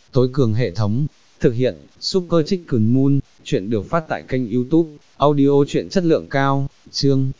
tối cường hệ thống. Thực hiện, Super Chicken Moon, chuyện được phát tại kênh YouTube, audio chuyện chất lượng cao, chương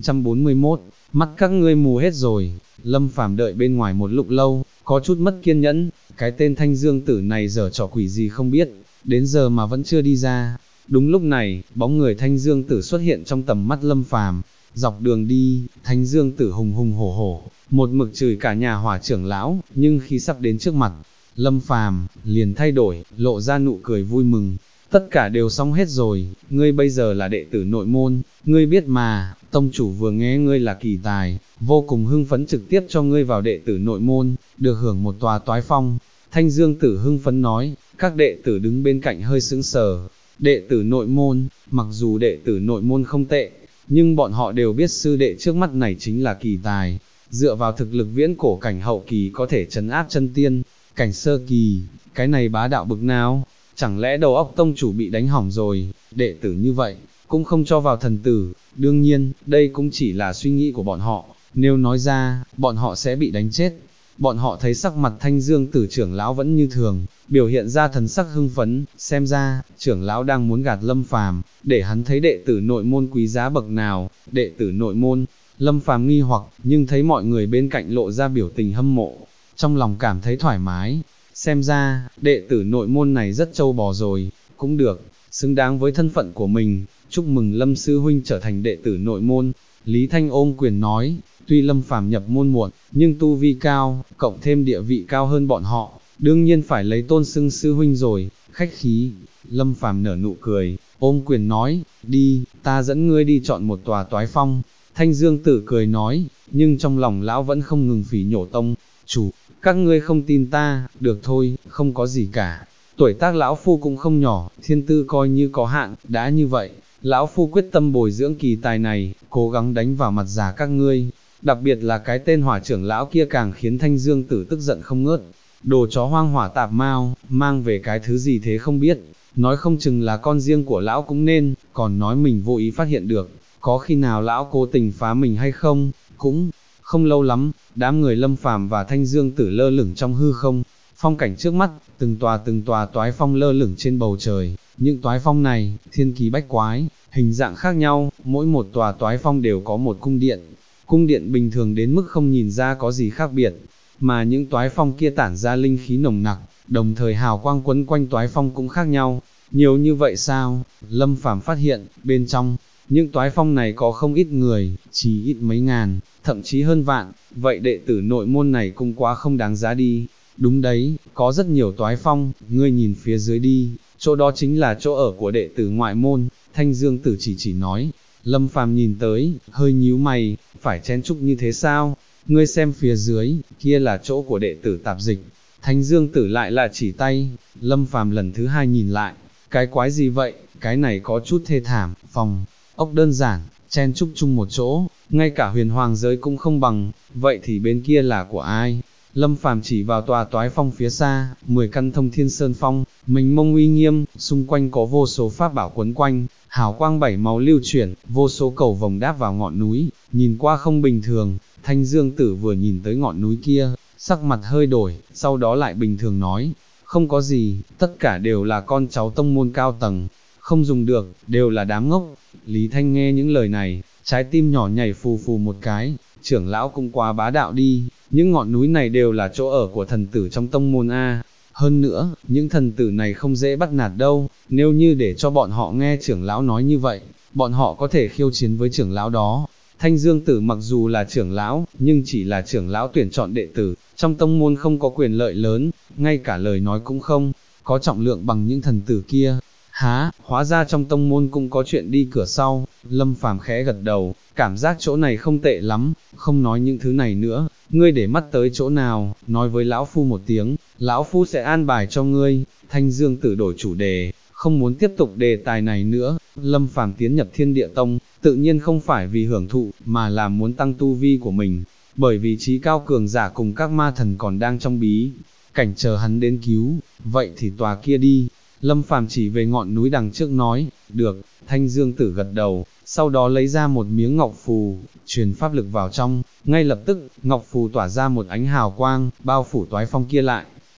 941, mắt các ngươi mù hết rồi. Lâm Phàm đợi bên ngoài một lúc lâu, có chút mất kiên nhẫn, cái tên Thanh Dương Tử này giở trò quỷ gì không biết, đến giờ mà vẫn chưa đi ra. Đúng lúc này, bóng người Thanh Dương Tử xuất hiện trong tầm mắt Lâm Phàm. Dọc đường đi, Thanh Dương Tử hùng hùng hổ hổ, một mực chửi cả nhà Hỏa trưởng lão, nhưng khi sắp đến trước mặt Lâm Phàm, liền thay đổi, lộ ra nụ cười vui mừng. Tất cả đều xong hết rồi, ngươi bây giờ là đệ tử nội môn, ngươi biết mà, tông chủ vừa nghe ngươi là kỳ tài, vô cùng hưng phấn trực tiếp cho ngươi vào đệ tử nội môn, được hưởng một tòa toái phong. Thanh Dương Tử hưng phấn nói, các đệ tử đứng bên cạnh hơi sững sờ. Đệ tử nội môn, mặc dù đệ tử nội môn không tệ, nhưng bọn họ đều biết sư đệ trước mắt này chính là kỳ tài, dựa vào thực lực viễn cổ cảnh hậu kỳ có thể trấn áp chân tiên, cảnh sơ kỳ, cái này bá đạo bực nào, chẳng lẽ đầu óc tông chủ bị đánh hỏng rồi, đệ tử như vậy, cũng không cho vào thần tử. Đương nhiên, đây cũng chỉ là suy nghĩ của bọn họ, nếu nói ra, bọn họ sẽ bị đánh chết. Bọn họ thấy sắc mặt Thanh Dương Tử trưởng lão vẫn như thường, biểu hiện ra thần sắc hưng phấn, xem ra, trưởng lão đang muốn gạt Lâm Phàm, để hắn thấy đệ tử nội môn quý giá bậc nào. Đệ tử nội môn, Lâm Phàm nghi hoặc, nhưng thấy mọi người bên cạnh lộ ra biểu tình hâm mộ, trong lòng cảm thấy thoải mái. Xem ra, đệ tử nội môn này rất trâu bò rồi, cũng được, xứng đáng với thân phận của mình. Chúc mừng Lâm sư huynh trở thành đệ tử nội môn. Lý Thanh ôm quyền nói, tuy Lâm Phàm nhập môn muộn, nhưng tu vi cao, cộng thêm địa vị cao hơn bọn họ, đương nhiên phải lấy tôn xưng sư huynh rồi, khách khí. Lâm Phàm nở nụ cười, ôm quyền nói, đi, ta dẫn ngươi đi chọn một tòa toái phong. Thanh Dương Tử cười nói, nhưng trong lòng lão vẫn không ngừng phỉ nhổ tông chủ, các ngươi không tin ta, được thôi, không có gì cả. Tuổi tác lão phu cũng không nhỏ, thiên tư coi như có hạn, đã như vậy, lão phu quyết tâm bồi dưỡng kỳ tài này, cố gắng đánh vào mặt già các ngươi. Đặc biệt là cái tên Hỏa trưởng lão kia càng khiến Thanh Dương Tử tức giận không ngớt. Đồ chó hoang hỏa tạp mao, mang về cái thứ gì thế không biết, nói không chừng là con riêng của lão cũng nên, còn nói mình vô ý phát hiện được, có khi nào lão cố tình phá mình hay không. Cũng không lâu lắm, đám người Lâm Phàm và Thanh Dương Tử lơ lửng trong hư không, phong cảnh trước mắt, từng tòa toái phong lơ lửng trên bầu trời. Những toái phong này, thiên kỳ bách quái, hình dạng khác nhau, mỗi một tòa toái phong đều có một cung điện. Cung điện bình thường đến mức không nhìn ra có gì khác biệt, mà những toái phong kia tản ra linh khí nồng nặc, đồng thời hào quang quấn quanh toái phong cũng khác nhau. Nhiều như vậy sao? Lâm Phàm phát hiện, bên trong những toái phong này có không ít người, chỉ ít mấy ngàn, thậm chí hơn vạn, vậy đệ tử nội môn này cũng quá không đáng giá đi. Đúng đấy, có rất nhiều toái phong, ngươi nhìn phía dưới đi, chỗ đó chính là chỗ ở của đệ tử ngoại môn. Thanh Dương Tử chỉ nói. Lâm Phàm nhìn tới, hơi nhíu mày, phải chen chúc như thế sao? Ngươi xem phía dưới, kia là chỗ của đệ tử tạp dịch. Thanh Dương Tử lại là chỉ tay. Lâm Phàm lần thứ hai nhìn lại, cái quái gì vậy? Cái này có chút thê thảm, phòng ốc đơn giản, chen chúc chung một chỗ, ngay cả huyền hoàng giới cũng không bằng. Vậy thì bên kia là của ai? Lâm Phàm chỉ vào tòa toái phong phía xa, 10 căn thông thiên sơn phong, mênh mông uy nghiêm, xung quanh có vô số pháp bảo quấn quanh, hào quang bảy màu lưu chuyển, vô số cầu vồng đáp vào ngọn núi, nhìn qua không bình thường. Thanh Dương Tử vừa nhìn tới ngọn núi kia, sắc mặt hơi đổi, sau đó lại bình thường nói, không có gì, tất cả đều là con cháu tông môn cao tầng, không dùng được, đều là đám ngốc. Lý Thanh nghe những lời này, trái tim nhỏ nhảy phù phù một cái, trưởng lão cũng quá bá đạo đi, những ngọn núi này đều là chỗ ở của thần tử trong tông môn A. Hơn nữa, những thần tử này không dễ bắt nạt đâu, nếu như để cho bọn họ nghe trưởng lão nói như vậy, bọn họ có thể khiêu chiến với trưởng lão đó. Thanh Dương Tử mặc dù là trưởng lão, nhưng chỉ là trưởng lão tuyển chọn đệ tử, trong tông môn không có quyền lợi lớn, ngay cả lời nói cũng không có trọng lượng bằng những thần tử kia. Há, hóa ra trong tông môn cũng có chuyện đi cửa sau. Lâm Phàm khẽ gật đầu, cảm giác chỗ này không tệ lắm, không nói những thứ này nữa, ngươi để mắt tới chỗ nào, nói với lão phu một tiếng, lão phu sẽ an bài cho ngươi. Thanh Dương Tử đổi chủ đề, không muốn tiếp tục đề tài này nữa. Lâm Phàm tiến nhập Thiên Địa Tông, tự nhiên không phải vì hưởng thụ, mà là muốn tăng tu vi của mình, bởi vì trí cao cường giả cùng các ma thần còn đang trong bí cảnh chờ hắn đến cứu. Vậy thì tòa kia đi. Lâm Phàm chỉ về ngọn núi đằng trước nói, được. Thanh Dương Tử gật đầu, sau đó lấy ra một miếng ngọc phù, truyền pháp lực vào trong, ngay lập tức, ngọc phù tỏa ra một ánh hào quang, bao phủ toái phong kia lại.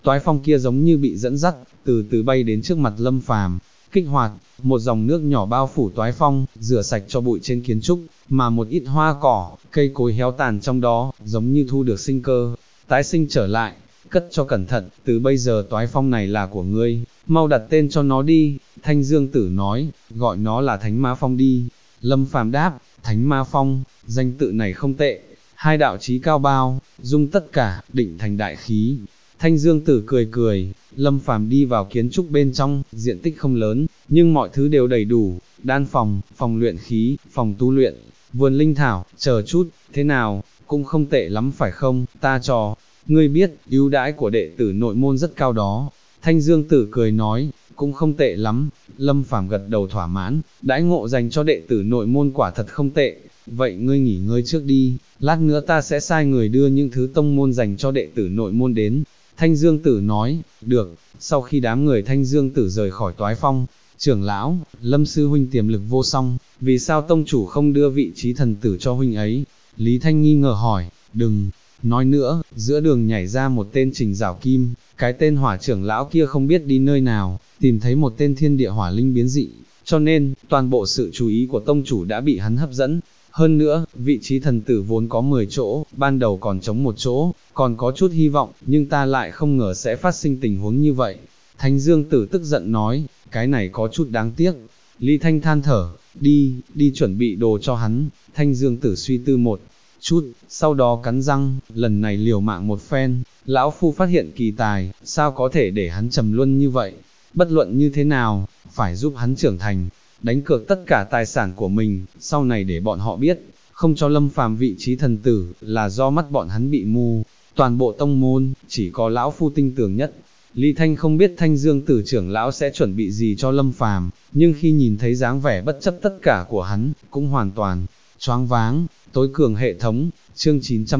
toái phong kia giống như bị dẫn dắt, từ từ bay đến trước mặt Lâm Phàm, kích hoạt, một dòng nước nhỏ bao phủ toái phong, rửa sạch cho bụi trên kiến trúc, mà một ít hoa cỏ, cây cối héo tàn trong đó, giống như thu được sinh cơ, tái sinh trở lại, cất cho cẩn thận, từ bây giờ toái phong này là của ngươi, mau đặt tên cho nó đi, Thanh Dương Tử nói, gọi nó là Thánh Ma Phong đi. Lâm Phàm đáp, Thánh Ma Phong, danh tự này không tệ, hai đạo chí cao bao, dung tất cả, định thành đại khí. Thanh Dương Tử cười cười, Lâm Phàm đi vào kiến trúc bên trong, diện tích không lớn, nhưng mọi thứ đều đầy đủ, đan phòng, phòng luyện khí, phòng tu luyện, vườn linh thảo, chờ chút, thế nào, cũng không tệ lắm phải không, ta cho, ngươi biết, ưu đãi của đệ tử nội môn rất cao đó. Thanh Dương Tử cười nói, cũng không tệ lắm, Lâm Phàm gật đầu thỏa mãn, đãi ngộ dành cho đệ tử nội môn quả thật không tệ, vậy ngươi nghỉ ngơi trước đi, lát nữa ta sẽ sai người đưa những thứ tông môn dành cho đệ tử nội môn đến. Thanh Dương Tử nói, được, sau khi đám người Thanh Dương Tử rời khỏi toái phong, trưởng lão, Lâm sư huynh tiềm lực vô song, vì sao tông chủ không đưa vị trí thần tử cho huynh ấy? Lý Thanh nghi ngờ hỏi, đừng nói nữa, giữa đường nhảy ra một tên Trình Giảo Kim, cái tên hỏa trưởng lão kia không biết đi nơi nào, tìm thấy một tên thiên địa hỏa linh biến dị, cho nên, toàn bộ sự chú ý của tông chủ đã bị hắn hấp dẫn. Hơn nữa, vị trí thần tử vốn có 10 chỗ, ban đầu còn trống một chỗ, còn có chút hy vọng, nhưng ta lại không ngờ sẽ phát sinh tình huống như vậy. Thanh Dương Tử tức giận nói, cái này có chút đáng tiếc. Lý Thanh than thở, đi chuẩn bị đồ cho hắn. Thanh Dương Tử suy tư một chút, sau đó cắn răng, lần này liều mạng một phen, lão phu phát hiện kỳ tài, sao có thể để hắn trầm luân như vậy, bất luận như thế nào, phải giúp hắn trưởng thành, đánh cược tất cả tài sản của mình, sau này để bọn họ biết, không cho Lâm Phàm vị trí thần tử, là do mắt bọn hắn bị mù, toàn bộ tông môn, chỉ có lão phu tinh tường nhất. Lý Thanh không biết Thanh Dương Tử trưởng lão sẽ chuẩn bị gì cho Lâm Phàm, nhưng khi nhìn thấy dáng vẻ bất chấp tất cả của hắn, cũng hoàn toàn choáng váng. Tối cường hệ thống, chương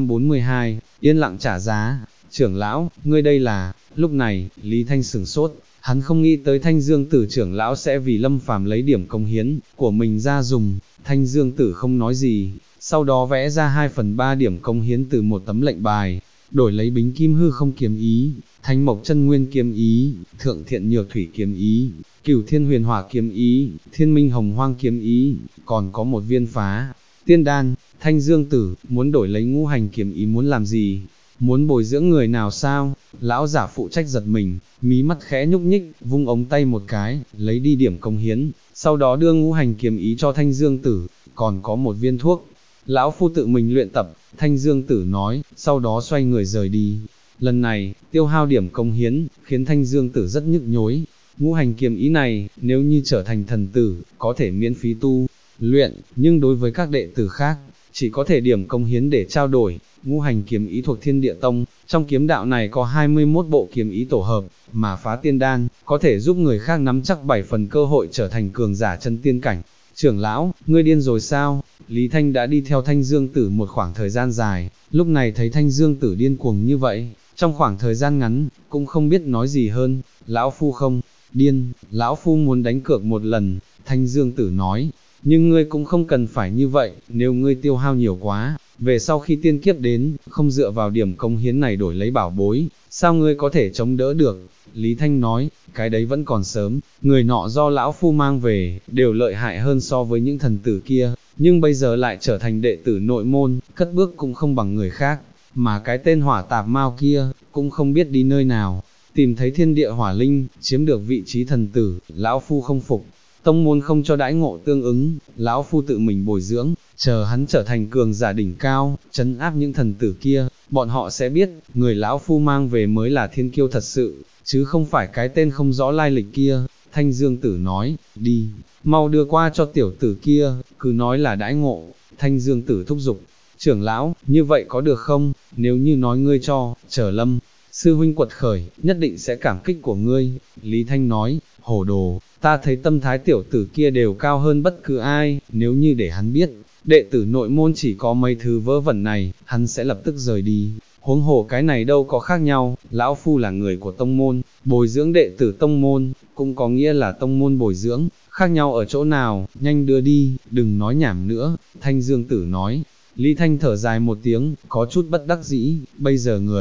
942, yên lặng trả giá. Trưởng lão, ngươi đây là, lúc này, Lý Thanh sửng sốt, hắn không nghĩ tới Thanh Dương Tử trưởng lão sẽ vì Lâm Phàm lấy điểm công hiến của mình ra dùng. Thanh Dương Tử không nói gì, sau đó vẽ ra 2/3 điểm công hiến từ một tấm lệnh bài, đổi lấy Bính Kim Hư Không kiếm ý, Thanh Mộc Chân Nguyên kiếm ý, Thượng Thiện Nhược Thủy kiếm ý, Cửu Thiên Huyền Hỏa kiếm ý, Thiên Minh Hồng Hoang kiếm ý, còn có một viên phá tiên đan. Thanh Dương Tử, muốn đổi lấy ngũ hành kiếm ý muốn làm gì? Muốn bồi dưỡng người nào sao? Lão giả phụ trách giật mình, mí mắt khẽ nhúc nhích, vung ống tay một cái, lấy đi điểm công hiến, sau đó đưa ngũ hành kiếm ý cho Thanh Dương Tử, còn có một viên thuốc. Lão phu tự mình luyện tập, Thanh Dương Tử nói, sau đó xoay người rời đi. Lần này, tiêu hao điểm công hiến, khiến Thanh Dương Tử rất nhức nhối. Ngũ hành kiếm ý này, nếu như trở thành thần tử, có thể miễn phí tu luyện, nhưng đối với các đệ tử khác, chỉ có thể điểm công hiến để trao đổi. Ngũ hành kiếm ý thuộc Thiên Địa Tông, trong kiếm đạo này có 21 bộ kiếm ý tổ hợp, mà phá tiên đan, có thể giúp người khác nắm chắc 7 phần cơ hội trở thành cường giả chân tiên cảnh. Trưởng lão, ngươi điên rồi sao? Lý Thanh đã đi theo Thanh Dương Tử một khoảng thời gian dài, lúc này thấy Thanh Dương Tử điên cuồng như vậy, trong khoảng thời gian ngắn, cũng không biết nói gì hơn. Lão phu không điên, lão phu muốn đánh cược một lần. Thanh Dương Tử nói, nhưng ngươi cũng không cần phải như vậy, nếu ngươi tiêu hao nhiều quá, về sau khi tiên kiếp đến, không dựa vào điểm công hiến này đổi lấy bảo bối, sao ngươi có thể chống đỡ được? Lý Thanh nói, cái đấy vẫn còn sớm, người nọ do lão phu mang về, đều lợi hại hơn so với những thần tử kia, nhưng bây giờ lại trở thành đệ tử nội môn, cất bước cũng không bằng người khác, mà cái tên hỏa tạp mao kia, cũng không biết đi nơi nào, tìm thấy thiên địa hỏa linh, chiếm được vị trí thần tử, lão phu không phục. Tông môn không cho đãi ngộ tương ứng, lão phu tự mình bồi dưỡng, chờ hắn trở thành cường giả đỉnh cao, trấn áp những thần tử kia, bọn họ sẽ biết, người lão phu mang về mới là thiên kiêu thật sự, chứ không phải cái tên không rõ lai lịch kia. Thanh Dương Tử nói, đi, mau đưa qua cho tiểu tử kia, cứ nói là đãi ngộ. Thanh Dương Tử thúc giục, trưởng lão, như vậy có được không? Nếu như nói ngươi cho, chờ Lâm sư huynh quật khởi, nhất định sẽ cảm kích của ngươi. Lý Thanh nói, hổ đồ, ta thấy tâm thái tiểu tử kia đều cao hơn bất cứ ai, nếu như để hắn biết, đệ tử nội môn chỉ có mấy thứ vớ vẩn này, hắn sẽ lập tức rời đi. Huống hồ cái này đâu có khác nhau, lão phu là người của tông môn, bồi dưỡng đệ tử tông môn, cũng có nghĩa là tông môn bồi dưỡng, khác nhau ở chỗ nào, nhanh đưa đi, đừng nói nhảm nữa. Thanh Dương Tử nói. Lý Thanh thở dài một tiếng, có chút bất đắc dĩ, bây giờ người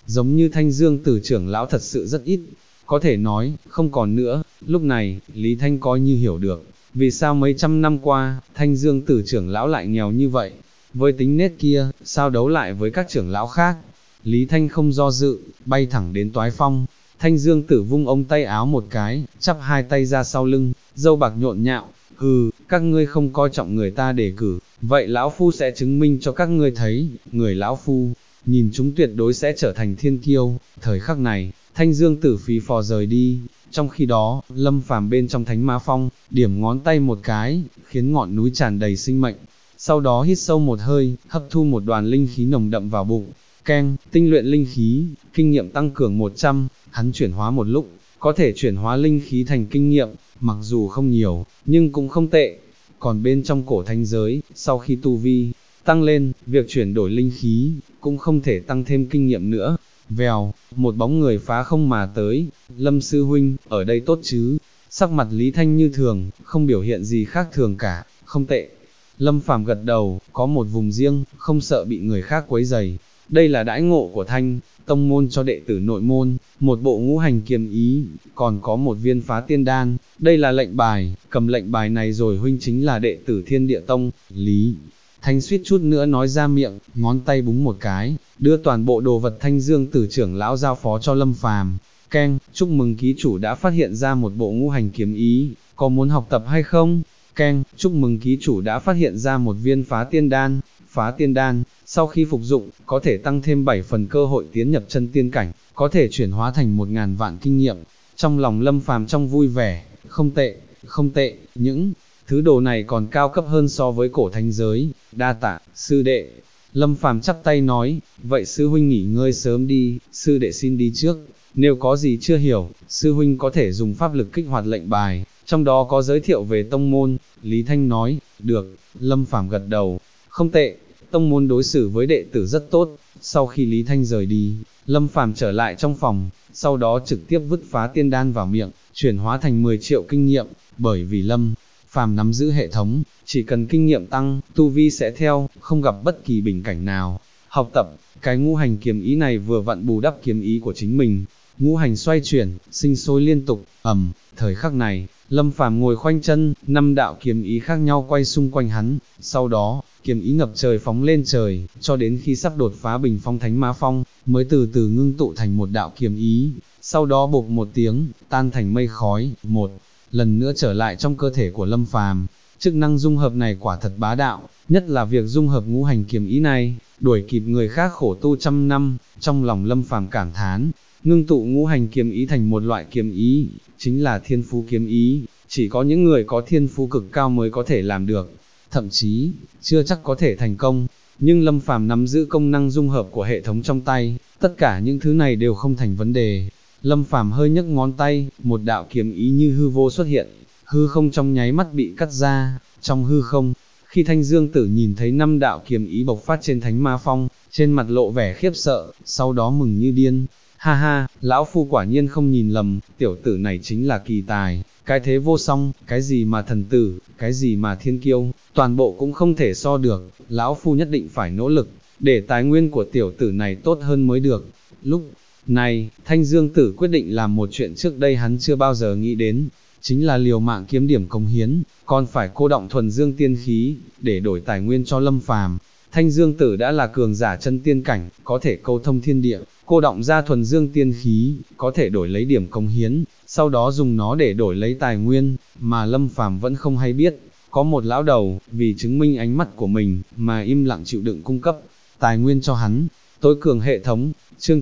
giống như Thanh Dương Tử trưởng lão thật sự rất ít, có thể nói, không còn nữa. Lúc này, Lý Thanh coi như hiểu được, vì sao mấy trăm năm qua, Thanh Dương Tử trưởng lão lại nghèo như vậy, với tính nết kia, sao đấu lại với các trưởng lão khác. Lý Thanh không do dự, bay thẳng đến Toái Phong. Thanh Dương Tử vung ống tay áo một cái, chắp hai tay ra sau lưng, râu bạc nhộn nhạo, các ngươi không coi trọng người ta đề cử, vậy lão phu sẽ chứng minh cho các ngươi thấy, người lão phu, nhìn chúng tuyệt đối sẽ trở thành thiên kiêu. Thời khắc này, Thanh Dương Tử phì phò rời đi, trong khi đó, Lâm Phàm bên trong Thánh Ma Phong, điểm ngón tay một cái, khiến ngọn núi tràn đầy sinh mệnh, sau đó hít sâu một hơi, hấp thu một đoàn linh khí nồng đậm vào bụng. Keng, tinh luyện linh khí, kinh nghiệm tăng cường 100, hắn chuyển hóa một lúc, có thể chuyển hóa linh khí thành kinh nghiệm, mặc dù không nhiều, nhưng cũng không tệ. Còn bên trong cổ thánh giới, sau khi tu vi tăng lên, việc chuyển đổi linh khí, cũng không thể tăng thêm kinh nghiệm nữa. Vèo, một bóng người phá không mà tới, Lâm sư huynh, ở đây tốt chứ? Sắc mặt Lý Thanh như thường, không biểu hiện gì khác thường cả, không tệ. Lâm Phàm gật đầu, có một vùng riêng, không sợ bị người khác quấy rầy. Đây là đãi ngộ của Thanh tông môn cho đệ tử nội môn, một bộ ngũ hành kiếm ý, còn có một viên phá tiên đan, đây là lệnh bài, cầm lệnh bài này rồi huynh chính là đệ tử Thiên Địa Tông. Lý Thanh suýt chút nữa nói ra miệng, ngón tay búng một cái, đưa toàn bộ đồ vật Thanh Dương Tử trưởng lão giao phó cho Lâm Phàm. Keng, chúc mừng ký chủ đã phát hiện ra một bộ ngũ hành kiếm ý, có muốn học tập hay không? Keng, chúc mừng ký chủ đã phát hiện ra một viên phá tiên đan. Phá tiên đan, sau khi phục dụng, có thể tăng thêm 7 phần cơ hội tiến nhập chân tiên cảnh, có thể chuyển hóa thành 1000 vạn kinh nghiệm. Trong lòng Lâm Phàm trong vui vẻ, không tệ, không tệ, những thứ đồ này còn cao cấp hơn so với cổ thánh giới. Đa tạ, sư đệ. Lâm Phàm chắp tay nói, vậy sư huynh nghỉ ngơi sớm đi, sư đệ xin đi trước. Nếu có gì chưa hiểu, sư huynh có thể dùng pháp lực kích hoạt lệnh bài, trong đó có giới thiệu về tông môn. Lý Thanh nói, được. Lâm Phàm gật đầu, không tệ, tông môn đối xử với đệ tử rất tốt. Sau khi Lý Thanh rời đi, Lâm Phàm trở lại trong phòng, sau đó trực tiếp vứt phá tiên đan vào miệng, chuyển hóa thành 10 triệu kinh nghiệm, bởi vì Lâm Phàm nắm giữ hệ thống, chỉ cần kinh nghiệm tăng, tu vi sẽ theo, không gặp bất kỳ bình cảnh nào. Học tập, cái ngũ hành kiếm ý này vừa vặn bù đắp kiếm ý của chính mình. Ngũ hành xoay chuyển, sinh sôi liên tục, thời khắc này, Lâm Phàm ngồi khoanh chân, 5 đạo kiếm ý khác nhau quay xung quanh hắn, sau đó, kiếm ý ngập trời phóng lên trời, cho đến khi sắp đột phá bình phong Thánh Ma Phong, mới từ từ ngưng tụ thành một đạo kiếm ý, sau đó bột một tiếng, tan thành mây khói, một lần nữa trở lại trong cơ thể của Lâm Phàm. Chức năng dung hợp này quả thật bá đạo, nhất là việc dung hợp ngũ hành kiếm ý này, đuổi kịp người khác khổ tu trăm năm. Trong lòng Lâm Phàm cảm thán, ngưng tụ ngũ hành kiếm ý thành một loại kiếm ý, chính là thiên phú kiếm ý, chỉ có những người có thiên phú cực cao mới có thể làm được, thậm chí, chưa chắc có thể thành công, nhưng Lâm Phàm nắm giữ công năng dung hợp của hệ thống trong tay, tất cả những thứ này đều không thành vấn đề. Lâm Phàm hơi nhấc ngón tay, một đạo kiếm ý như hư vô xuất hiện, hư không trong nháy mắt bị cắt ra. Trong hư không, khi Thanh Dương Tử nhìn thấy 5 đạo kiếm ý bộc phát trên Thánh Ma Phong, trên mặt lộ vẻ khiếp sợ, sau đó mừng như điên. Ha ha, lão phu quả nhiên không nhìn lầm, tiểu tử này chính là kỳ tài, cái thế vô song, cái gì mà thần tử, cái gì mà thiên kiêu, toàn bộ cũng không thể so được, lão phu nhất định phải nỗ lực, để tài nguyên của tiểu tử này tốt hơn mới được. Lúc này, Thanh Dương Tử quyết định làm một chuyện trước đây hắn chưa bao giờ nghĩ đến, chính là liều mạng kiếm điểm cống hiến, còn phải cô động thuần dương tiên khí, để đổi tài nguyên cho Lâm Phàm. Thanh Dương Tử đã là cường giả chân tiên cảnh, có thể câu thông thiên địa, cô động ra thuần dương tiên khí, có thể đổi lấy điểm cống hiến, sau đó dùng nó để đổi lấy tài nguyên, mà Lâm Phàm vẫn không hay biết, có một lão đầu, vì chứng minh ánh mắt của mình, mà im lặng chịu đựng cung cấp tài nguyên cho hắn. Tối cường hệ thống, chương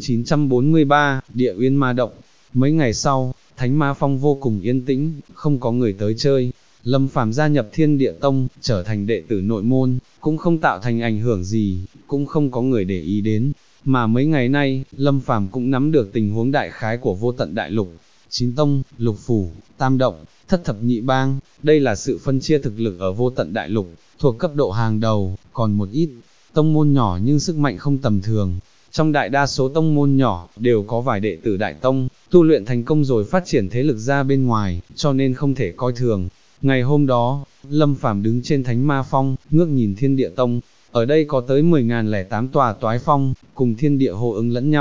943, Địa Uyên Ma Động. Mấy ngày sau, Thánh Ma Phong vô cùng yên tĩnh, không có người tới chơi. Lâm Phàm gia nhập Thiên Địa Tông, trở thành đệ tử nội môn, cũng không tạo thành ảnh hưởng gì, cũng không có người để ý đến. Mà mấy ngày nay, Lâm Phàm cũng nắm được tình huống đại khái của Vô Tận Đại Lục, 9 tông, lục phủ, tam động, thất thập nhị bang, đây là sự phân chia thực lực ở Vô Tận Đại Lục, thuộc cấp độ hàng đầu, còn một ít tông môn nhỏ nhưng sức mạnh không tầm thường. Trong đại đa số tông môn nhỏ, đều có vài đệ tử đại tông, tu luyện thành công rồi phát triển thế lực ra bên ngoài, cho nên không thể coi thường. Ngày hôm đó, Lâm Phàm đứng trên Thánh Ma Phong, ngước nhìn Thiên Địa Tông, ở đây có tới 10.008 tòa toái phong, cùng thiên địa hô ứng lẫn nhau.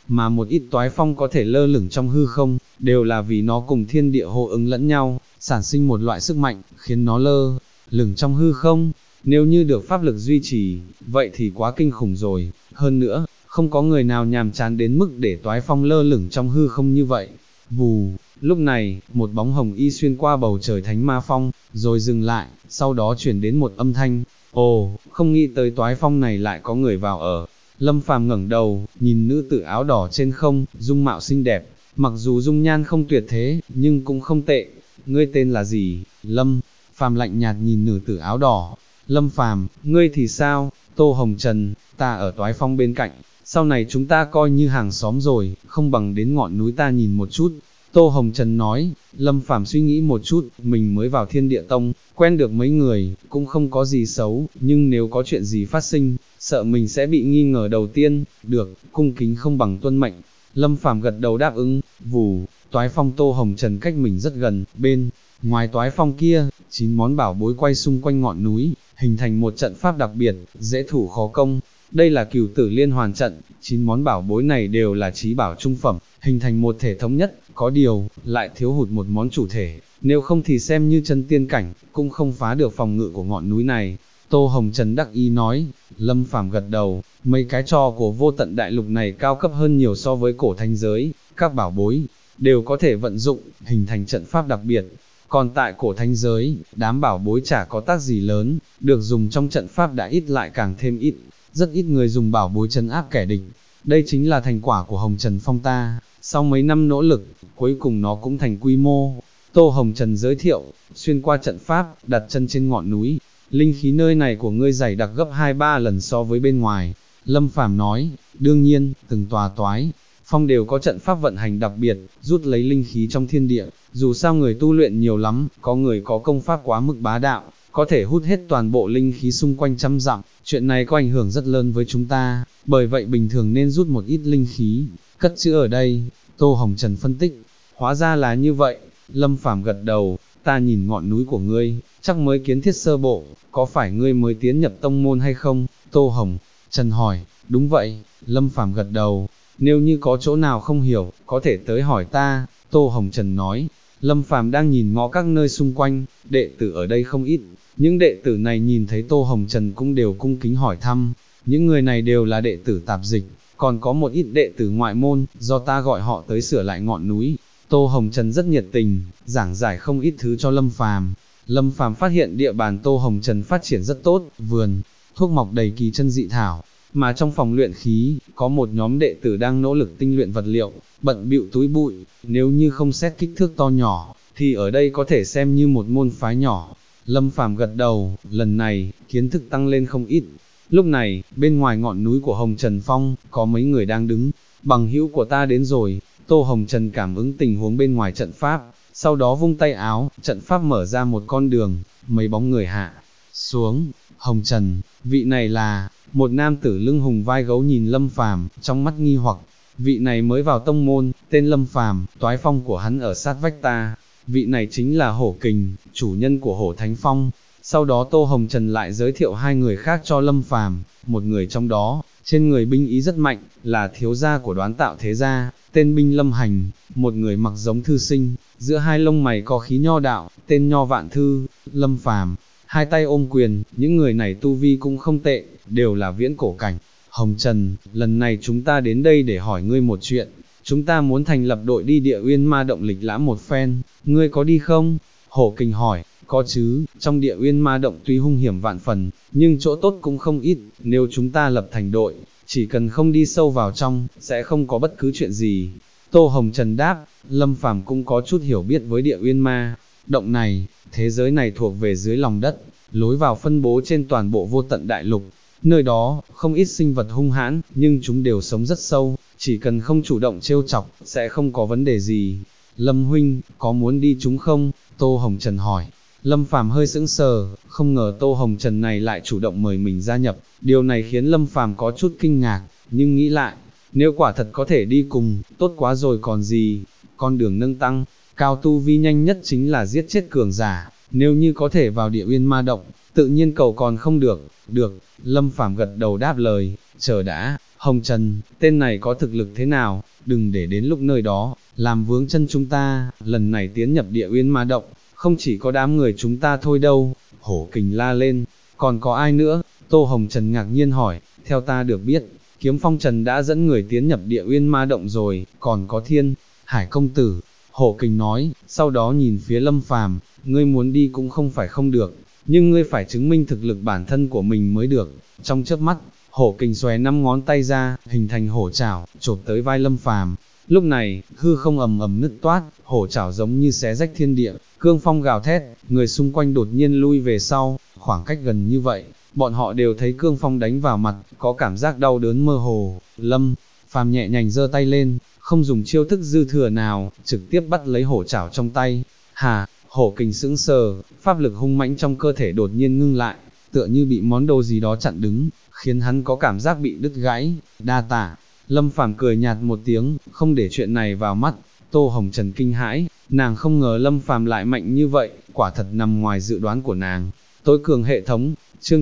mà một ít toái phong có thể lơ lửng trong hư không, đều là vì nó cùng thiên địa hô ứng lẫn nhau, sản sinh một loại sức mạnh, khiến nó lơ lửng trong hư không. Nếu như được pháp lực duy trì, vậy thì quá kinh khủng rồi, hơn nữa, không có người nào nhàm chán đến mức để toái phong lơ lửng trong hư không như vậy. Vù, lúc này, một bóng hồng y xuyên qua bầu trời thánh ma phong, rồi dừng lại, sau đó chuyển đến một âm thanh, ồ, không nghĩ tới toái phong này lại có người vào ở. Lâm Phàm ngẩng đầu, nhìn nữ tử áo đỏ trên không, dung mạo xinh đẹp, mặc dù dung nhan không tuyệt thế, nhưng cũng không tệ. Ngươi tên là gì? Lâm Phàm lạnh nhạt nhìn nữ tử áo đỏ. Lâm Phàm, ngươi thì sao? Tô Hồng Trần, ta ở toái phong bên cạnh, sau này chúng ta coi như hàng xóm rồi, không bằng đến ngọn núi ta nhìn một chút. Tô Hồng Trần nói. Lâm Phàm suy nghĩ một chút, mình mới vào Thiên Địa Tông, quen được mấy người, cũng không có gì xấu, nhưng nếu có chuyện gì phát sinh, sợ mình sẽ bị nghi ngờ đầu tiên. Được, cung kính không bằng tuân mệnh. Lâm Phàm gật đầu đáp ứng. Vù, toái phong Tô Hồng Trần cách mình rất gần, bên ngoài toái phong kia, 9 món bảo bối quay xung quanh ngọn núi, hình thành một trận pháp đặc biệt, dễ thủ khó công. Đây là Cửu Tử Liên Hoàn trận, 9 món bảo bối này đều là chí bảo trung phẩm, hình thành một thể thống nhất, có điều, lại thiếu hụt một món chủ thể, nếu không thì xem như chân tiên cảnh, cũng không phá được phòng ngự của ngọn núi này. Tô Hồng Trần đắc ý nói. Lâm Phàm gật đầu, mấy cái trò của vô tận đại lục này cao cấp hơn nhiều so với cổ thánh giới, các bảo bối, đều có thể vận dụng, hình thành trận pháp đặc biệt. Còn tại cổ thánh giới, đám bảo bối chả có tác gì lớn, được dùng trong trận pháp đã ít lại càng thêm ít, rất ít người dùng bảo bối trấn áp kẻ địch. Đây chính là thành quả của Hồng Trần Phong ta, sau mấy năm nỗ lực, cuối cùng nó cũng thành quy mô. Tô Hồng Trần giới thiệu, xuyên qua trận pháp, đặt chân trên ngọn núi, linh khí nơi này của ngươi dày đặc gấp 2-3 lần so với bên ngoài. Lâm Phàm nói, đương nhiên, từng tòa toái phong đều có trận pháp vận hành đặc biệt, rút lấy linh khí trong thiên địa, dù sao người tu luyện nhiều lắm, có người có công pháp quá mức bá đạo, có thể hút hết toàn bộ linh khí xung quanh trăm dặm, chuyện này có ảnh hưởng rất lớn với chúng ta, bởi vậy bình thường nên rút một ít linh khí, cất trữ ở đây. Tô Hồng Trần phân tích, hóa ra là như vậy. Lâm Phàm gật đầu, ta nhìn ngọn núi của ngươi, chắc mới kiến thiết sơ bộ, có phải ngươi mới tiến nhập tông môn hay không? Tô Hồng Trần hỏi. Đúng vậy. Lâm Phàm gật đầu, nếu như có chỗ nào không hiểu, có thể tới hỏi ta. Tô Hồng Trần nói. Lâm Phàm đang nhìn ngó các nơi xung quanh, đệ tử ở đây không ít, những đệ tử này nhìn thấy Tô Hồng Trần cũng đều cung kính hỏi thăm, những người này đều là đệ tử tạp dịch, còn có một ít đệ tử ngoại môn, do ta gọi họ tới sửa lại ngọn núi. Tô Hồng Trần rất nhiệt tình, giảng giải không ít thứ cho Lâm Phàm. Lâm Phàm phát hiện địa bàn Tô Hồng Trần phát triển rất tốt, vườn thuốc mọc đầy kỳ chân dị thảo, mà trong phòng luyện khí, có một nhóm đệ tử đang nỗ lực tinh luyện vật liệu, bận bịu túi bụi, nếu như không xét kích thước to nhỏ, thì ở đây có thể xem như một môn phái nhỏ. Lâm Phàm gật đầu, lần này, kiến thức tăng lên không ít. Lúc này, bên ngoài ngọn núi của Hồng Trần Phong, có mấy người đang đứng. Bằng hữu của ta đến rồi. Tô Hồng Trần cảm ứng tình huống bên ngoài trận pháp, sau đó vung tay áo, trận pháp mở ra một con đường, mấy bóng người hạ xuống. Hồng Trần, vị này là, một nam tử lưng hùng vai gấu nhìn Lâm Phàm, trong mắt nghi hoặc, vị này mới vào tông môn, tên Lâm Phàm, toái phong của hắn ở sát vách ta, vị này chính là Hổ Kình, chủ nhân của Hổ Thánh Phong. Sau đó Tô Hồng Trần lại giới thiệu hai người khác cho Lâm Phàm, một người trong đó, trên người binh ý rất mạnh, là thiếu gia của Đoán Tạo Thế Gia, tên Binh Lâm Hành, một người mặc giống thư sinh, giữa hai lông mày có khí nho đạo, tên Nho Vạn Thư. Lâm Phàm hai tay ôm quyền, những người này tu vi cũng không tệ, đều là viễn cổ cảnh. Hồng Trần, lần này chúng ta đến đây để hỏi ngươi một chuyện, chúng ta muốn thành lập đội đi Địa Uyên Ma Động lịch lãm một phen, ngươi có đi không? Hổ Kình hỏi. Có chứ, trong Địa Uyên Ma Động tuy hung hiểm vạn phần, nhưng chỗ tốt cũng không ít, nếu chúng ta lập thành đội, chỉ cần không đi sâu vào trong, sẽ không có bất cứ chuyện gì. Tô Hồng Trần đáp. Lâm Phàm cũng có chút hiểu biết với Địa Uyên Ma Động này, thế giới này thuộc về dưới lòng đất, lối vào phân bố trên toàn bộ vô tận đại lục, nơi đó, không ít sinh vật hung hãn, nhưng chúng đều sống rất sâu, chỉ cần không chủ động trêu chọc, sẽ không có vấn đề gì. Lâm huynh, có muốn đi chúng không? Tô Hồng Trần hỏi. Lâm Phàm hơi sững sờ, không ngờ Tô Hồng Trần này lại chủ động mời mình gia nhập, điều này khiến Lâm Phàm có chút kinh ngạc, nhưng nghĩ lại, nếu quả thật có thể đi cùng, tốt quá rồi còn gì. Con đường nâng tăng cao tu vi nhanh nhất chính là giết chết cường giả, nếu như có thể vào Địa Uyên Ma Động, tự nhiên cầu còn không được. Được. Lâm Phàm gật đầu đáp lời. Chờ đã, Hồng Trần, tên này có thực lực thế nào, đừng để đến lúc nơi đó, làm vướng chân chúng ta, lần này tiến nhập địa uyên ma động, không chỉ có đám người chúng ta thôi đâu, Hổ Kình la lên, còn có ai nữa, Tô Hồng Trần ngạc nhiên hỏi, theo ta được biết, Kiếm Phong Trần đã dẫn người tiến nhập địa uyên ma động rồi, còn có Thiên, Hải công tử, Hổ Kình nói, sau đó nhìn phía Lâm Phàm, ngươi muốn đi cũng không phải không được, nhưng ngươi phải chứng minh thực lực bản thân của mình mới được. Trong chớp mắt, Hổ Kình xòe 5 ngón tay ra, hình thành hổ chảo, chộp tới vai Lâm Phàm. Lúc này, hư không ầm ầm nứt toát, hổ chảo giống như xé rách thiên địa, cương phong gào thét, người xung quanh đột nhiên lui về sau, khoảng cách gần như vậy, bọn họ đều thấy cương phong đánh vào mặt, có cảm giác đau đớn mơ hồ. Lâm Phàm nhẹ nhàng giơ tay lên, không dùng chiêu thức dư thừa nào, trực tiếp bắt lấy hổ chảo trong tay. Hà, Hổ Kình sững sờ, pháp lực hung mãnh trong cơ thể đột nhiên ngưng lại, tựa như bị món đồ gì đó chặn đứng, khiến hắn có cảm giác bị đứt gãy. Đa tạ. Lâm Phàm cười nhạt một tiếng, không để chuyện này vào mắt. Tô Hồng Trần kinh hãi, nàng không ngờ Lâm Phàm lại mạnh như vậy, quả thật nằm ngoài dự đoán của nàng. Tối cường hệ thống, chương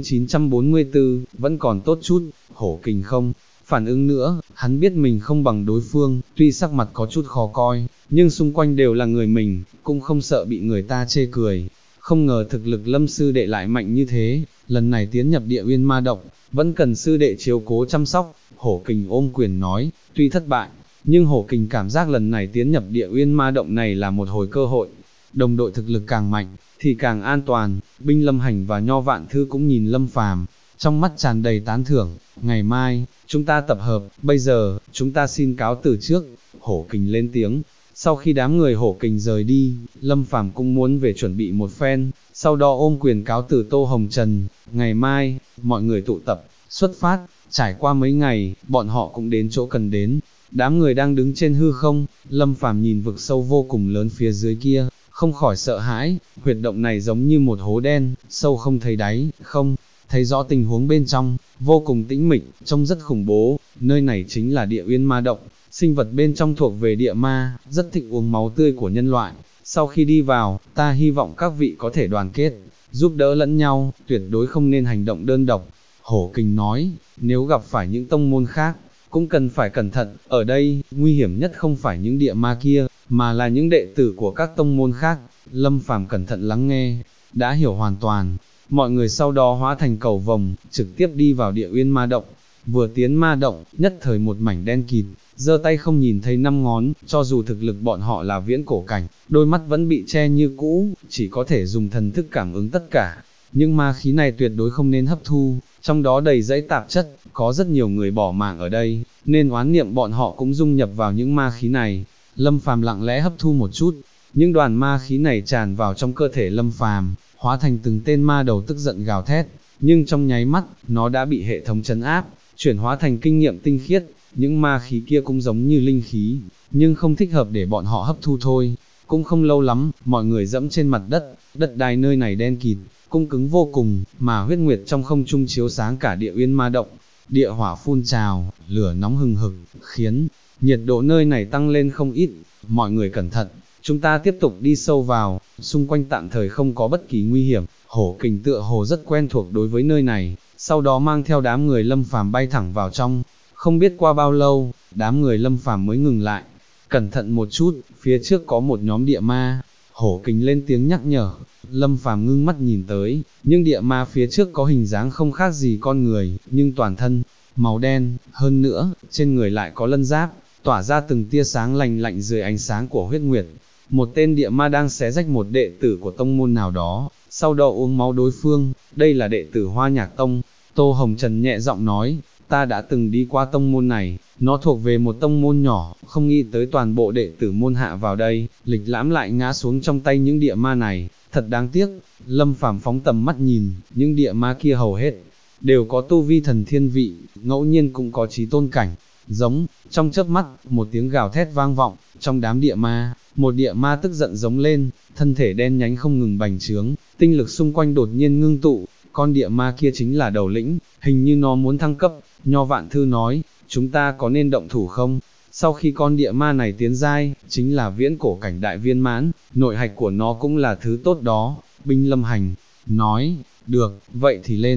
944, vẫn còn tốt chút, Hổ Kình không phản ứng nữa, hắn biết mình không bằng đối phương, tuy sắc mặt có chút khó coi, nhưng xung quanh đều là người mình, cũng không sợ bị người ta chê cười. Không ngờ thực lực Lâm sư đệ lại mạnh như thế, lần này tiến nhập địa uyên ma động, vẫn cần sư đệ chiếu cố chăm sóc. Hổ Kình ôm quyền nói, tuy thất bại, nhưng Hổ Kình cảm giác lần này tiến nhập địa uyên ma động này là một hồi cơ hội. Đồng đội thực lực càng mạnh, thì càng an toàn. Binh Lâm Hành và Nho Vạn Thư cũng nhìn Lâm Phàm, trong mắt tràn đầy tán thưởng. Ngày mai, chúng ta tập hợp, bây giờ, chúng ta xin cáo từ trước. Hổ Kình lên tiếng. Sau khi đám người Hổ Kình rời đi, Lâm Phàm cũng muốn về chuẩn bị một phen, sau đó ôm quyền cáo từ Tô Hồng Trần. Ngày mai, mọi người tụ tập, xuất phát. Trải qua mấy ngày, bọn họ cũng đến chỗ cần đến. Đám người đang đứng trên hư không, Lâm Phàm nhìn vực sâu vô cùng lớn phía dưới kia, không khỏi sợ hãi. Huyệt động này giống như một hố đen, sâu không thấy đáy, không thấy rõ tình huống bên trong, vô cùng tĩnh mịch, trông rất khủng bố. Nơi này chính là địa uyên ma động, sinh vật bên trong thuộc về địa ma, rất thích uống máu tươi của nhân loại. Sau khi đi vào, ta hy vọng các vị có thể đoàn kết, giúp đỡ lẫn nhau, tuyệt đối không nên hành động đơn độc. Hổ Kình nói, nếu gặp phải những tông môn khác, cũng cần phải cẩn thận, ở đây, nguy hiểm nhất không phải những địa ma kia, mà là những đệ tử của các tông môn khác. Lâm Phàm cẩn thận lắng nghe, đã hiểu hoàn toàn. Mọi người sau đó hóa thành cầu vồng, trực tiếp đi vào địa uyên ma động. Vừa tiến ma động, nhất thời một mảnh đen kịt, giơ tay không nhìn thấy 5 ngón, cho dù thực lực bọn họ là viễn cổ cảnh, đôi mắt vẫn bị che như cũ, chỉ có thể dùng thần thức cảm ứng tất cả. Nhưng ma khí này tuyệt đối không nên hấp thu, trong đó đầy dẫy tạp chất, có rất nhiều người bỏ mạng ở đây, nên oán niệm bọn họ cũng dung nhập vào những ma khí này. Lâm Phàm lặng lẽ hấp thu một chút, những đoàn ma khí này tràn vào trong cơ thể Lâm Phàm, hóa thành từng tên ma đầu tức giận gào thét, nhưng trong nháy mắt, nó đã bị hệ thống trấn áp, chuyển hóa thành kinh nghiệm tinh khiết. Những ma khí kia cũng giống như linh khí, nhưng không thích hợp để bọn họ hấp thu thôi. Cũng không lâu lắm, mọi người dẫm trên mặt đất, đất đai nơi này đen kịt, cung cứng vô cùng, mà huyết nguyệt trong không trung chiếu sáng cả địa uyên ma động. Địa hỏa phun trào, lửa nóng hừng hực, khiến nhiệt độ nơi này tăng lên không ít. Mọi người cẩn thận, chúng ta tiếp tục đi sâu vào, xung quanh tạm thời không có bất kỳ nguy hiểm. Hổ Kình tựa hồ rất quen thuộc đối với nơi này, sau đó mang theo đám người Lâm Phàm bay thẳng vào trong. Không biết qua bao lâu, đám người Lâm Phàm mới ngừng lại. Cẩn thận một chút, phía trước có một nhóm địa ma. Hổ Kình lên tiếng nhắc nhở. Lâm Phàm ngưng mắt nhìn tới, nhưng địa ma phía trước có hình dáng không khác gì con người, nhưng toàn thân màu đen, hơn nữa, trên người lại có lân giáp, tỏa ra từng tia sáng lành lạnh dưới ánh sáng của huyết nguyệt. Một tên địa ma đang xé rách một đệ tử của tông môn nào đó, sau đó uống máu đối phương. Đây là đệ tử Hoa Nhạc Tông. Tô Hồng Trần nhẹ giọng nói, ta đã từng đi qua tông môn này, nó thuộc về một tông môn nhỏ, không nghĩ tới toàn bộ đệ tử môn hạ vào đây, lịch lãm lại ngã xuống trong tay những địa ma này, thật đáng tiếc. Lâm Phàm phóng tầm mắt nhìn, những địa ma kia hầu hết đều có tu vi thần thiên vị, ngẫu nhiên cũng có chí tôn cảnh. Giống, trong chớp mắt, một tiếng gào thét vang vọng, trong đám địa ma, một địa ma tức giận giống lên, thân thể đen nhánh không ngừng bành trướng, tinh lực xung quanh đột nhiên ngưng tụ, con địa ma kia chính là đầu lĩnh, hình như nó muốn thăng cấp. Nho Vạn Thư nói, chúng ta có nên động thủ không? Sau khi con địa ma này tiến giai, chính là viễn cổ cảnh đại viên mãn, nội hạch của nó cũng là thứ tốt đó. Binh Lâm Hành nói, được, vậy thì lên.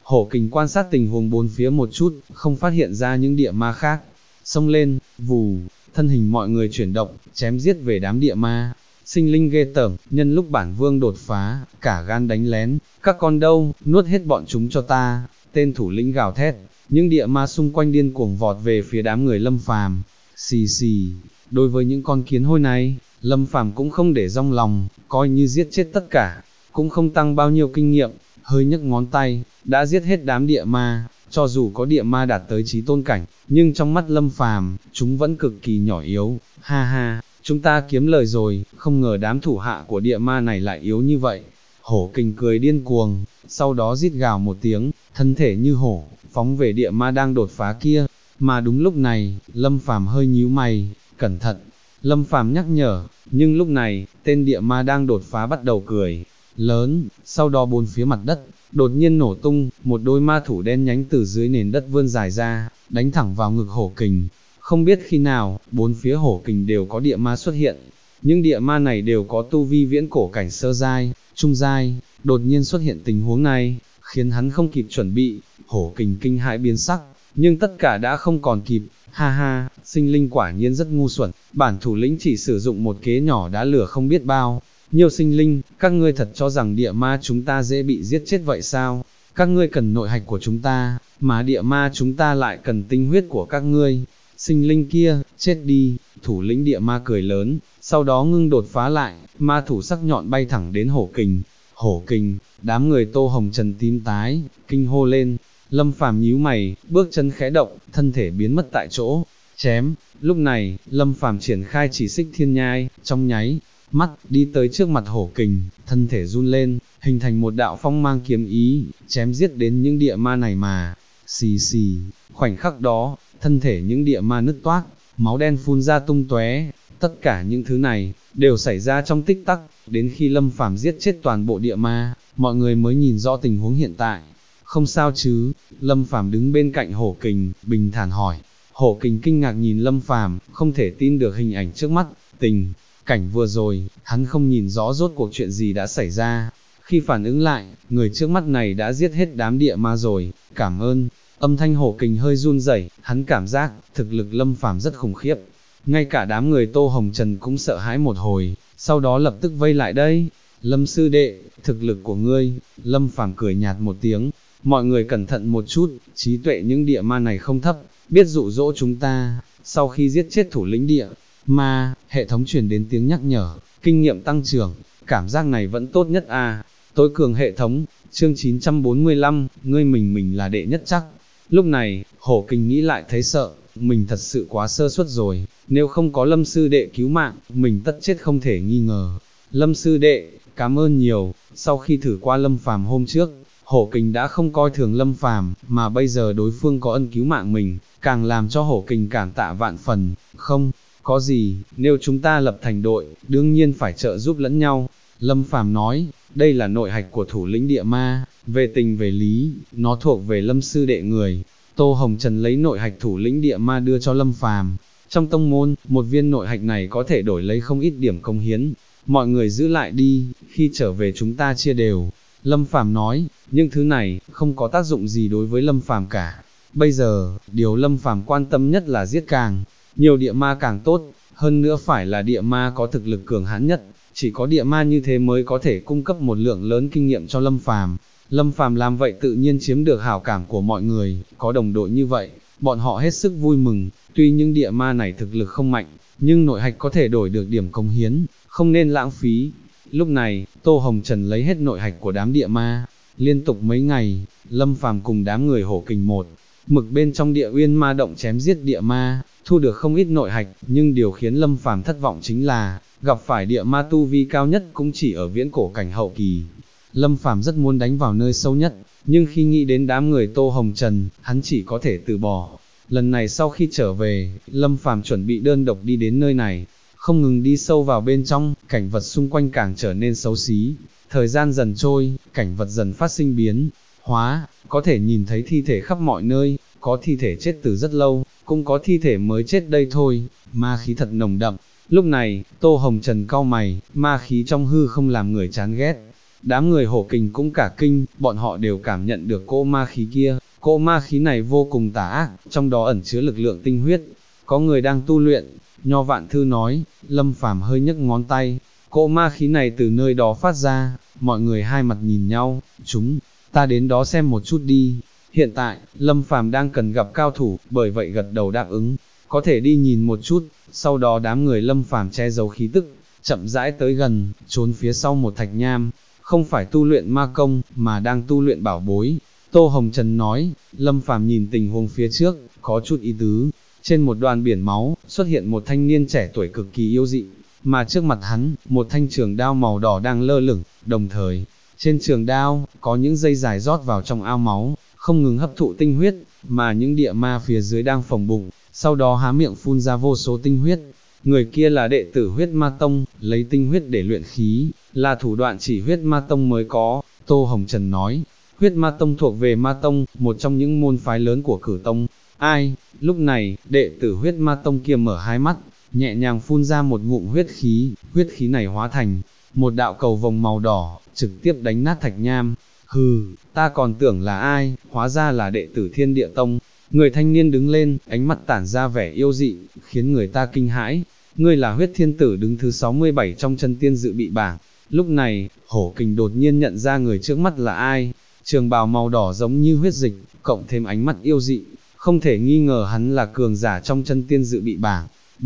Hổ Kình quan sát tình huống bốn phía một chút, không phát hiện ra những địa ma khác. Xông lên, vù, thân hình mọi người chuyển động, chém giết về đám địa ma. Sinh linh ghê tởm, nhân lúc bản vương đột phá, cả gan đánh lén, các con đâu, nuốt hết bọn chúng cho ta. Tên thủ lĩnh gào thét, những địa ma xung quanh điên cuồng vọt về phía đám người Lâm Phàm. Xì xì, đối với những con kiến hôi này, Lâm Phàm cũng không để trong lòng, coi như giết chết tất cả, cũng không tăng bao nhiêu kinh nghiệm, hơi nhấc ngón tay, đã giết hết đám địa ma. Cho dù có địa ma đạt tới chí tôn cảnh, nhưng trong mắt Lâm Phàm, chúng vẫn cực kỳ nhỏ yếu. Ha ha, chúng ta kiếm lời rồi, không ngờ đám thủ hạ của địa ma này lại yếu như vậy. Hổ Kình cười điên cuồng, sau đó rít gào một tiếng, thân thể như hổ, phóng về địa ma đang đột phá kia. Mà đúng lúc này, Lâm Phàm hơi nhíu mày, cẩn thận. Lâm Phàm nhắc nhở, nhưng lúc này, tên địa ma đang đột phá bắt đầu cười lớn, sau đó bốn phía mặt đất đột nhiên nổ tung, một đôi ma thủ đen nhánh từ dưới nền đất vươn dài ra, đánh thẳng vào ngực Hổ Kình. Không biết khi nào, bốn phía Hổ Kình đều có địa ma xuất hiện. Những địa ma này đều có tu vi viễn cổ cảnh sơ giai, trung giai. Đột nhiên xuất hiện tình huống này, khiến hắn không kịp chuẩn bị. Hổ Kình kinh hãi biến sắc, nhưng tất cả đã không còn kịp. Ha ha, sinh linh quả nhiên rất ngu xuẩn, bản thủ lĩnh chỉ sử dụng một kế nhỏ đã lừa không biết bao nhiều sinh linh. Các ngươi thật cho rằng địa ma chúng ta dễ bị giết chết vậy sao? Các ngươi cần nội hạch của chúng ta, mà địa ma chúng ta lại cần tinh huyết của các ngươi. Sinh linh kia, chết đi. Thủ lĩnh địa ma cười lớn, sau đó ngưng đột phá lại, ma thủ sắc nhọn bay thẳng đến Hổ Kình. Hổ Kình, đám người Tô Hồng Trần tím tái, kinh hô lên. Lâm Phàm nhíu mày, bước chân khẽ động, thân thể biến mất tại chỗ. Chém. Lúc này, Lâm Phàm triển khai chỉ xích thiên nhai, trong nháy mắt, đi tới trước mặt Hổ Kình, thân thể run lên, hình thành một đạo phong mang kiếm ý, chém giết đến những địa ma này mà. Xì xì, khoảnh khắc đó, thân thể những địa ma nứt toác, máu đen phun ra tung tóe. Tất cả những thứ này, đều xảy ra trong tích tắc, đến khi Lâm Phàm giết chết toàn bộ địa ma, mọi người mới nhìn rõ tình huống hiện tại. Không sao chứ? Lâm Phàm đứng bên cạnh Hổ Kình, bình thản hỏi. Hổ Kình kinh ngạc nhìn Lâm Phàm, không thể tin được hình ảnh trước mắt. Tình cảnh vừa rồi, hắn không nhìn rõ rốt cuộc chuyện gì đã xảy ra. Khi phản ứng lại, người trước mắt này đã giết hết đám địa ma rồi. Cảm ơn. Âm thanh Hổ Kình hơi run rẩy, hắn cảm giác thực lực Lâm Phàm rất khủng khiếp. Ngay cả đám người Tô Hồng Trần cũng sợ hãi một hồi, sau đó lập tức vây lại đây. Lâm sư đệ, thực lực của ngươi. Lâm Phàm cười nhạt một tiếng. Mọi người cẩn thận một chút, trí tuệ những địa ma này không thấp, biết dụ dỗ chúng ta. Sau khi giết chết thủ lĩnh địa ma, hệ thống truyền đến tiếng nhắc nhở, kinh nghiệm tăng trưởng, cảm giác này vẫn tốt nhất à. Tối cường hệ thống, chương 945, ngươi mình là đệ nhất chắc. Lúc này, Hổ Kình nghĩ lại thấy sợ, mình thật sự quá sơ suất rồi, nếu không có Lâm sư đệ cứu mạng, mình tất chết không thể nghi ngờ. Lâm sư đệ, cảm ơn nhiều. Sau khi thử qua Lâm Phàm hôm trước, Hổ Kình đã không coi thường Lâm Phàm, mà bây giờ đối phương có ân cứu mạng mình, càng làm cho Hổ Kình cảm tạ vạn phần. Không có gì, nếu chúng ta lập thành đội, đương nhiên phải trợ giúp lẫn nhau. Lâm Phàm nói, đây là nội hạch của thủ lĩnh địa ma, về tình về lý, nó thuộc về Lâm sư đệ người. Tô Hồng Trần lấy nội hạch thủ lĩnh địa ma đưa cho Lâm Phàm. Trong tông môn, một viên nội hạch này có thể đổi lấy không ít điểm công hiến. Mọi người giữ lại đi, khi trở về chúng ta chia đều. Lâm Phàm nói, những thứ này không có tác dụng gì đối với Lâm Phàm cả. Bây giờ, điều Lâm Phàm quan tâm nhất là giết càng nhiều địa ma càng tốt, hơn nữa phải là địa ma có thực lực cường hãn nhất, chỉ có địa ma như thế mới có thể cung cấp một lượng lớn kinh nghiệm cho Lâm Phàm. Lâm Phàm làm vậy tự nhiên chiếm được hảo cảm của mọi người, có đồng đội như vậy, bọn họ hết sức vui mừng. Tuy những địa ma này thực lực không mạnh, nhưng nội hạch có thể đổi được điểm công hiến, không nên lãng phí. Lúc này, Tô Hồng Trần lấy hết nội hạch của đám địa ma. Liên tục mấy ngày, Lâm Phàm cùng đám người Hổ Kình một mực bên trong địa uyên ma động chém giết địa ma, thu được không ít nội hạch, nhưng điều khiến Lâm Phàm thất vọng chính là, gặp phải địa ma tu vi cao nhất cũng chỉ ở viễn cổ cảnh hậu kỳ. Lâm Phàm rất muốn đánh vào nơi sâu nhất, nhưng khi nghĩ đến đám người Tô Hồng Trần, hắn chỉ có thể từ bỏ. Lần này sau khi trở về, Lâm Phàm chuẩn bị đơn độc đi đến nơi này, không ngừng đi sâu vào bên trong, cảnh vật xung quanh càng trở nên xấu xí. Thời gian dần trôi, cảnh vật dần phát sinh biến hóa, có thể nhìn thấy thi thể khắp mọi nơi, có thi thể chết từ rất lâu, cũng có thi thể mới chết đây thôi, ma khí thật nồng đậm. Lúc này, Tô Hồng Trần cau mày, ma khí trong hư không làm người chán ghét. Đám người Hổ Kình cũng cả kinh, bọn họ đều cảm nhận được cỗ ma khí kia, cỗ ma khí này vô cùng tà ác, trong đó ẩn chứa lực lượng tinh huyết. Có người đang tu luyện, Nho Vạn Thư nói. Lâm Phàm hơi nhấc ngón tay, cỗ ma khí này từ nơi đó phát ra. Mọi người hai mặt nhìn nhau, chúng ta đến đó xem một chút đi. Hiện tại, Lâm Phàm đang cần gặp cao thủ, bởi vậy gật đầu đáp ứng, có thể đi nhìn một chút. Sau đó đám người Lâm Phàm che giấu khí tức, chậm rãi tới gần, trốn phía sau một thạch nham, không phải tu luyện ma công, mà đang tu luyện bảo bối. Tô Hồng Trần nói. Lâm Phàm nhìn tình huống phía trước, có chút ý tứ. Trên một đoàn biển máu, xuất hiện một thanh niên trẻ tuổi cực kỳ yêu dị, mà trước mặt hắn, một thanh trường đao màu đỏ đang lơ lửng, đồng thời, trên trường đao, có những dây dài rót vào trong ao máu, không ngừng hấp thụ tinh huyết, mà những địa ma phía dưới đang phồng bụng, sau đó há miệng phun ra vô số tinh huyết. Người kia là đệ tử Huyết Ma Tông, lấy tinh huyết để luyện khí, là thủ đoạn chỉ Huyết Ma Tông mới có. Tô Hồng Trần nói. Huyết Ma Tông thuộc về Ma Tông, một trong những môn phái lớn của Cử Tông. Ai? Lúc này, đệ tử Huyết Ma Tông kia mở hai mắt, nhẹ nhàng phun ra một ngụm huyết khí này hóa thành một đạo cầu vồng màu đỏ, trực tiếp đánh nát thạch nham. Hừ, ta còn tưởng là ai, hóa ra là đệ tử Thiên Địa Tông. Người thanh niên đứng lên, ánh mắt tản ra vẻ yêu dị, khiến người ta kinh hãi. Ngươi là Huyết Thiên Tử đứng thứ 67 trong chân tiên dự bị bảng. Lúc này, Hổ Kình đột nhiên nhận ra người trước mắt là ai. Trường bào màu đỏ giống như huyết dịch, cộng thêm ánh mắt yêu dị, không thể nghi ngờ hắn là cường giả trong chân tiên dự bị bảng.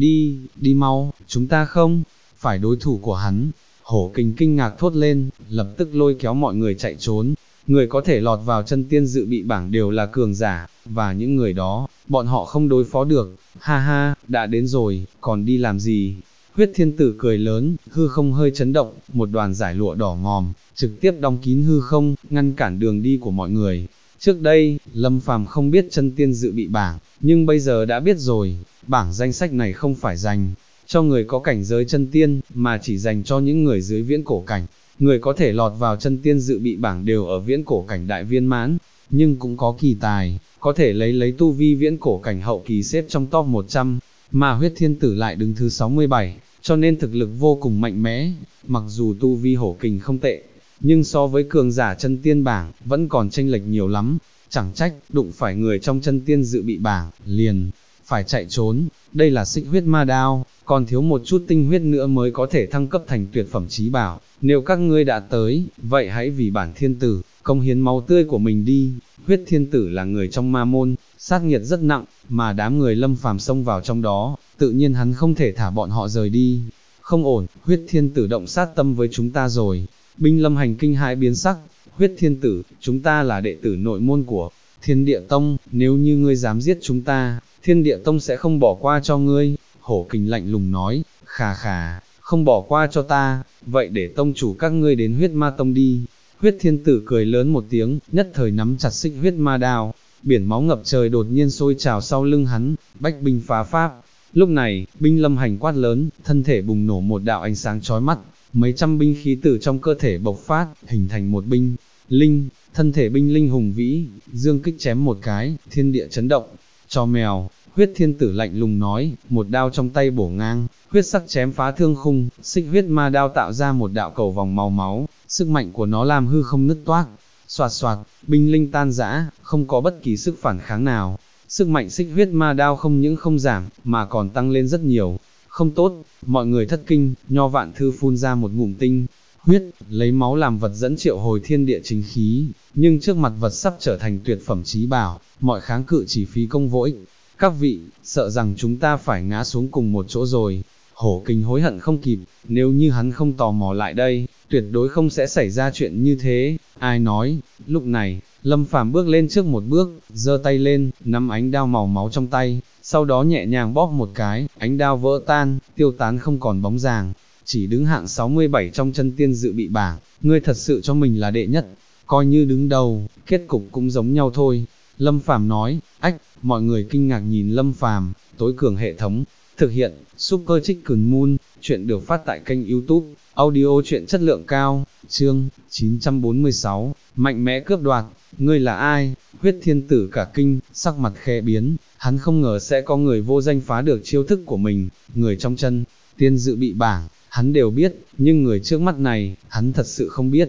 Đi mau, chúng ta không phải đối thủ của hắn. Hổ Kình kinh ngạc thốt lên, lập tức lôi kéo mọi người chạy trốn. Người có thể lọt vào chân tiên dự bị bảng đều là cường giả, và những người đó, bọn họ không đối phó được. Ha ha, đã đến rồi, còn đi làm gì? Huyết Thiên Tử cười lớn, hư không hơi chấn động, một đoàn giải lụa đỏ ngòm, trực tiếp đóng kín hư không, ngăn cản đường đi của mọi người. Trước đây, Lâm Phàm không biết chân tiên dự bị bảng, nhưng bây giờ đã biết rồi, bảng danh sách này không phải dành cho người có cảnh giới chân tiên, mà chỉ dành cho những người dưới viễn cổ cảnh. Người có thể lọt vào chân tiên dự bị bảng đều ở viễn cổ cảnh đại viên mãn, nhưng cũng có kỳ tài, có thể lấy tu vi viễn cổ cảnh hậu kỳ xếp trong top 100, mà Huyết Thiên Tử lại đứng thứ 67, cho nên thực lực vô cùng mạnh mẽ. Mặc dù tu vi Hổ Kình không tệ, nhưng so với cường giả chân tiên bảng, vẫn còn chênh lệch nhiều lắm. Chẳng trách, đụng phải người trong chân tiên dự bị bảng, liền phải chạy trốn. Đây là Xích Huyết Ma Đao, còn thiếu một chút tinh huyết nữa mới có thể thăng cấp thành tuyệt phẩm chí bảo. Nếu các ngươi đã tới, vậy hãy vì bản thiên tử, cống hiến máu tươi của mình đi. Huyết Thiên Tử là người trong ma môn, sát nghiệt rất nặng, mà đám người Lâm Phàm xông vào trong đó, tự nhiên hắn không thể thả bọn họ rời đi. Không ổn, Huyết Thiên Tử động sát tâm với chúng ta rồi. Binh Lâm Hành kinh hãi biến sắc. Huyết Thiên Tử, chúng ta là đệ tử nội môn của Thiên Địa Tông, nếu như ngươi dám giết chúng ta, Thiên Địa Tông sẽ không bỏ qua cho ngươi. Hổ Kình lạnh lùng nói. Khà khà, không bỏ qua cho ta, vậy để tông chủ các ngươi đến Huyết Ma Tông đi. Huyết Thiên Tử cười lớn một tiếng, nhất thời nắm chặt Xích Huyết Ma Đao, biển máu ngập trời đột nhiên sôi trào sau lưng hắn, bách binh phá pháp. Lúc này, Binh Lâm Hành quát lớn, thân thể bùng nổ một đạo ánh sáng chói mắt, mấy trăm binh khí từ trong cơ thể bộc phát, hình thành một binh linh, thân thể binh linh hùng vĩ, dương kích chém một cái, thiên địa chấn động. Cho mèo, Huyết Thiên Tử lạnh lùng nói, một đao trong tay bổ ngang, huyết sắc chém phá thương khung. Xích Huyết Ma Đao tạo ra một đạo cầu vòng màu máu, sức mạnh của nó làm hư không nứt toác. Soạt soạt, binh linh tan rã, không có bất kỳ sức phản kháng nào. Sức mạnh Xích Huyết Ma Đao không những không giảm, mà còn tăng lên rất nhiều. Không tốt, mọi người thất kinh. Nho Vạn Thư phun ra một ngụm tinh huyết, lấy máu làm vật dẫn triệu hồi thiên địa chính khí, nhưng trước mặt vật sắp trở thành tuyệt phẩm chí bảo, mọi kháng cự chỉ phí công vô ích. Các vị, sợ rằng chúng ta phải ngã xuống cùng một chỗ rồi. Hổ Kình hối hận không kịp, nếu như hắn không tò mò lại đây, tuyệt đối không sẽ xảy ra chuyện như thế. Ai nói? Lúc này, Lâm Phàm bước lên trước một bước, giơ tay lên, nắm ánh đao màu máu trong tay, sau đó nhẹ nhàng bóp một cái, ánh đao vỡ tan, tiêu tán không còn bóng dáng. Chỉ đứng hạng 67 trong chân tiên dự bị bảng, ngươi thật sự cho mình là đệ nhất, coi như đứng đầu, kết cục cũng giống nhau thôi. Lâm Phàm nói. Ách, mọi người kinh ngạc nhìn Lâm Phàm. Tối cường hệ thống, thực hiện, Super Chicken Moon, chuyện được phát tại kênh YouTube, audio chuyện chất lượng cao, chương 946, mạnh mẽ cướp đoạt. Ngươi là ai? Huyết Thiên Tử cả kinh, sắc mặt khẽ biến, hắn không ngờ sẽ có người vô danh phá được chiêu thức của mình. Người trong chân tiên dự bị bảng, hắn đều biết, nhưng người trước mắt này, hắn thật sự không biết.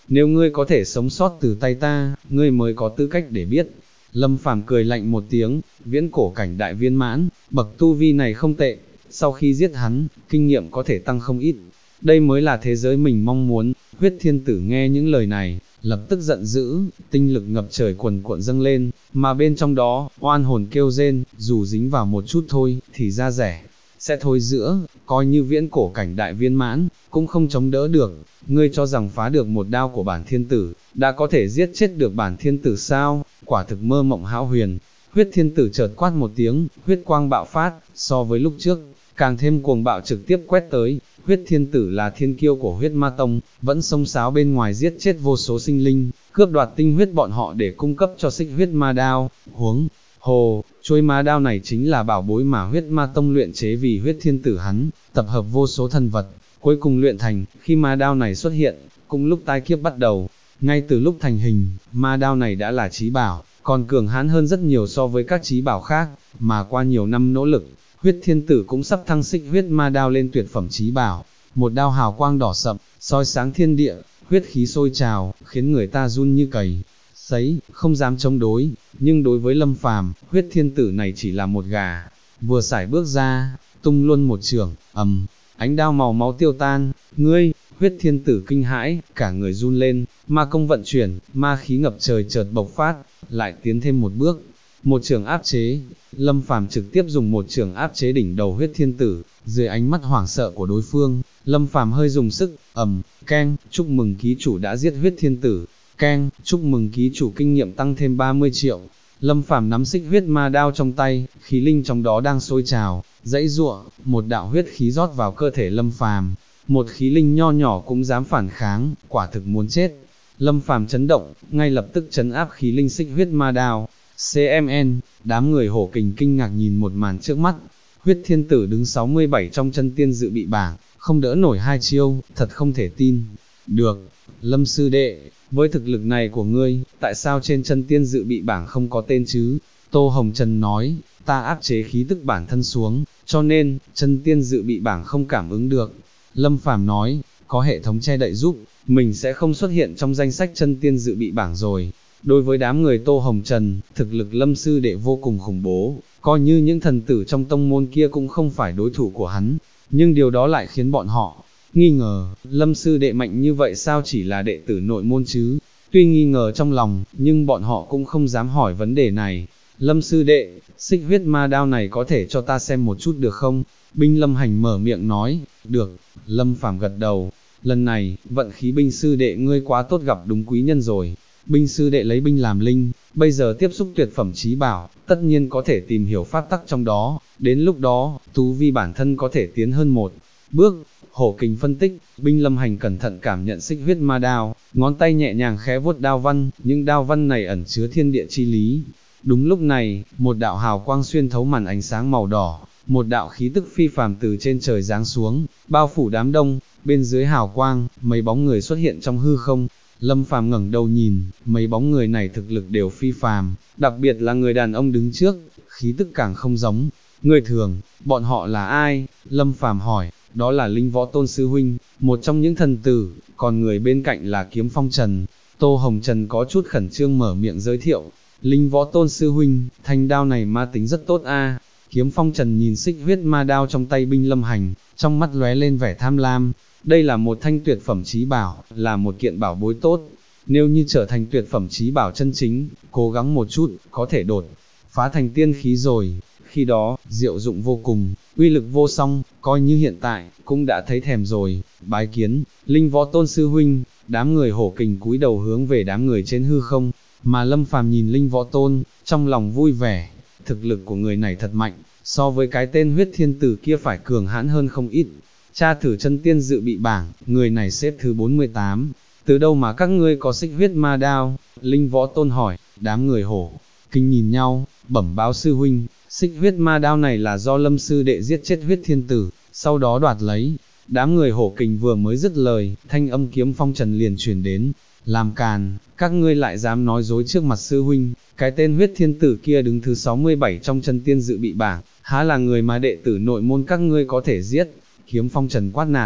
nếu ngươi có thể sống sót từ tay ta, ngươi mới có tư cách để biết. Lâm Phàm cười lạnh một tiếng, viễn cổ cảnh đại viên mãn, bậc tu vi này không tệ, sau khi giết hắn, kinh nghiệm có thể tăng không ít. Đây mới là thế giới mình mong muốn. Huyết Thiên Tử nghe những lời này, lập tức giận dữ, tinh lực ngập trời cuồn cuộn dâng lên, mà bên trong đó, oan hồn kêu rên, dù dính vào một chút thôi, thì ra rẻ, sẽ thối giữa, coi như viễn cổ cảnh đại viên mãn, cũng không chống đỡ được. Ngươi cho rằng phá được một đao của bản thiên tử, đã có thể giết chết được bản thiên tử sao? Quả thực mơ mộng hão huyền. Huyết Thiên Tử chợt quát một tiếng, huyết quang bạo phát, so với lúc trước, càng thêm cuồng bạo trực tiếp quét tới. Huyết Thiên Tử là thiên kiêu của huyết ma tông, vẫn xông xáo bên ngoài giết chết vô số sinh linh, cướp đoạt tinh huyết bọn họ để cung cấp cho xích huyết ma đao. Huống hồ, chuôi ma đao này chính là bảo bối mà huyết ma tông luyện chế vì Huyết Thiên Tử hắn, tập hợp vô số thần vật, cuối cùng luyện thành. Khi ma đao này xuất hiện, cùng lúc tai kiếp bắt đầu, ngay từ lúc thành hình, ma đao này đã là chí bảo, còn cường hãn hơn rất nhiều so với các chí bảo khác, mà qua nhiều năm nỗ lực, Huyết Thiên Tử cũng sắp thăng xích huyết ma đao lên tuyệt phẩm chí bảo. Một đao hào quang đỏ sậm, soi sáng thiên địa, huyết khí sôi trào, khiến người ta run như cầy sấy, không dám chống đối. Nhưng đối với Lâm Phàm, Huyết Thiên Tử này chỉ là một gà, vừa sải bước ra, tung luôn một chưởng, ánh đao màu máu tiêu tan. Ngươi! Huyết Thiên Tử kinh hãi, cả người run lên, ma công vận chuyển, ma khí ngập trời chợt bộc phát, lại tiến thêm một bước, một chưởng áp chế. Lâm Phàm trực tiếp dùng một chưởng áp chế đỉnh đầu Huyết Thiên Tử. Dưới ánh mắt hoảng sợ của đối phương, Lâm Phàm hơi dùng sức, keng, chúc mừng ký chủ đã giết Huyết Thiên Tử, keng, chúc mừng ký chủ kinh nghiệm tăng thêm 30 triệu. Lâm Phàm nắm xích huyết ma đao trong tay, khí linh trong đó đang sôi trào, dãy giụa, một đạo huyết khí rót vào cơ thể Lâm Phàm. Một khí linh nho nhỏ cũng dám phản kháng, quả thực muốn chết. Lâm Phàm chấn động, ngay lập tức trấn áp khí linh xích huyết ma đao. CMN, đám người Hổ Kình kinh ngạc nhìn một màn trước mắt. Huyết Thiên Tử đứng 67 trong chân tiên dự bị bảng, không đỡ nổi hai chiêu, thật không thể tin. Được, Lâm sư đệ, với thực lực này của ngươi, tại sao trên chân tiên dự bị bảng không có tên chứ? Tô Hồng Trần nói, ta áp chế khí tức bản thân xuống, cho nên, chân tiên dự bị bảng không cảm ứng được. Lâm Phàm nói, có hệ thống che đậy giúp, mình sẽ không xuất hiện trong danh sách chân tiên dự bị bảng rồi. Đối với đám người Tô Hồng Trần, thực lực Lâm sư đệ vô cùng khủng bố, coi như những thần tử trong tông môn kia cũng không phải đối thủ của hắn, nhưng điều đó lại khiến bọn họ nghi ngờ, Lâm sư đệ mạnh như vậy sao chỉ là đệ tử nội môn chứ? Tuy nghi ngờ trong lòng, nhưng bọn họ cũng không dám hỏi vấn đề này. Lâm sư đệ, xích huyết ma đao này có thể cho ta xem một chút được không? Binh Lâm Hành mở miệng nói, được. Lâm Phàm gật đầu, lần này, vận khí binh sư đệ ngươi quá tốt, gặp đúng quý nhân rồi. Binh sư đệ lấy binh làm linh, bây giờ tiếp xúc tuyệt phẩm chí bảo, tất nhiên có thể tìm hiểu pháp tắc trong đó, đến lúc đó, tu vi bản thân có thể tiến hơn một bước. Hổ Kình phân tích, Binh Lâm Hành cẩn thận cảm nhận xích huyết ma đao, ngón tay nhẹ nhàng khẽ vuốt đao văn, những đao văn này ẩn chứa thiên địa chi lý. Đúng lúc này, một đạo hào quang xuyên thấu màn ánh sáng màu đỏ, một đạo khí tức phi phàm từ trên trời giáng xuống, bao phủ đám đông. Bên dưới hào quang, mấy bóng người xuất hiện trong hư không. Lâm Phàm ngẩng đầu nhìn, mấy bóng người này thực lực đều phi phàm, đặc biệt là người đàn ông đứng trước, khí tức càng không giống người thường. Bọn họ là ai? Lâm Phàm hỏi. Đó là Linh Võ Tôn sư huynh, một trong những thần tử, còn người bên cạnh là Kiếm Phong Trần. Tô Hồng Trần có chút khẩn trương mở miệng giới thiệu. Linh Võ Tôn sư huynh, thanh đao này ma tính rất tốt a. Kiếm Phong Trần nhìn xích huyết ma đao trong tay Binh Lâm Hành, trong mắt lóe lên vẻ tham lam. Đây là một thanh tuyệt phẩm chí bảo, là một kiện bảo bối tốt. Nếu như trở thành tuyệt phẩm chí bảo chân chính, cố gắng một chút, có thể đột phá thành tiên khí rồi. Khi đó, diệu dụng vô cùng, uy lực vô song, coi như hiện tại, cũng đã thấy thèm rồi. Bái kiến, Linh Võ Tôn sư huynh. Đám người Hổ Kình cúi đầu hướng về đám người trên hư không, mà Lâm Phàm nhìn Linh Võ Tôn, trong lòng vui vẻ. Thực lực của người này thật mạnh, so với cái tên Huyết Thiên Tử kia phải cường hãn hơn không ít. Tra thử chân tiên dự bị bảng, người này xếp thứ 48. Từ đâu mà các ngươi có xích huyết ma đao? Linh Võ Tôn hỏi. Đám người Hổ Kình nhìn nhau, bẩm báo sư huynh, xích huyết ma đao này là do Lâm sư đệ giết chết Huyết Thiên Tử, sau đó đoạt lấy. Đám người Hổ Kình vừa mới dứt lời, thanh âm Kiếm Phong Trần liền truyền đến. Làm càn, các ngươi lại dám nói dối trước mặt sư huynh, cái tên Huyết Thiên Tử kia đứng thứ 67 trong chân tiên dự bị bảng, há là người mà đệ tử nội môn các ngươi có thể giết? Kiếm Phong Trần quát nạt.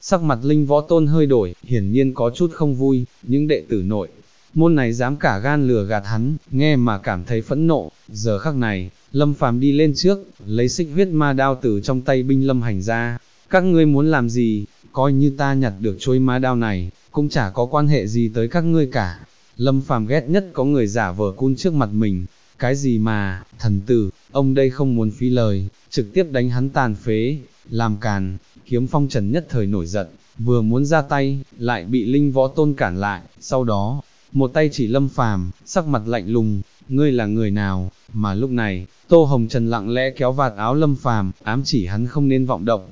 Sắc mặt Linh Võ Tôn hơi đổi, hiển nhiên có chút không vui, những đệ tử nội môn này dám cả gan lừa gạt hắn, nghe mà cảm thấy phẫn nộ. Giờ khắc này, Lâm Phàm đi lên trước, lấy xích huyết ma đao từ trong tay binh Lâm Hành ra. Các ngươi muốn làm gì, coi như ta nhặt được chuôi ma đao này, cũng chả có quan hệ gì tới các ngươi cả. Lâm Phàm ghét nhất có người giả vờ cun trước mặt mình. Cái gì mà, thần tử, ông đây không muốn phí lời, trực tiếp đánh hắn tàn phế, làm càn. Kiếm Phong Trần nhất thời nổi giận, vừa muốn ra tay, lại bị Linh Võ Tôn cản lại, sau đó, một tay chỉ Lâm Phàm, sắc mặt lạnh lùng, ngươi là người nào? Mà lúc này, Tô Hồng Trần lặng lẽ kéo vạt áo Lâm Phàm, ám chỉ hắn không nên vọng động.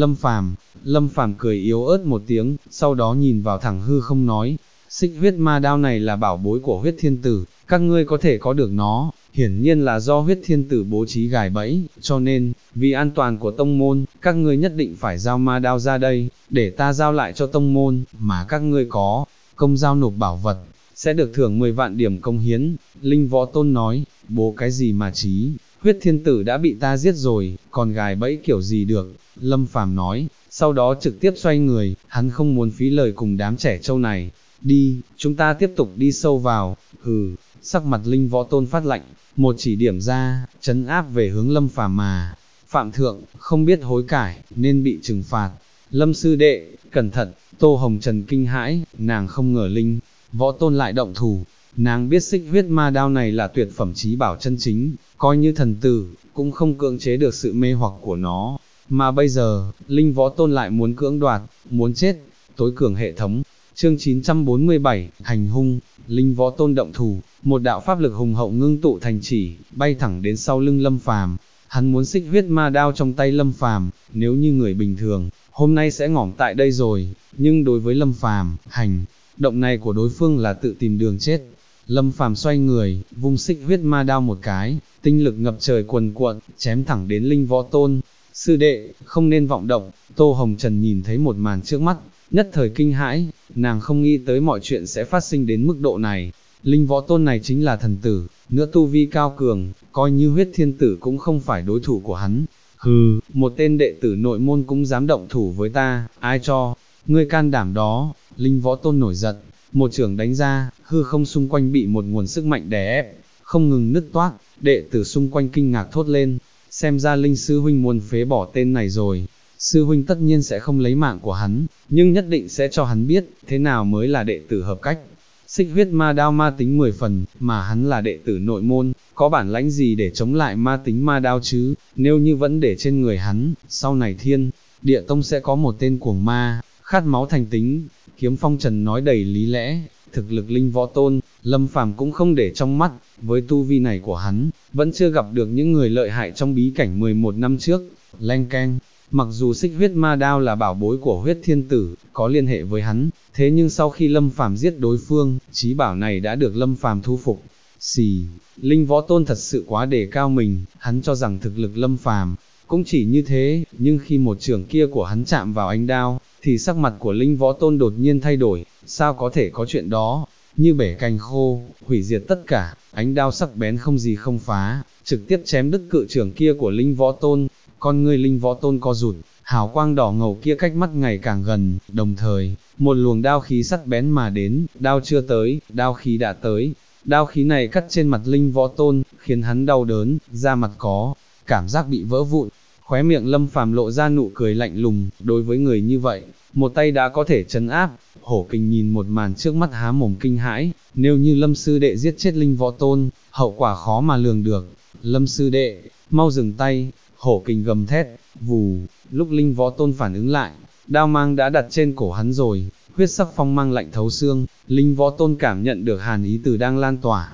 Lâm Phàm cười yếu ớt một tiếng, sau đó nhìn vào thẳng hư không nói, xích huyết ma đao này là bảo bối của huyết thiên tử, các ngươi có thể có được nó, hiển nhiên là do huyết thiên tử bố trí gài bẫy, cho nên, vì an toàn của tông môn, các ngươi nhất định phải giao ma đao ra đây, để ta giao lại cho tông môn, mà các ngươi có công giao nộp bảo vật, sẽ được thưởng 10 vạn điểm công hiến. Linh Võ Tôn nói, bố cái gì mà trí, huyết thiên tử đã bị ta giết rồi, còn gài bẫy kiểu gì được. Lâm Phàm nói, sau đó trực tiếp xoay người, hắn không muốn phí lời cùng đám trẻ trâu này. Đi, chúng ta tiếp tục đi sâu vào. Hừ, sắc mặt Linh Võ Tôn phát lạnh, một chỉ điểm ra, trấn áp về hướng Lâm Phàm mà. Phạm thượng, không biết hối cải, nên bị trừng phạt. Lâm sư đệ, cẩn thận. Tô Hồng Trần kinh hãi, nàng không ngờ Linh Võ Tôn lại động thủ. Nàng biết xích huyết ma đao này là tuyệt phẩm chí bảo chân chính, coi như thần tử, cũng không cưỡng chế được sự mê hoặc của nó. Mà bây giờ, Linh Võ Tôn lại muốn cưỡng đoạt, muốn chết. Tối cường hệ thống. Chương 947, hành hung. Linh Võ Tôn động thủ, một đạo pháp lực hùng hậu ngưng tụ thành chỉ, bay thẳng đến sau lưng Lâm Phàm. Hắn muốn xích huyết ma đao trong tay Lâm Phàm, nếu như người bình thường, hôm nay sẽ ngỏm tại đây rồi, nhưng đối với Lâm Phàm, hành động này của đối phương là tự tìm đường chết. Lâm Phàm xoay người, vung xích huyết ma đao một cái, tinh lực ngập trời cuồn cuộn, chém thẳng đến Linh Võ Tôn. Sư đệ, không nên vọng động. Tô Hồng Trần nhìn thấy một màn trước mắt, nhất thời kinh hãi, nàng không nghĩ tới mọi chuyện sẽ phát sinh đến mức độ này. Linh Võ Tôn này chính là thần tử, nữa tu vi cao cường, coi như huyết thiên tử cũng không phải đối thủ của hắn. Hừ, một tên đệ tử nội môn cũng dám động thủ với ta, ai cho ngươi can đảm đó. Linh Võ Tôn nổi giận, một chưởng đánh ra, hư không xung quanh bị một nguồn sức mạnh đè ép, không ngừng nứt toác. Đệ tử xung quanh kinh ngạc thốt lên, xem ra Linh sư huynh muốn phế bỏ tên này rồi. Sư huynh tất nhiên sẽ không lấy mạng của hắn, nhưng nhất định sẽ cho hắn biết, thế nào mới là đệ tử hợp cách. Xích huyết ma đao ma tính 10 phần, mà hắn là đệ tử nội môn, có bản lãnh gì để chống lại ma tính ma đao chứ, nếu như vẫn để trên người hắn, sau này Thiên Địa Tông sẽ có một tên cuồng ma, khát máu thành tính. Kiếm Phong Trần nói đầy lý lẽ, thực lực Linh Võ Tôn, Lâm Phàm cũng không để trong mắt, với tu vi này của hắn, vẫn chưa gặp được những người lợi hại trong bí cảnh 11 năm trước. Leng keng. Mặc dù xích huyết ma đao là bảo bối của huyết thiên tử, có liên hệ với hắn, thế nhưng sau khi Lâm Phàm giết đối phương, chí bảo này đã được Lâm Phàm thu phục. Xì, Linh Võ Tôn thật sự quá đề cao mình, hắn cho rằng thực lực Lâm Phàm cũng chỉ như thế, nhưng khi một chưởng kia của hắn chạm vào ánh đao, thì sắc mặt của Linh Võ Tôn đột nhiên thay đổi, sao có thể có chuyện đó, như bẻ cành khô, hủy diệt tất cả, ánh đao sắc bén không gì không phá, trực tiếp chém đứt cự chưởng kia của Linh Võ Tôn. Con ngươi Linh Võ Tôn co rụt, hào quang đỏ ngầu kia cách mắt ngày càng gần, đồng thời, một luồng đao khí sắt bén mà đến, đao chưa tới, đao khí đã tới. Đao khí này cắt trên mặt Linh Võ Tôn, khiến hắn đau đớn, da mặt có cảm giác bị vỡ vụn. Khóe miệng Lâm Phàm lộ ra nụ cười lạnh lùng, đối với người như vậy, một tay đã có thể trấn áp. Hổ Kình nhìn một màn trước mắt há mồm kinh hãi, nếu như Lâm sư đệ giết chết Linh Võ Tôn, hậu quả khó mà lường được. Lâm sư đệ, mau dừng tay. Hổ Kình gầm thét, vù, lúc Linh Võ Tôn phản ứng lại, đao mang đã đặt trên cổ hắn rồi, huyết sắc phong mang lạnh thấu xương. Linh Võ Tôn cảm nhận được hàn ý từ đang lan tỏa.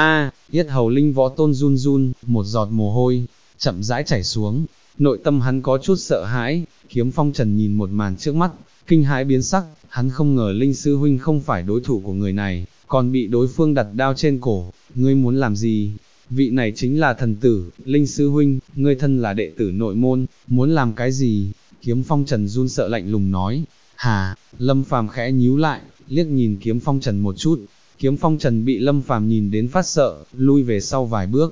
Yết hầu Linh Võ Tôn run run, một giọt mồ hôi chậm rãi chảy xuống, nội tâm hắn có chút sợ hãi. Kiếm Phong Trần nhìn một màn trước mắt, kinh hãi biến sắc, hắn không ngờ Linh sư huynh không phải đối thủ của người này, còn bị đối phương đặt đao trên cổ. Ngươi muốn làm gì? Vị này chính là thần tử, Linh sư huynh, ngươi thân là đệ tử nội môn, muốn làm cái gì? Kiếm Phong Trần run sợ lạnh lùng nói. Hà, Lâm Phàm khẽ nhíu lại, liếc nhìn Kiếm Phong Trần một chút. Kiếm Phong Trần bị Lâm Phàm nhìn đến phát sợ, lui về sau vài bước.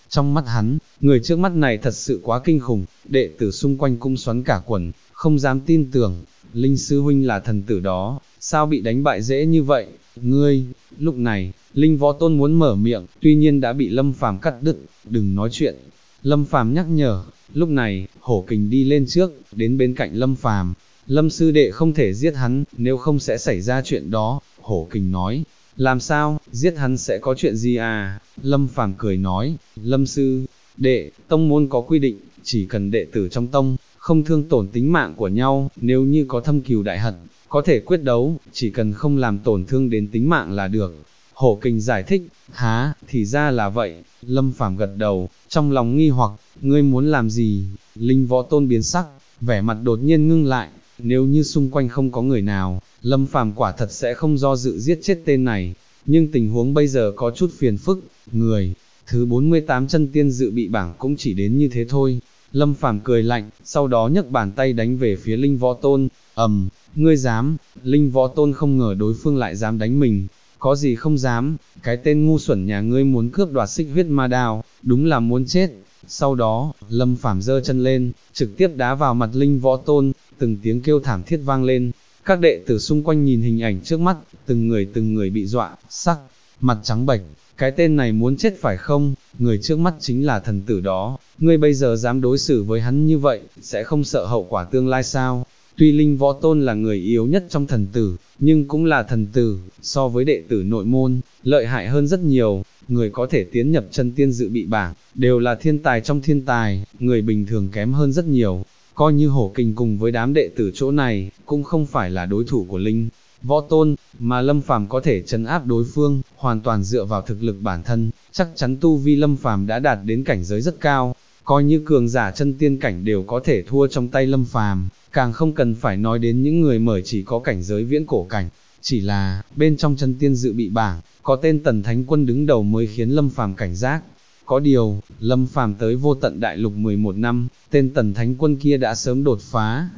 Trong mắt hắn, người trước mắt này thật sự quá kinh khủng, đệ tử xung quanh cũng xoắn cả quần, không dám tin tưởng, Linh sư huynh là thần tử đó, sao bị đánh bại dễ như vậy, ngươi, lúc này, Linh Võ Tôn muốn mở miệng, tuy nhiên đã bị Lâm Phàm cắt đứt, đừng nói chuyện, Lâm Phàm nhắc nhở, lúc này, Hổ Kình đi lên trước, đến bên cạnh Lâm Phàm, Lâm sư đệ không thể giết hắn, nếu không sẽ xảy ra chuyện đó, Hổ Kình nói, làm sao, giết hắn sẽ có chuyện gì à, Lâm Phàm cười nói, Lâm sư đệ, tông môn có quy định, chỉ cần đệ tử trong tông, không thương tổn tính mạng của nhau, nếu như có thâm cừu đại hận, có thể quyết đấu, chỉ cần không làm tổn thương đến tính mạng là được. Hổ Kình giải thích, há, thì ra là vậy, Lâm Phàm gật đầu, trong lòng nghi hoặc, ngươi muốn làm gì, Linh Võ Tôn biến sắc, vẻ mặt đột nhiên ngưng lại, nếu như xung quanh không có người nào, Lâm Phàm quả thật sẽ không do dự giết chết tên này, nhưng tình huống bây giờ có chút phiền phức, người, thứ 48 chân tiên dự bị bảng cũng chỉ đến như thế thôi. Lâm Phàm cười lạnh, sau đó nhấc bàn tay đánh về phía Linh Võ Tôn, ngươi dám, Linh Võ Tôn không ngờ đối phương lại dám đánh mình, có gì không dám, cái tên ngu xuẩn nhà ngươi muốn cướp đoạt xích huyết ma đao, đúng là muốn chết. Sau đó, Lâm Phàm giơ chân lên, trực tiếp đá vào mặt Linh Võ Tôn, từng tiếng kêu thảm thiết vang lên, các đệ tử xung quanh nhìn hình ảnh trước mắt, từng người bị dọa, sắc, mặt trắng bệch, cái tên này muốn chết phải không, người trước mắt chính là thần tử đó, ngươi bây giờ dám đối xử với hắn như vậy, sẽ không sợ hậu quả tương lai sao? Tuy Linh Võ Tôn là người yếu nhất trong thần tử, nhưng cũng là thần tử, so với đệ tử nội môn, lợi hại hơn rất nhiều, người có thể tiến nhập chân tiên dự bị bảng, đều là thiên tài trong thiên tài, người bình thường kém hơn rất nhiều, coi như Hổ Kình cùng với đám đệ tử chỗ này, cũng không phải là đối thủ của Linh Võ Tôn, mà Lâm Phàm có thể trấn áp đối phương, hoàn toàn dựa vào thực lực bản thân, chắc chắn tu vi Lâm Phàm đã đạt đến cảnh giới rất cao, coi như cường giả chân tiên cảnh đều có thể thua trong tay Lâm Phàm, càng không cần phải nói đến những người mới chỉ có cảnh giới viễn cổ cảnh, chỉ là, bên trong chân tiên dự bị bảng, có tên Tần Thánh Quân đứng đầu mới khiến Lâm Phàm cảnh giác. Có điều, Lâm Phàm tới vô tận đại lục 11 năm, tên Tần Thánh Quân kia đã sớm đột phá,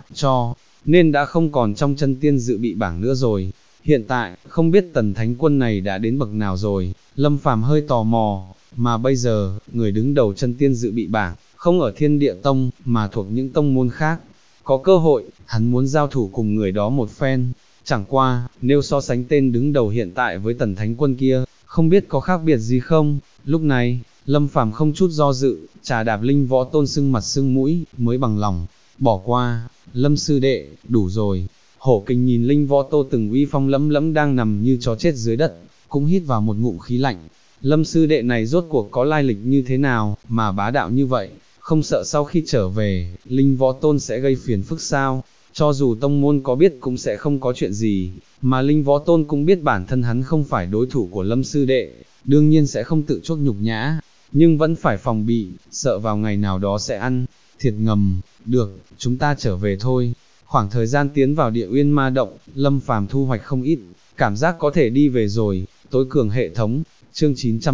nên đã không còn trong chân tiên dự bị bảng nữa rồi. Hiện tại, không biết Tần Thánh Quân này đã đến bậc nào rồi, Lâm Phàm hơi tò mò, mà bây giờ, người đứng đầu chân tiên dự bị bảng, không ở Thiên Địa Tông, mà thuộc những tông môn khác. Có cơ hội, hắn muốn giao thủ cùng người đó một phen, chẳng qua, nếu so sánh tên đứng đầu hiện tại với Tần Thánh Quân kia, không biết có khác biệt gì không, lúc này, Lâm Phàm không chút do dự, trà đạp Linh Võ Tôn sưng mặt sưng mũi, mới bằng lòng, bỏ qua, Lâm sư đệ, đủ rồi. Hổ Kình nhìn Linh Võ Tô từng uy phong lẫm lẫm đang nằm như chó chết dưới đất, cũng hít vào một ngụm khí lạnh. Lâm sư đệ này rốt cuộc có lai lịch như thế nào, mà bá đạo như vậy, không sợ sau khi trở về, Linh Võ Tôn sẽ gây phiền phức sao? Cho dù tông môn có biết cũng sẽ không có chuyện gì, mà Linh Võ Tôn cũng biết bản thân hắn không phải đối thủ của Lâm sư đệ, đương nhiên sẽ không tự chuốc nhục nhã, nhưng vẫn phải phòng bị, sợ vào ngày nào đó sẽ ăn thiệt ngầm. Được, chúng ta trở về thôi. Khoảng thời gian tiến vào Địa Uyên Ma Động, Lâm Phàm thu hoạch không ít, cảm giác có thể đi về rồi. Tối cường hệ thống, chương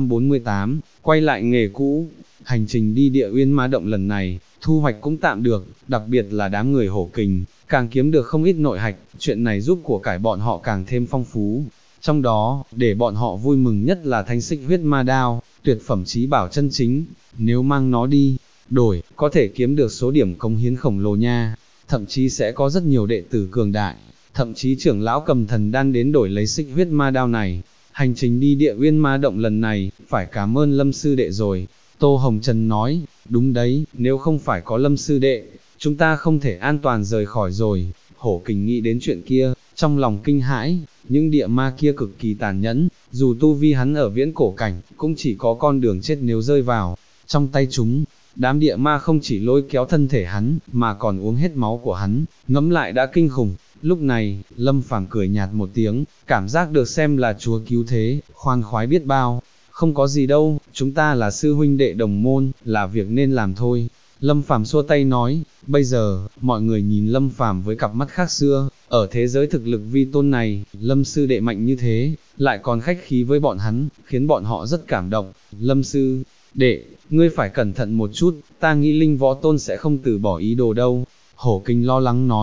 948, quay lại nghề cũ. Hành trình đi Địa Uyên Ma Động lần này, thu hoạch cũng tạm được, đặc biệt là đám người Hổ Kình, càng kiếm được không ít nội hạch, chuyện này giúp của cải bọn họ càng thêm phong phú. Trong đó, để bọn họ vui mừng nhất là thanh xích huyết ma đao, tuyệt phẩm chí bảo chân chính, nếu mang nó đi, đổi, có thể kiếm được số điểm cống hiến khổng lồ nha, thậm chí sẽ có rất nhiều đệ tử cường đại, thậm chí trưởng lão cầm thần đan đến đổi lấy xích huyết ma đao này. Hành trình đi Địa Uyên Ma Động lần này, phải cảm ơn Lâm sư đệ rồi. Tô Hồng Trần nói, đúng đấy, nếu không phải có Lâm sư đệ, chúng ta không thể an toàn rời khỏi rồi. Hổ Kình nghĩ đến chuyện kia, trong lòng kinh hãi, những địa ma kia cực kỳ tàn nhẫn, dù tu vi hắn ở viễn cổ cảnh, cũng chỉ có con đường chết nếu rơi vào trong tay chúng. Đám địa ma không chỉ lôi kéo thân thể hắn, mà còn uống hết máu của hắn, ngẫm lại đã kinh khủng. Lúc này, Lâm Phàm cười nhạt một tiếng, cảm giác được xem là chúa cứu thế, khoan khoái biết bao. Không có gì đâu, chúng ta là sư huynh đệ đồng môn, là việc nên làm thôi. Lâm Phàm xua tay nói, bây giờ, mọi người nhìn Lâm Phàm với cặp mắt khác xưa, ở thế giới thực lực vi tôn này, Lâm sư đệ mạnh như thế, lại còn khách khí với bọn hắn, khiến bọn họ rất cảm động. Lâm sư đệ, ngươi phải cẩn thận một chút, ta nghĩ Linh Võ Tôn sẽ không từ bỏ ý đồ đâu. Hổ Kình lo lắng nói,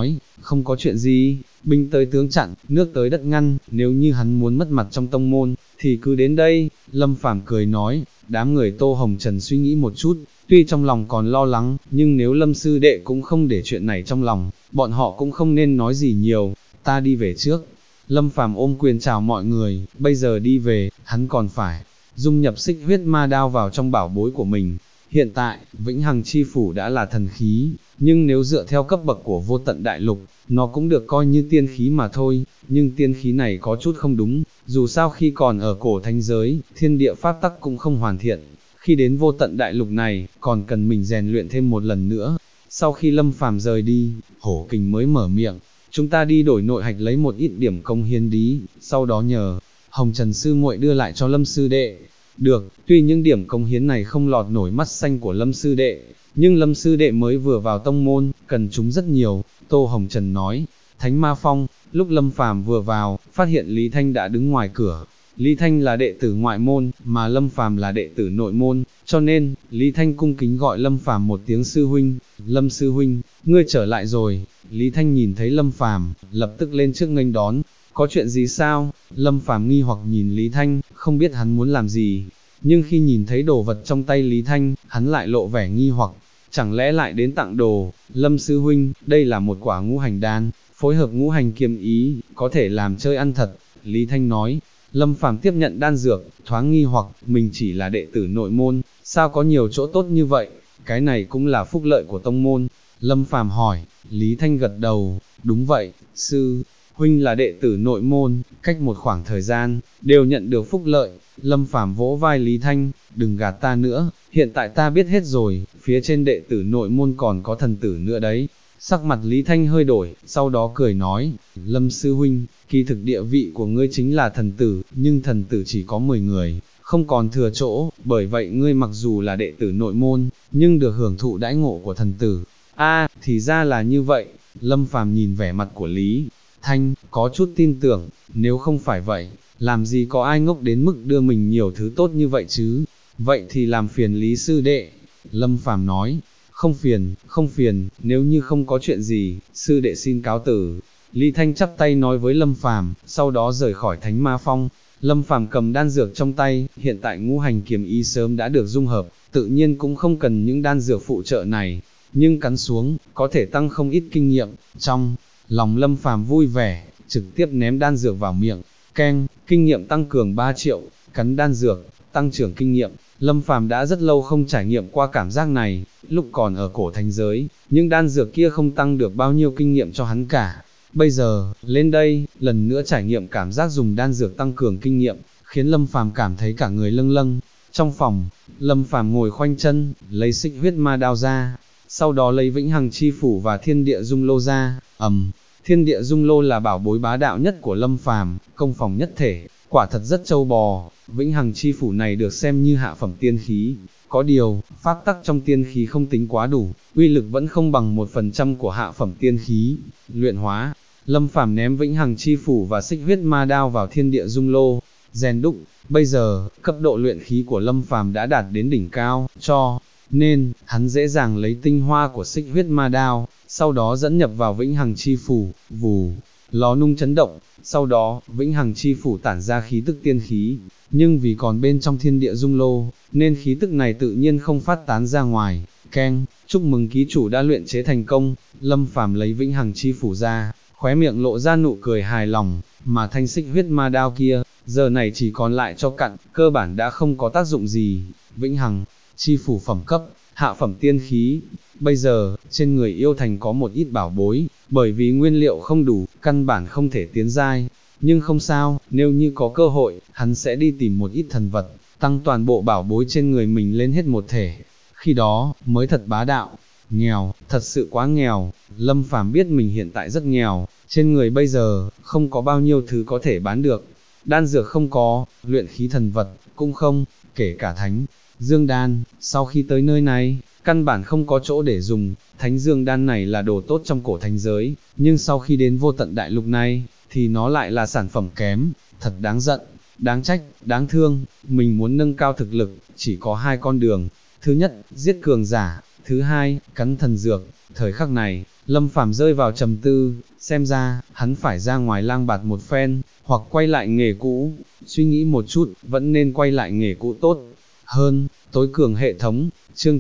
không có chuyện gì, binh tới tướng chặn, nước tới đất ngăn, nếu như hắn muốn mất mặt trong tông môn, thì cứ đến đây, Lâm Phàm cười nói. Đám người Tô Hồng Trần suy nghĩ một chút, tuy trong lòng còn lo lắng, nhưng nếu Lâm sư đệ cũng không để chuyện này trong lòng, bọn họ cũng không nên nói gì nhiều, ta đi về trước. Lâm Phàm ôm quyền chào mọi người, bây giờ đi về, hắn còn phải dung nhập xích huyết ma đao vào trong bảo bối của mình. Hiện tại, Vĩnh Hằng Chi Phủ đã là thần khí, nhưng nếu dựa theo cấp bậc của vô tận đại lục, nó cũng được coi như tiên khí mà thôi, nhưng tiên khí này có chút không đúng, dù sao khi còn ở cổ thánh giới, thiên địa pháp tắc cũng không hoàn thiện, khi đến vô tận đại lục này, còn cần mình rèn luyện thêm một lần nữa. Sau khi Lâm Phàm rời đi, Hổ Kình mới mở miệng, chúng ta đi đổi nội hạch lấy một ít điểm công hiến đi, sau đó nhờ Hồng Trần sư muội đưa lại cho Lâm sư đệ. Được, tuy những điểm công hiến này không lọt nổi mắt xanh của Lâm sư đệ, nhưng Lâm sư đệ mới vừa vào tông môn, cần chúng rất nhiều. Tô Hồng Trần nói. Thánh Ma Phong, lúc Lâm Phàm vừa vào, phát hiện Lý Thanh đã đứng ngoài cửa. Lý Thanh là đệ tử ngoại môn, mà Lâm Phàm là đệ tử nội môn, cho nên, Lý Thanh cung kính gọi Lâm Phàm một tiếng sư huynh. Lâm sư huynh, ngươi trở lại rồi. Lý Thanh nhìn thấy Lâm Phàm, lập tức lên trước nghênh đón. Có chuyện gì sao? Lâm Phàm nghi hoặc nhìn Lý Thanh, không biết hắn muốn làm gì. Nhưng khi nhìn thấy đồ vật trong tay Lý Thanh, hắn lại lộ vẻ nghi hoặc. Chẳng lẽ lại đến tặng đồ? Lâm sư huynh, đây là một quả ngũ hành đan, phối hợp ngũ hành kiếm ý, có thể làm chơi ăn thật. Lý Thanh nói. Lâm Phàm tiếp nhận đan dược, thoáng nghi hoặc, mình chỉ là đệ tử nội môn, sao có nhiều chỗ tốt như vậy? Cái này cũng là phúc lợi của tông môn. Lâm Phàm hỏi. Lý Thanh gật đầu. Đúng vậy, sư huynh là đệ tử nội môn, cách một khoảng thời gian, đều nhận được phúc lợi. Lâm Phàm vỗ vai Lý Thanh, đừng gạt ta nữa, hiện tại ta biết hết rồi, phía trên đệ tử nội môn còn có thần tử nữa đấy. Sắc mặt Lý Thanh hơi đổi, sau đó cười nói, Lâm sư huynh, kỳ thực địa vị của ngươi chính là thần tử, nhưng thần tử chỉ có 10 người, không còn thừa chỗ, bởi vậy ngươi mặc dù là đệ tử nội môn, nhưng được hưởng thụ đãi ngộ của thần tử. Thì ra là như vậy. Lâm Phàm nhìn vẻ mặt của Lý Thanh, có chút tin tưởng, nếu không phải vậy, làm gì có ai ngốc đến mức đưa mình nhiều thứ tốt như vậy chứ? Vậy thì làm phiền Lý sư đệ. Lâm Phàm nói, không phiền, nếu như không có chuyện gì, sư đệ xin cáo từ. Lý Thanh chắp tay nói với Lâm Phàm, sau đó rời khỏi Thánh Ma Phong. Lâm Phàm cầm đan dược trong tay, hiện tại ngũ hành kiếm ý sớm đã được dung hợp, tự nhiên cũng không cần những đan dược phụ trợ này, nhưng cắn xuống, có thể tăng không ít kinh nghiệm. Trong lòng Lâm Phàm vui vẻ, trực tiếp ném đan dược vào miệng, keng, kinh nghiệm tăng cường 3 triệu, cắn đan dược, tăng trưởng kinh nghiệm. Lâm Phàm đã rất lâu không trải nghiệm qua cảm giác này, lúc còn ở cổ thánh giới, những đan dược kia không tăng được bao nhiêu kinh nghiệm cho hắn cả. Bây giờ, lên đây, lần nữa trải nghiệm cảm giác dùng đan dược tăng cường kinh nghiệm, khiến Lâm Phàm cảm thấy cả người lâng lâng. Trong phòng, Lâm Phàm ngồi khoanh chân, lấy xích huyết ma đao ra, sau đó lấy Vĩnh Hằng Chi Phủ và Thiên Địa Dung Lô ra. Thiên Địa Dung Lô là bảo bối bá đạo nhất của Lâm Phàm, công phòng nhất thể, quả thật rất trâu bò. Vĩnh Hằng Chi Phủ này được xem như hạ phẩm tiên khí, có điều, pháp tắc trong tiên khí không tính quá đủ, uy lực vẫn không bằng 1% của hạ phẩm tiên khí. Luyện hóa, Lâm Phàm ném Vĩnh Hằng Chi Phủ và xích huyết ma đao vào Thiên Địa Dung Lô, rèn đúc. Bây giờ, cấp độ luyện khí của Lâm Phàm đã đạt đến đỉnh cao, cho nên, hắn dễ dàng lấy tinh hoa của xích huyết ma đao, sau đó dẫn nhập vào Vĩnh Hằng Chi Phủ, vù, lò nung chấn động, sau đó, Vĩnh Hằng Chi Phủ tản ra khí tức tiên khí, nhưng vì còn bên trong Thiên Địa Dung Lô, nên khí tức này tự nhiên không phát tán ra ngoài. Keng, chúc mừng ký chủ đã luyện chế thành công. Lâm Phàm lấy Vĩnh Hằng Chi Phủ ra, khóe miệng lộ ra nụ cười hài lòng, mà thanh xích huyết ma đao kia, giờ này chỉ còn lại cho cặn, cơ bản đã không có tác dụng gì. Vĩnh Hằng Chi Phủ phẩm cấp, hạ phẩm tiên khí. Bây giờ, trên người Yêu Thành có một ít bảo bối, bởi vì nguyên liệu không đủ, căn bản không thể tiến giai. Nhưng không sao, nếu như có cơ hội, hắn sẽ đi tìm một ít thần vật, tăng toàn bộ bảo bối trên người mình lên hết một thể. Khi đó, mới thật bá đạo. Nghèo, thật sự quá nghèo. Lâm Phàm biết mình hiện tại rất nghèo, trên người bây giờ, không có bao nhiêu thứ có thể bán được. Đan dược không có, luyện khí thần vật, cũng không, kể cả thánh dương đan. Sau khi tới nơi này, căn bản không có chỗ để dùng. Thánh dương đan này là đồ tốt trong cổ thánh giới, nhưng sau khi đến vô tận đại lục này, thì nó lại là sản phẩm kém, thật đáng giận, đáng trách, đáng thương. Mình muốn nâng cao thực lực, chỉ có hai con đường. Thứ nhất, giết cường giả, thứ hai, cắn thần dược. Thời khắc này, Lâm Phàm rơi vào trầm tư, xem ra, hắn phải ra ngoài lang bạt một phen, hoặc quay lại nghề cũ, suy nghĩ một chút, vẫn nên quay lại nghề cũ tốt hơn. Tối cường hệ thống, chương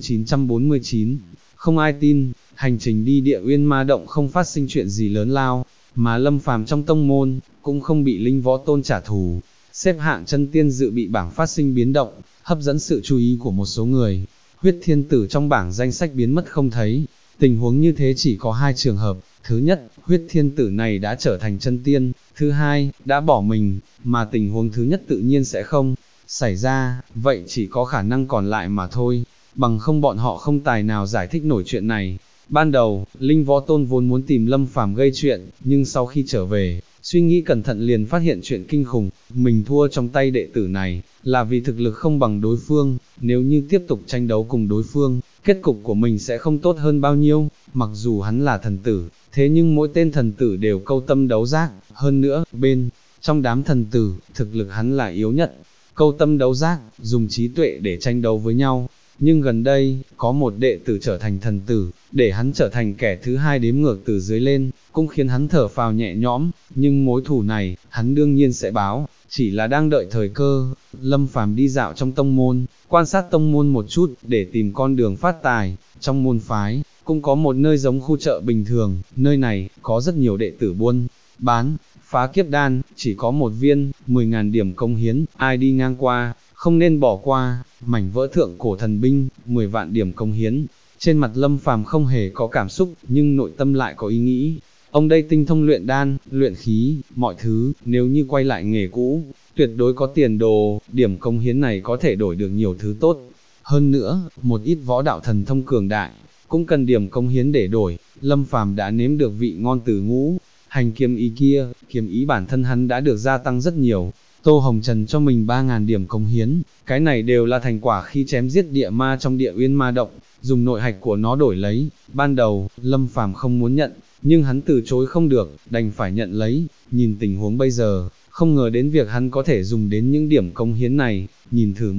949, không ai tin, hành trình đi Địa Uyên Ma Động không phát sinh chuyện gì lớn lao, mà Lâm Phàm trong tông môn, cũng không bị Linh Võ Tôn trả thù. Xếp hạng chân tiên dự bị bảng phát sinh biến động, hấp dẫn sự chú ý của một số người. Huyết Thiên Tử trong bảng danh sách biến mất không thấy. Tình huống như thế chỉ có hai trường hợp, thứ nhất, Huyết Thiên Tử này đã trở thành chân tiên, thứ hai, đã bỏ mình, mà tình huống thứ nhất tự nhiên sẽ không xảy ra, vậy chỉ có khả năng còn lại mà thôi, bằng không bọn họ không tài nào giải thích nổi chuyện này. Ban đầu, Linh Võ Tôn vốn muốn tìm Lâm Phàm gây chuyện, nhưng sau khi trở về, suy nghĩ cẩn thận liền phát hiện chuyện kinh khủng, mình thua trong tay đệ tử này, là vì thực lực không bằng đối phương, nếu như tiếp tục tranh đấu cùng đối phương, kết cục của mình sẽ không tốt hơn bao nhiêu, mặc dù hắn là thần tử, thế nhưng mỗi tên thần tử đều câu tâm đấu giác, hơn nữa, trong đám thần tử, thực lực hắn là yếu nhất, câu tâm đấu giác, dùng trí tuệ để tranh đấu với nhau. Nhưng gần đây, có một đệ tử trở thành thần tử, để hắn trở thành kẻ thứ hai đếm ngược từ dưới lên, cũng khiến hắn thở phào nhẹ nhõm, nhưng mối thù này, hắn đương nhiên sẽ báo, chỉ là đang đợi thời cơ. Lâm Phàm đi dạo trong tông môn, quan sát tông môn một chút, để tìm con đường phát tài. Trong môn phái, cũng có một nơi giống khu chợ bình thường, nơi này, có rất nhiều đệ tử buôn bán, phá kiếp đan, chỉ có một viên, 10.000 điểm công hiến, ai đi ngang qua, không nên bỏ qua. Mảnh vỡ thượng cổ thần binh, 10 vạn điểm công hiến. Trên mặt Lâm Phàm không hề có cảm xúc, nhưng nội tâm lại có ý nghĩ. Ông đây tinh thông luyện đan, luyện khí, mọi thứ, nếu như quay lại nghề cũ, tuyệt đối có tiền đồ, điểm công hiến này có thể đổi được nhiều thứ tốt. Hơn nữa, một ít võ đạo thần thông cường đại, cũng cần điểm công hiến để đổi. Lâm Phàm đã nếm được vị ngon từ ngũ hành kiếm ý kia, kiếm ý bản thân hắn đã được gia tăng rất nhiều. Tô Hồng Trần cho mình 3.000 điểm công hiến, cái này đều là thành quả khi chém giết địa ma trong Địa Uyên Ma Động, dùng nội hạch của nó đổi lấy. Ban đầu, Lâm Phàm không muốn nhận, nhưng hắn từ chối không được, đành phải nhận lấy. Nhìn tình huống bây giờ, không ngờ đến việc hắn có thể dùng đến những điểm công hiến này. Nhìn thử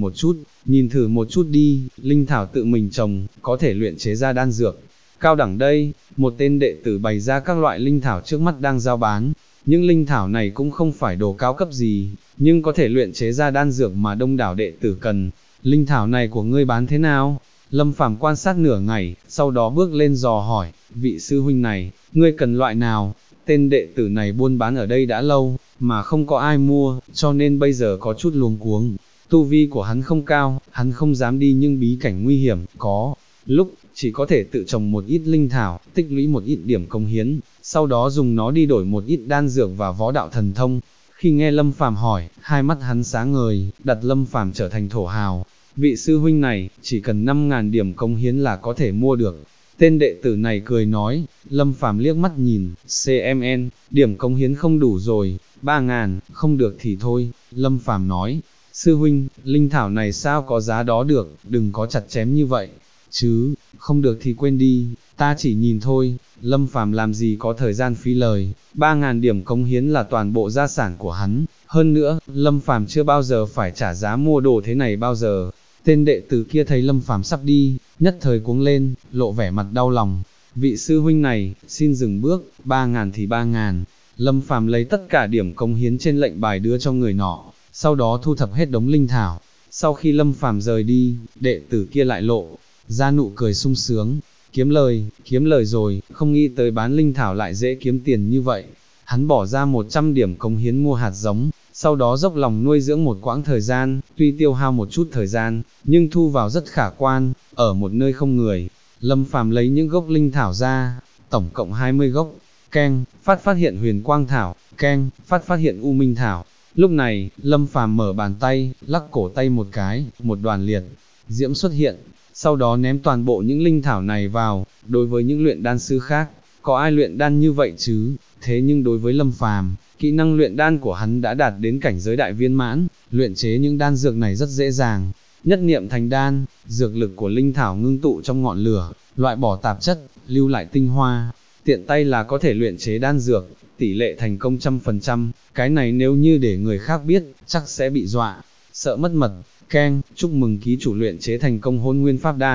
một chút đi, linh thảo tự mình trồng, có thể luyện chế ra đan dược. Cao đẳng đây, một tên đệ tử bày ra các loại linh thảo trước mắt đang giao bán. Những linh thảo này cũng không phải đồ cao cấp gì, nhưng có thể luyện chế ra đan dược mà đông đảo đệ tử cần. Linh thảo này của ngươi bán thế nào? Lâm Phàm quan sát nửa ngày, sau đó bước lên dò hỏi, vị sư huynh này, ngươi cần loại nào? Tên đệ tử này buôn bán ở đây đã lâu, mà không có ai mua, cho nên bây giờ có chút luống cuống. Tu vi của hắn không cao, hắn không dám đi nhưng bí cảnh nguy hiểm, có lúc, chỉ có thể tự trồng một ít linh thảo, tích lũy một ít điểm công hiến, sau đó dùng nó đi đổi một ít đan dược và võ đạo thần thông. Khi nghe Lâm Phàm hỏi, hai mắt hắn sáng ngời, đặt Lâm Phàm trở thành thổ hào. Vị sư huynh này, chỉ cần 5.000 điểm công hiến là có thể mua được. Tên đệ tử này cười nói. Lâm Phàm liếc mắt nhìn, CMN, điểm công hiến không đủ rồi, 3.000, không được thì thôi. Lâm Phàm nói, sư huynh, linh thảo này sao có giá đó được, đừng có chặt chém như vậy, chứ, không được thì quên đi, ta chỉ nhìn thôi. Lâm Phàm làm gì có thời gian phí lời, 3.000 điểm công hiến là toàn bộ gia sản của hắn, hơn nữa, Lâm Phàm chưa bao giờ phải trả giá mua đồ thế này bao giờ. Tên đệ tử kia thấy Lâm Phàm sắp đi, nhất thời cuống lên, lộ vẻ mặt đau lòng. Vị sư huynh này, xin dừng bước, 3.000 thì 3.000. Lâm Phàm lấy tất cả điểm công hiến trên lệnh bài đưa cho người nọ, sau đó thu thập hết đống linh thảo. Sau khi Lâm Phàm rời đi, đệ tử kia lại lộ ra nụ cười sung sướng, kiếm lời rồi, không nghĩ tới bán linh thảo lại dễ kiếm tiền như vậy. Hắn bỏ ra 100 điểm công hiến mua hạt giống, sau đó dốc lòng nuôi dưỡng một quãng thời gian, tuy tiêu hao một chút thời gian, nhưng thu vào rất khả quan. Ở một nơi không người, Lâm Phàm lấy những gốc linh thảo ra, tổng cộng 20 gốc. Keng, phát hiện huyền quang thảo, keng, phát hiện u minh thảo. Lúc này, Lâm Phàm mở bàn tay, lắc cổ tay một cái, một đoàn liệt diễm xuất hiện, sau đó ném toàn bộ những linh thảo này vào. Đối với những luyện đan sư khác, có ai luyện đan như vậy chứ? Thế nhưng đối với Lâm Phàm, kỹ năng luyện đan của hắn đã đạt đến cảnh giới đại viên mãn, luyện chế những đan dược này rất dễ dàng. Nhất niệm thành đan, dược lực của linh thảo ngưng tụ trong ngọn lửa, loại bỏ tạp chất, lưu lại tinh hoa, tiện tay là có thể luyện chế đan dược, tỷ lệ thành công 100%, cái này nếu như để người khác biết, chắc sẽ bị dọa, sợ mất mật. Keng, chúc mừng ký chủ luyện chế thành công Hỗn Nguyên Pháp Đan.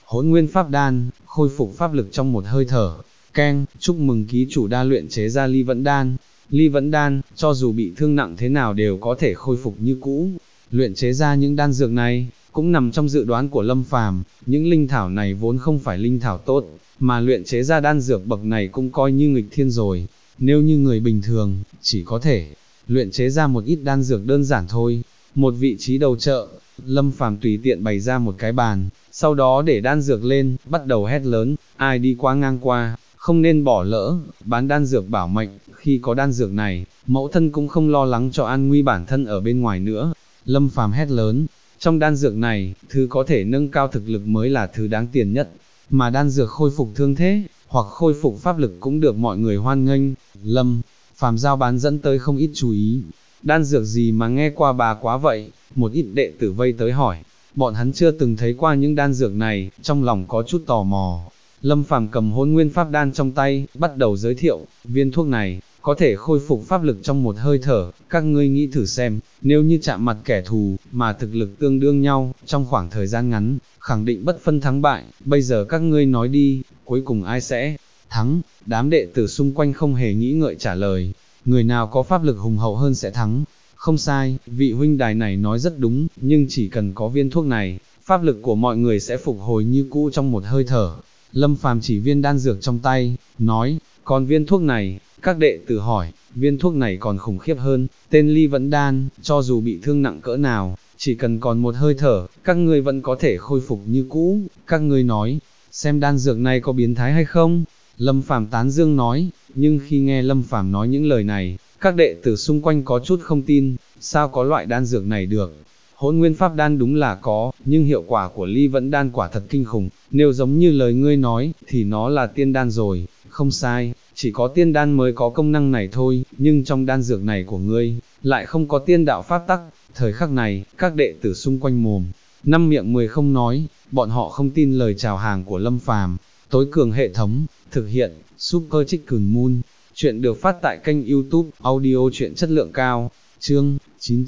Hỗn nguyên pháp đan, khôi phục pháp lực trong một hơi thở. Keng, chúc mừng ký chủ đã luyện chế ra ly vẫn đan. Ly vẫn đan, cho dù bị thương nặng thế nào đều có thể khôi phục như cũ. Luyện chế ra những đan dược này, cũng nằm trong dự đoán của Lâm Phàm, những linh thảo này vốn không phải linh thảo tốt, mà luyện chế ra đan dược bậc này cũng coi như nghịch thiên rồi. Nếu như người bình thường, chỉ có thể luyện chế ra một ít đan dược đơn giản thôi. Một vị trí đầu chợ, Lâm Phàm tùy tiện bày ra một cái bàn, sau đó để đan dược lên, bắt đầu hét lớn, ai đi qua ngang qua, không nên bỏ lỡ, bán đan dược bảo mệnh, khi có đan dược này, mẫu thân cũng không lo lắng cho an nguy bản thân ở bên ngoài nữa. Lâm Phàm hét lớn, trong đan dược này, thứ có thể nâng cao thực lực mới là thứ đáng tiền nhất, mà đan dược khôi phục thương thế, hoặc khôi phục pháp lực cũng được mọi người hoan nghênh. Lâm Phàm giao bán dẫn tới không ít chú ý. Đan dược gì mà nghe qua bà quá vậy? Một ít đệ tử vây tới hỏi. Bọn hắn chưa từng thấy qua những đan dược này, trong lòng có chút tò mò. Lâm Phàm cầm hỗn nguyên pháp đan trong tay, bắt đầu giới thiệu, viên thuốc này, có thể khôi phục pháp lực trong một hơi thở, các ngươi nghĩ thử xem, nếu như chạm mặt kẻ thù, mà thực lực tương đương nhau, trong khoảng thời gian ngắn, khẳng định bất phân thắng bại, bây giờ các ngươi nói đi, cuối cùng ai sẽ thắng? Đám đệ tử xung quanh không hề nghĩ ngợi trả lời, người nào có pháp lực hùng hậu hơn sẽ thắng. Không sai, vị huynh đài này nói rất đúng, nhưng chỉ cần có viên thuốc này, pháp lực của mọi người sẽ phục hồi như cũ trong một hơi thở. Lâm Phàm chỉ viên đan dược trong tay, nói, còn viên thuốc này, các đệ tử hỏi, viên thuốc này còn khủng khiếp hơn, tên ly vẫn đan, cho dù bị thương nặng cỡ nào, chỉ cần còn một hơi thở, các ngươi vẫn có thể khôi phục như cũ, các ngươi nói, xem đan dược này có biến thái hay không? Lâm Phàm tán dương nói, nhưng khi nghe Lâm Phàm nói những lời này, các đệ tử xung quanh có chút không tin, sao có loại đan dược này được? Hỗn nguyên pháp đan đúng là có, nhưng hiệu quả của ly vẫn đan quả thật kinh khủng, nếu giống như lời ngươi nói, thì nó là tiên đan rồi, không sai, chỉ có tiên đan mới có công năng này thôi, nhưng trong đan dược này của ngươi, lại không có tiên đạo pháp tắc. Thời khắc này, các đệ tử xung quanh mồm, năm miệng mười không nói, bọn họ không tin lời chào hàng của Lâm Phàm. Tối cường hệ thống, thực hiện, Super Chicken Moon, chuyện được phát tại kênh YouTube, audio chuyện chất lượng cao, chương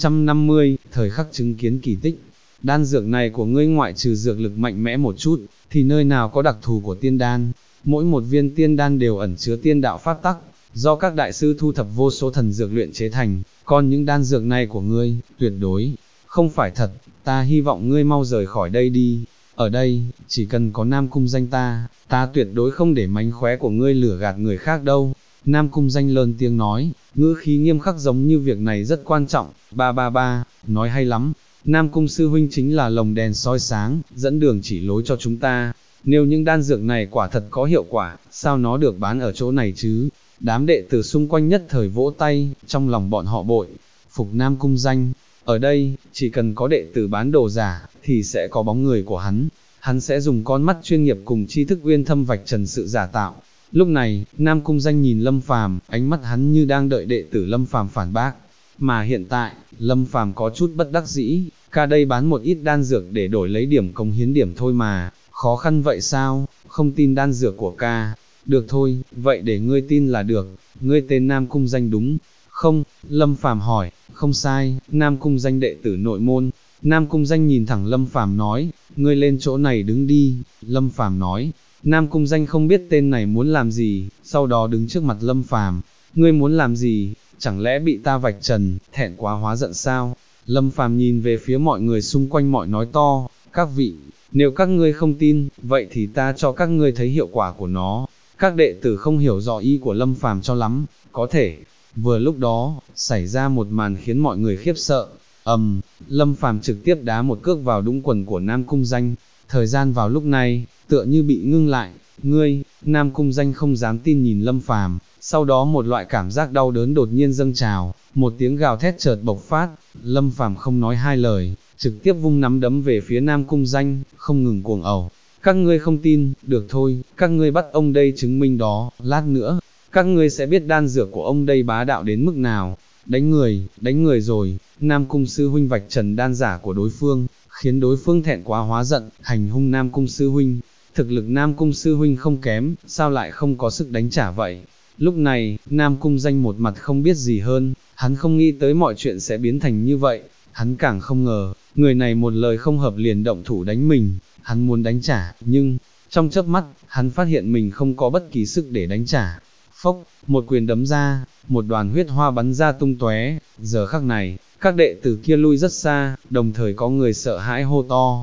950, thời khắc chứng kiến kỳ tích. Đan dược này của ngươi ngoại trừ dược lực mạnh mẽ một chút, thì nơi nào có đặc thù của tiên đan, mỗi một viên tiên đan đều ẩn chứa tiên đạo pháp tắc, do các đại sư thu thập vô số thần dược luyện chế thành, còn những đan dược này của ngươi, tuyệt đối không phải thật, ta hy vọng ngươi mau rời khỏi đây đi. Ở đây, chỉ cần có Nam Cung Danh ta tuyệt đối không để mánh khóe của ngươi lừa gạt người khác đâu. Nam Cung Danh lớn tiếng nói, ngữ khí nghiêm khắc giống như việc này rất quan trọng. Ba, nói hay lắm, Nam Cung sư huynh chính là lồng đèn soi sáng, dẫn đường chỉ lối cho chúng ta. Nếu những đan dược này quả thật có hiệu quả, sao nó được bán ở chỗ này chứ? Đám đệ tử xung quanh nhất thời vỗ tay, trong lòng bọn họ bội phục Nam Cung Danh. Ở đây, chỉ cần có đệ tử bán đồ giả, thì sẽ có bóng người của hắn sẽ dùng con mắt chuyên nghiệp cùng tri thức uyên thâm vạch trần sự giả tạo. Lúc này, Nam Cung Danh nhìn Lâm Phàm, ánh mắt hắn như đang đợi đệ tử Lâm Phàm phản bác. Mà hiện tại, Lâm Phàm có chút bất đắc dĩ, ca đây bán một ít đan dược để đổi lấy điểm cống hiến điểm thôi mà, khó khăn vậy sao, không tin đan dược của ca. Được thôi, vậy để ngươi tin là được, ngươi tên Nam Cung Danh đúng không? Lâm Phàm hỏi, không sai, Nam Cung Danh đệ tử nội môn. Nam Cung Danh nhìn thẳng Lâm Phàm nói, ngươi lên chỗ này đứng đi. Lâm Phàm nói, Nam Cung Danh không biết tên này muốn làm gì, sau đó đứng trước mặt Lâm Phàm, ngươi muốn làm gì, chẳng lẽ bị ta vạch trần, thẹn quá hóa giận sao? Lâm Phàm nhìn về phía mọi người xung quanh mọi nói to, các vị, nếu các ngươi không tin, vậy thì ta cho các ngươi thấy hiệu quả của nó. Các đệ tử không hiểu rõ ý của Lâm Phàm cho lắm, có thể. Vừa lúc đó, xảy ra một màn khiến mọi người khiếp sợ. Lâm Phàm trực tiếp đá một cước vào đũng quần của Nam Cung Danh. Thời gian vào lúc này, tựa như bị ngưng lại. Ngươi, Nam Cung Danh không dám tin nhìn Lâm Phàm, sau đó một loại cảm giác đau đớn đột nhiên dâng trào, một tiếng gào thét chợt bộc phát. Lâm Phàm không nói hai lời, trực tiếp vung nắm đấm về phía Nam Cung Danh, không ngừng cuồng ẩu. Các ngươi không tin, được thôi, các ngươi bắt ông đây chứng minh đó, lát nữa, các ngươi sẽ biết đan dược của ông đây bá đạo đến mức nào. Đánh người rồi, Nam Cung sư huynh vạch trần đan giả của đối phương, khiến đối phương thẹn quá hóa giận, hành hung Nam Cung sư huynh. Thực lực Nam Cung sư huynh không kém, sao lại không có sức đánh trả vậy? Lúc này, Nam Cung Danh một mặt không biết gì hơn, hắn không nghĩ tới mọi chuyện sẽ biến thành như vậy, hắn càng không ngờ, người này một lời không hợp liền động thủ đánh mình, hắn muốn đánh trả, nhưng, trong chớp mắt, hắn phát hiện mình không có bất kỳ sức để đánh trả. Phốc, một quyền đấm ra, một đoàn huyết hoa bắn ra tung tóe. Giờ khắc này, các đệ tử kia lui rất xa, đồng thời có người sợ hãi hô to,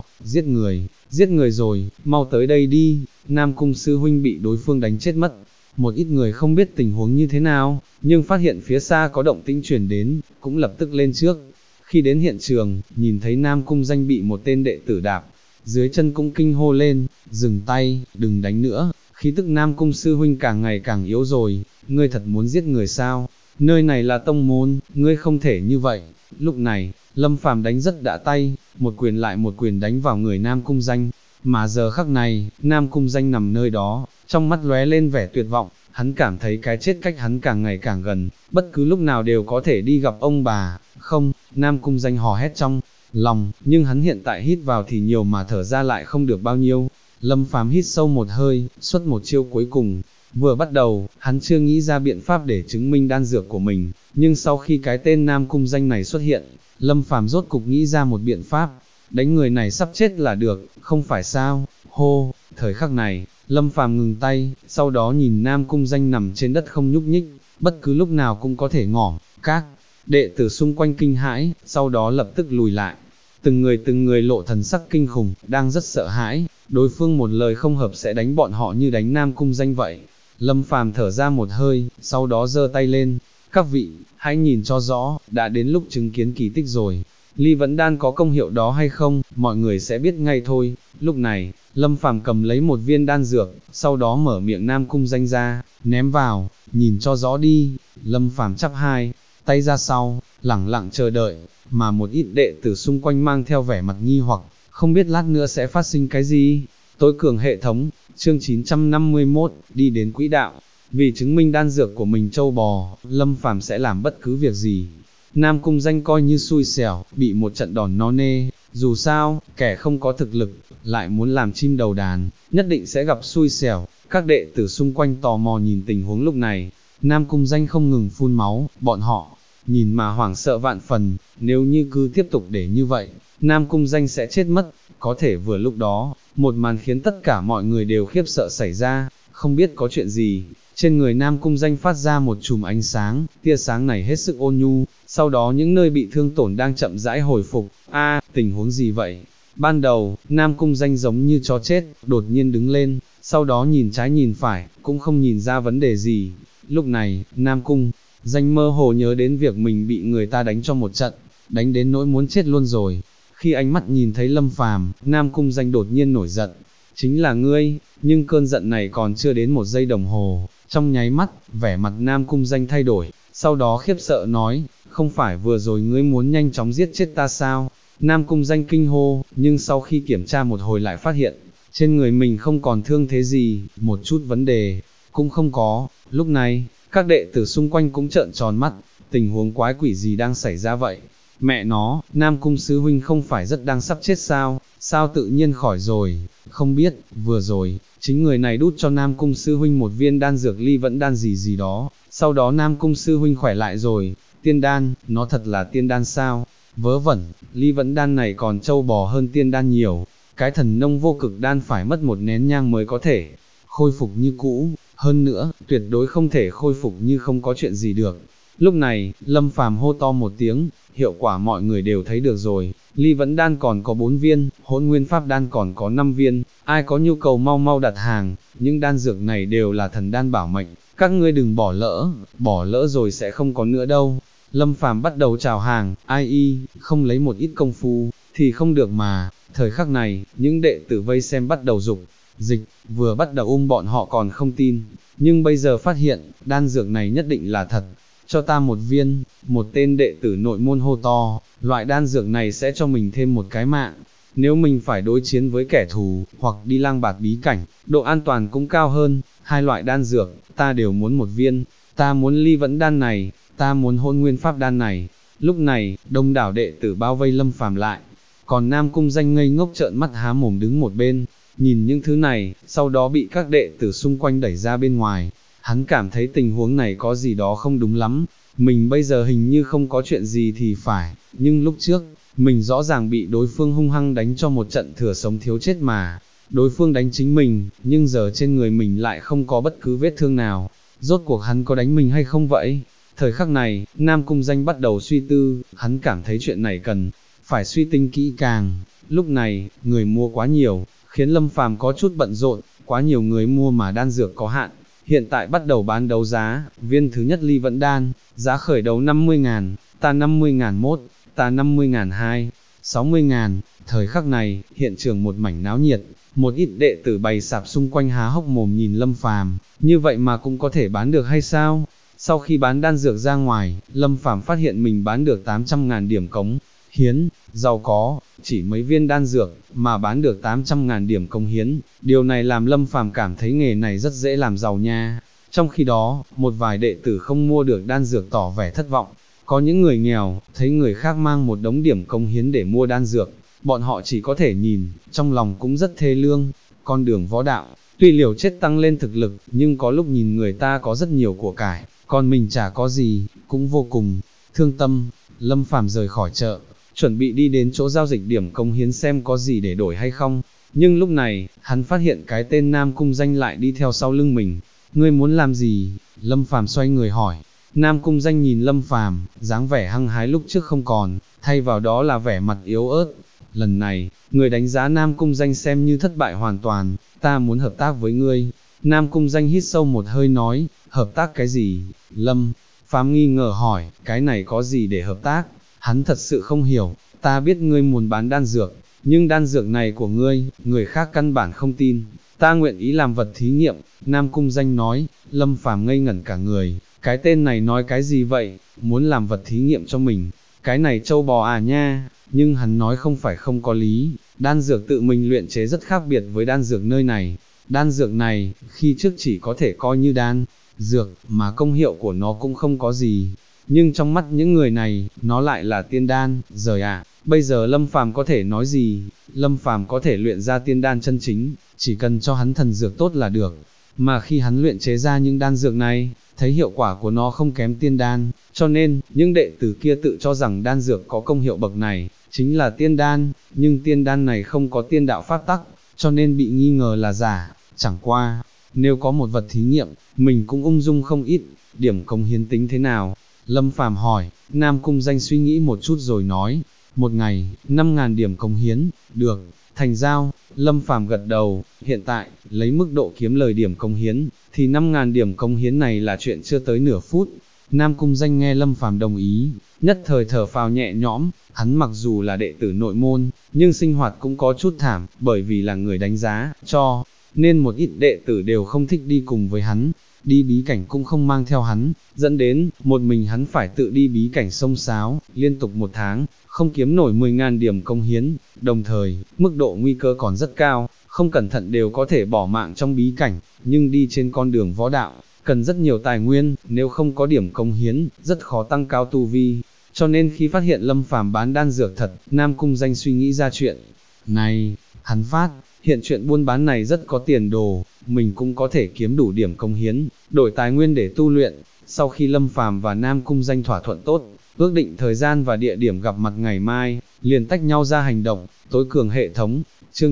giết người rồi, mau tới đây đi, Nam Cung sư huynh bị đối phương đánh chết mất. Một ít người không biết tình huống như thế nào, nhưng phát hiện phía xa có động tĩnh truyền đến, cũng lập tức lên trước. Khi đến hiện trường, nhìn thấy Nam Cung Danh bị một tên đệ tử đạp, dưới chân cũng kinh hô lên, dừng tay, đừng đánh nữa, khí tức Nam Cung sư huynh càng ngày càng yếu rồi, ngươi thật muốn giết người sao, nơi này là tông môn, ngươi không thể như vậy. Lúc này, Lâm Phàm đánh rất đã tay, một quyền lại một quyền đánh vào người Nam Cung Danh, mà giờ khắc này, Nam Cung Danh nằm nơi đó, trong mắt lóe lên vẻ tuyệt vọng, hắn cảm thấy cái chết cách hắn càng ngày càng gần, bất cứ lúc nào đều có thể đi gặp ông bà. Không, Nam Cung Danh hò hét trong lòng, nhưng hắn hiện tại hít vào thì nhiều mà thở ra lại không được bao nhiêu. Lâm Phàm hít sâu một hơi, xuất một chiêu cuối cùng. Vừa bắt đầu, hắn chưa nghĩ ra biện pháp để chứng minh đan dược của mình, nhưng sau khi cái tên Nam Cung Danh này xuất hiện, Lâm Phàm rốt cục nghĩ ra một biện pháp, đánh người này sắp chết là được, không phải sao? Hô, thời khắc này, Lâm Phàm ngừng tay, sau đó nhìn Nam Cung Danh nằm trên đất không nhúc nhích, bất cứ lúc nào cũng có thể ngỏm. Các đệ tử xung quanh kinh hãi, sau đó lập tức lùi lại. Từng người lộ thần sắc kinh khủng, đang rất sợ hãi, đối phương một lời không hợp sẽ đánh bọn họ như đánh Nam Cung Danh vậy. Lâm Phàm thở ra một hơi, sau đó giơ tay lên, các vị, hãy nhìn cho rõ, đã đến lúc chứng kiến kỳ tích rồi. Ly Vẫn Đan có công hiệu đó hay không, mọi người sẽ biết ngay thôi. Lúc này, Lâm Phàm cầm lấy một viên đan dược, sau đó mở miệng Nam Cung Danh ra, ném vào, nhìn cho rõ đi. Lâm Phàm chắp hai tay ra sau, lẳng lặng chờ đợi, mà một ít đệ tử xung quanh mang theo vẻ mặt nghi hoặc, không biết lát nữa sẽ phát sinh cái gì. Tối cường hệ thống, chương 951, đi đến quỹ đạo. Vì chứng minh đan dược của mình trâu bò, Lâm Phàm sẽ làm bất cứ việc gì. Nam Cung Danh coi như xui xẻo, bị một trận đòn no nê, dù sao, kẻ không có thực lực, lại muốn làm chim đầu đàn, nhất định sẽ gặp xui xẻo. Các đệ tử xung quanh tò mò nhìn tình huống lúc này, Nam Cung Danh không ngừng phun máu, bọn họ nhìn mà hoảng sợ vạn phần, nếu như cứ tiếp tục để như vậy, Nam Cung Danh sẽ chết mất. Có thể vừa lúc đó, một màn khiến tất cả mọi người đều khiếp sợ xảy ra, không biết có chuyện gì. Trên người Nam Cung Danh phát ra một chùm ánh sáng, tia sáng này hết sức ôn nhu, sau đó những nơi bị thương tổn đang chậm rãi hồi phục. Tình huống gì vậy? Ban đầu, Nam Cung Danh giống như chó chết, đột nhiên đứng lên, sau đó nhìn trái nhìn phải, cũng không nhìn ra vấn đề gì. Lúc này, Nam Cung Danh mơ hồ nhớ đến việc mình bị người ta đánh cho một trận, đánh đến nỗi muốn chết luôn rồi. Khi ánh mắt nhìn thấy Lâm Phàm, Nam Cung Danh đột nhiên nổi giận. Chính là ngươi, nhưng cơn giận này còn chưa đến một giây đồng hồ, trong nháy mắt, vẻ mặt Nam Cung Danh thay đổi, sau đó khiếp sợ nói, không phải vừa rồi ngươi muốn nhanh chóng giết chết ta sao? Nam Cung Danh kinh hô, nhưng sau khi kiểm tra một hồi lại phát hiện, trên người mình không còn thương thế gì, một chút vấn đề cũng không có. Lúc này, các đệ tử xung quanh cũng trợn tròn mắt, tình huống quái quỷ gì đang xảy ra vậy? Mẹ nó, Nam Cung sư huynh không phải rất đang sắp chết sao, sao tự nhiên khỏi rồi? Không biết, vừa rồi, chính người này đút cho Nam Cung sư huynh một viên đan dược Ly Vẫn Đan gì đó, sau đó Nam Cung sư huynh khỏe lại rồi. Tiên đan, nó thật là tiên đan sao? Vớ vẩn, Ly Vẫn Đan này còn trâu bò hơn tiên đan nhiều, cái thần nông vô cực đan phải mất một nén nhang mới có thể khôi phục như cũ, hơn nữa, tuyệt đối không thể khôi phục như không có chuyện gì được. Lúc này, Lâm Phàm hô to một tiếng, hiệu quả mọi người đều thấy được rồi, Ly Vẫn Đan còn có 4 viên, Hỗn Nguyên Pháp Đan còn có 5 viên, ai có nhu cầu mau mau đặt hàng, những đan dược này đều là thần đan bảo mệnh, các ngươi đừng bỏ lỡ rồi sẽ không có nữa đâu. Lâm Phàm bắt đầu chào hàng, không lấy một ít công phu, thì không được mà. Thời khắc này, những đệ tử vây xem bắt đầu dục dịch, vừa bắt đầu bọn họ còn không tin, nhưng bây giờ phát hiện, đan dược này nhất định là thật. Cho ta một viên, một tên đệ tử nội môn hô to, loại đan dược này sẽ cho mình thêm một cái mạng. Nếu mình phải đối chiến với kẻ thù, hoặc đi lang bạt bí cảnh, độ an toàn cũng cao hơn. Hai loại đan dược, ta đều muốn một viên, ta muốn Ly Vẫn Đan này, ta muốn Hỗn Nguyên Pháp Đan này. Lúc này, đông đảo đệ tử bao vây Lâm Phàm lại, còn Nam Cung Danh ngây ngốc trợn mắt há mồm đứng một bên, nhìn những thứ này, sau đó bị các đệ tử xung quanh đẩy ra bên ngoài. Hắn cảm thấy tình huống này có gì đó không đúng lắm, mình bây giờ hình như không có chuyện gì thì phải, nhưng lúc trước, mình rõ ràng bị đối phương hung hăng đánh cho một trận thừa sống thiếu chết mà. Đối phương đánh chính mình, nhưng giờ trên người mình lại không có bất cứ vết thương nào. Rốt cuộc hắn có đánh mình hay không vậy? Thời khắc này, Nam Cung Danh bắt đầu suy tư, hắn cảm thấy chuyện này cần phải suy tính kỹ càng. Lúc này, người mua quá nhiều, khiến Lâm Phàm có chút bận rộn, quá nhiều người mua mà đan dược có hạn. Hiện tại bắt đầu bán đấu giá, viên thứ nhất ly vẫn đan, giá khởi đấu 50.000, ta 50.000 một, ta 50.000 hai, 60.000. Thời khắc này, hiện trường một mảnh náo nhiệt, một ít đệ tử bày sạp xung quanh há hốc mồm nhìn Lâm Phàm, như vậy mà cũng có thể bán được hay sao? Sau khi bán đan dược ra ngoài, Lâm Phàm phát hiện mình bán được 800.000 điểm cống hiến, giàu có, chỉ mấy viên đan dược mà bán được 800.000 điểm cống hiến, điều này làm Lâm Phàm cảm thấy nghề này rất dễ làm giàu nha. Trong khi đó, một vài đệ tử không mua được đan dược tỏ vẻ thất vọng, có những người nghèo, thấy người khác mang một đống điểm cống hiến để mua đan dược, bọn họ chỉ có thể nhìn, trong lòng cũng rất thê lương. Con đường võ đạo, tuy liều chết tăng lên thực lực, nhưng có lúc nhìn người ta có rất nhiều của cải, còn mình chả có gì, cũng vô cùng thương tâm. Lâm Phàm rời khỏi chợ, chuẩn bị đi đến chỗ giao dịch điểm cống hiến xem có gì để đổi hay không, nhưng lúc này, hắn phát hiện cái tên Nam Cung Danh lại đi theo sau lưng mình. Ngươi muốn làm gì? Lâm Phàm xoay người hỏi. Nam Cung Danh nhìn Lâm Phàm, dáng vẻ hăng hái lúc trước không còn, thay vào đó là vẻ mặt yếu ớt. Lần này, người đánh giá Nam Cung Danh xem như thất bại hoàn toàn, ta muốn hợp tác với ngươi. Nam Cung Danh hít sâu một hơi nói, hợp tác cái gì? Lâm Phàm nghi ngờ hỏi, cái này có gì để hợp tác? Hắn thật sự không hiểu, ta biết ngươi muốn bán đan dược, nhưng đan dược này của ngươi, người khác căn bản không tin, ta nguyện ý làm vật thí nghiệm. Nam Cung Danh nói. Lâm Phàm ngây ngẩn cả người, cái tên này nói cái gì vậy, muốn làm vật thí nghiệm cho mình, cái này trâu bò à nha. Nhưng hắn nói không phải không có lý, đan dược tự mình luyện chế rất khác biệt với đan dược nơi này. Đan dược này, khi trước chỉ có thể coi như đan dược, mà công hiệu của nó cũng không có gì. Nhưng trong mắt những người này, nó lại là tiên đan, rời ạ. Bây giờ Lâm Phàm có thể nói gì? Lâm Phàm có thể luyện ra tiên đan chân chính, chỉ cần cho hắn thần dược tốt là được. Mà khi hắn luyện chế ra những đan dược này, thấy hiệu quả của nó không kém tiên đan, cho nên, những đệ tử kia tự cho rằng đan dược có công hiệu bậc này, chính là tiên đan, nhưng tiên đan này không có tiên đạo pháp tắc, cho nên bị nghi ngờ là giả. Chẳng qua, nếu có một vật thí nghiệm, mình cũng ung dung không ít. Điểm cống hiến tính thế nào? Lâm Phàm hỏi. Nam Cung Danh suy nghĩ một chút rồi nói, một ngày, 5.000 điểm cống hiến, được, thành giao. Lâm Phàm gật đầu, hiện tại, lấy mức độ kiếm lời điểm cống hiến, thì 5.000 điểm cống hiến này là chuyện chưa tới nửa phút. Nam Cung Danh nghe Lâm Phàm đồng ý, nhất thời thở phào nhẹ nhõm. Hắn mặc dù là đệ tử nội môn, nhưng sinh hoạt cũng có chút thảm, bởi vì là người đánh giá, cho nên một ít đệ tử đều không thích đi cùng với hắn, đi bí cảnh cũng không mang theo hắn, dẫn đến, một mình hắn phải tự đi bí cảnh xông xáo, liên tục 1 tháng, không kiếm nổi 10.000 điểm cống hiến, đồng thời, mức độ nguy cơ còn rất cao, không cẩn thận đều có thể bỏ mạng trong bí cảnh, nhưng đi trên con đường võ đạo, cần rất nhiều tài nguyên, nếu không có điểm cống hiến, rất khó tăng cao tu vi. Cho nên khi phát hiện Lâm Phàm bán đan dược thật, Nam Cung Danh suy nghĩ ra chuyện này, hắn phát hiện chuyện buôn bán này rất có tiền đồ, mình cũng có thể kiếm đủ điểm cống hiến, đổi tài nguyên để tu luyện. Sau khi Lâm Phàm và Nam Cung Danh thỏa thuận tốt, ước định thời gian và địa điểm gặp mặt ngày mai, liền tách nhau ra hành động. Tối cường hệ thống, chương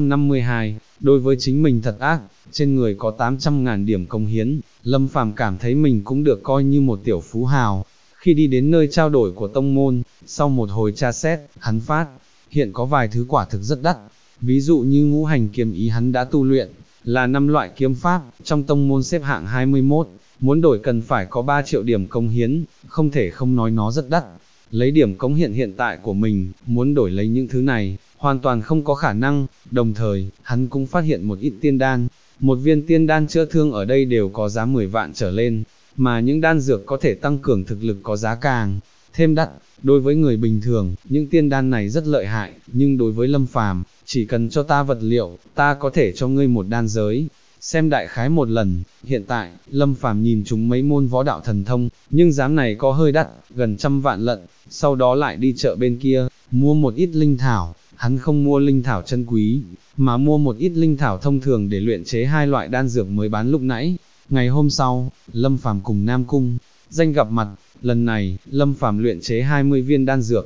952, đối với chính mình thật ác, trên người có 800.000 điểm cống hiến, Lâm Phàm cảm thấy mình cũng được coi như một tiểu phú hào. Khi đi đến nơi trao đổi của tông môn, sau một hồi tra xét, hắn phát hiện có vài thứ quả thực rất đắt, ví dụ như ngũ hành kiếm ý hắn đã tu luyện, là 5 loại kiếm pháp, trong tông môn xếp hạng 21, muốn đổi cần phải có 3 triệu điểm cống hiến, không thể không nói nó rất đắt. Lấy điểm cống hiện tại của mình, muốn đổi lấy những thứ này, hoàn toàn không có khả năng. Đồng thời, hắn cũng phát hiện một ít tiên đan, một viên tiên đan chữa thương ở đây đều có giá 10 vạn trở lên, mà những đan dược có thể tăng cường thực lực có giá càng thêm đắt. Đối với người bình thường, những tiên đan này rất lợi hại, nhưng đối với Lâm Phàm, chỉ cần cho ta vật liệu, ta có thể cho ngươi một đan giới. Xem đại khái một lần. Hiện tại, Lâm Phàm nhìn chúng mấy môn võ đạo thần thông, nhưng giá này có hơi đắt, gần 100 vạn lận. Sau đó lại đi chợ bên kia, mua một ít linh thảo. Hắn không mua linh thảo chân quý, mà mua một ít linh thảo thông thường để luyện chế 2 loại đan dược mới bán lúc nãy. Ngày hôm sau, Lâm Phàm cùng Nam Cung Danh gặp mặt. Lần này, Lâm Phàm luyện chế 20 viên đan dược,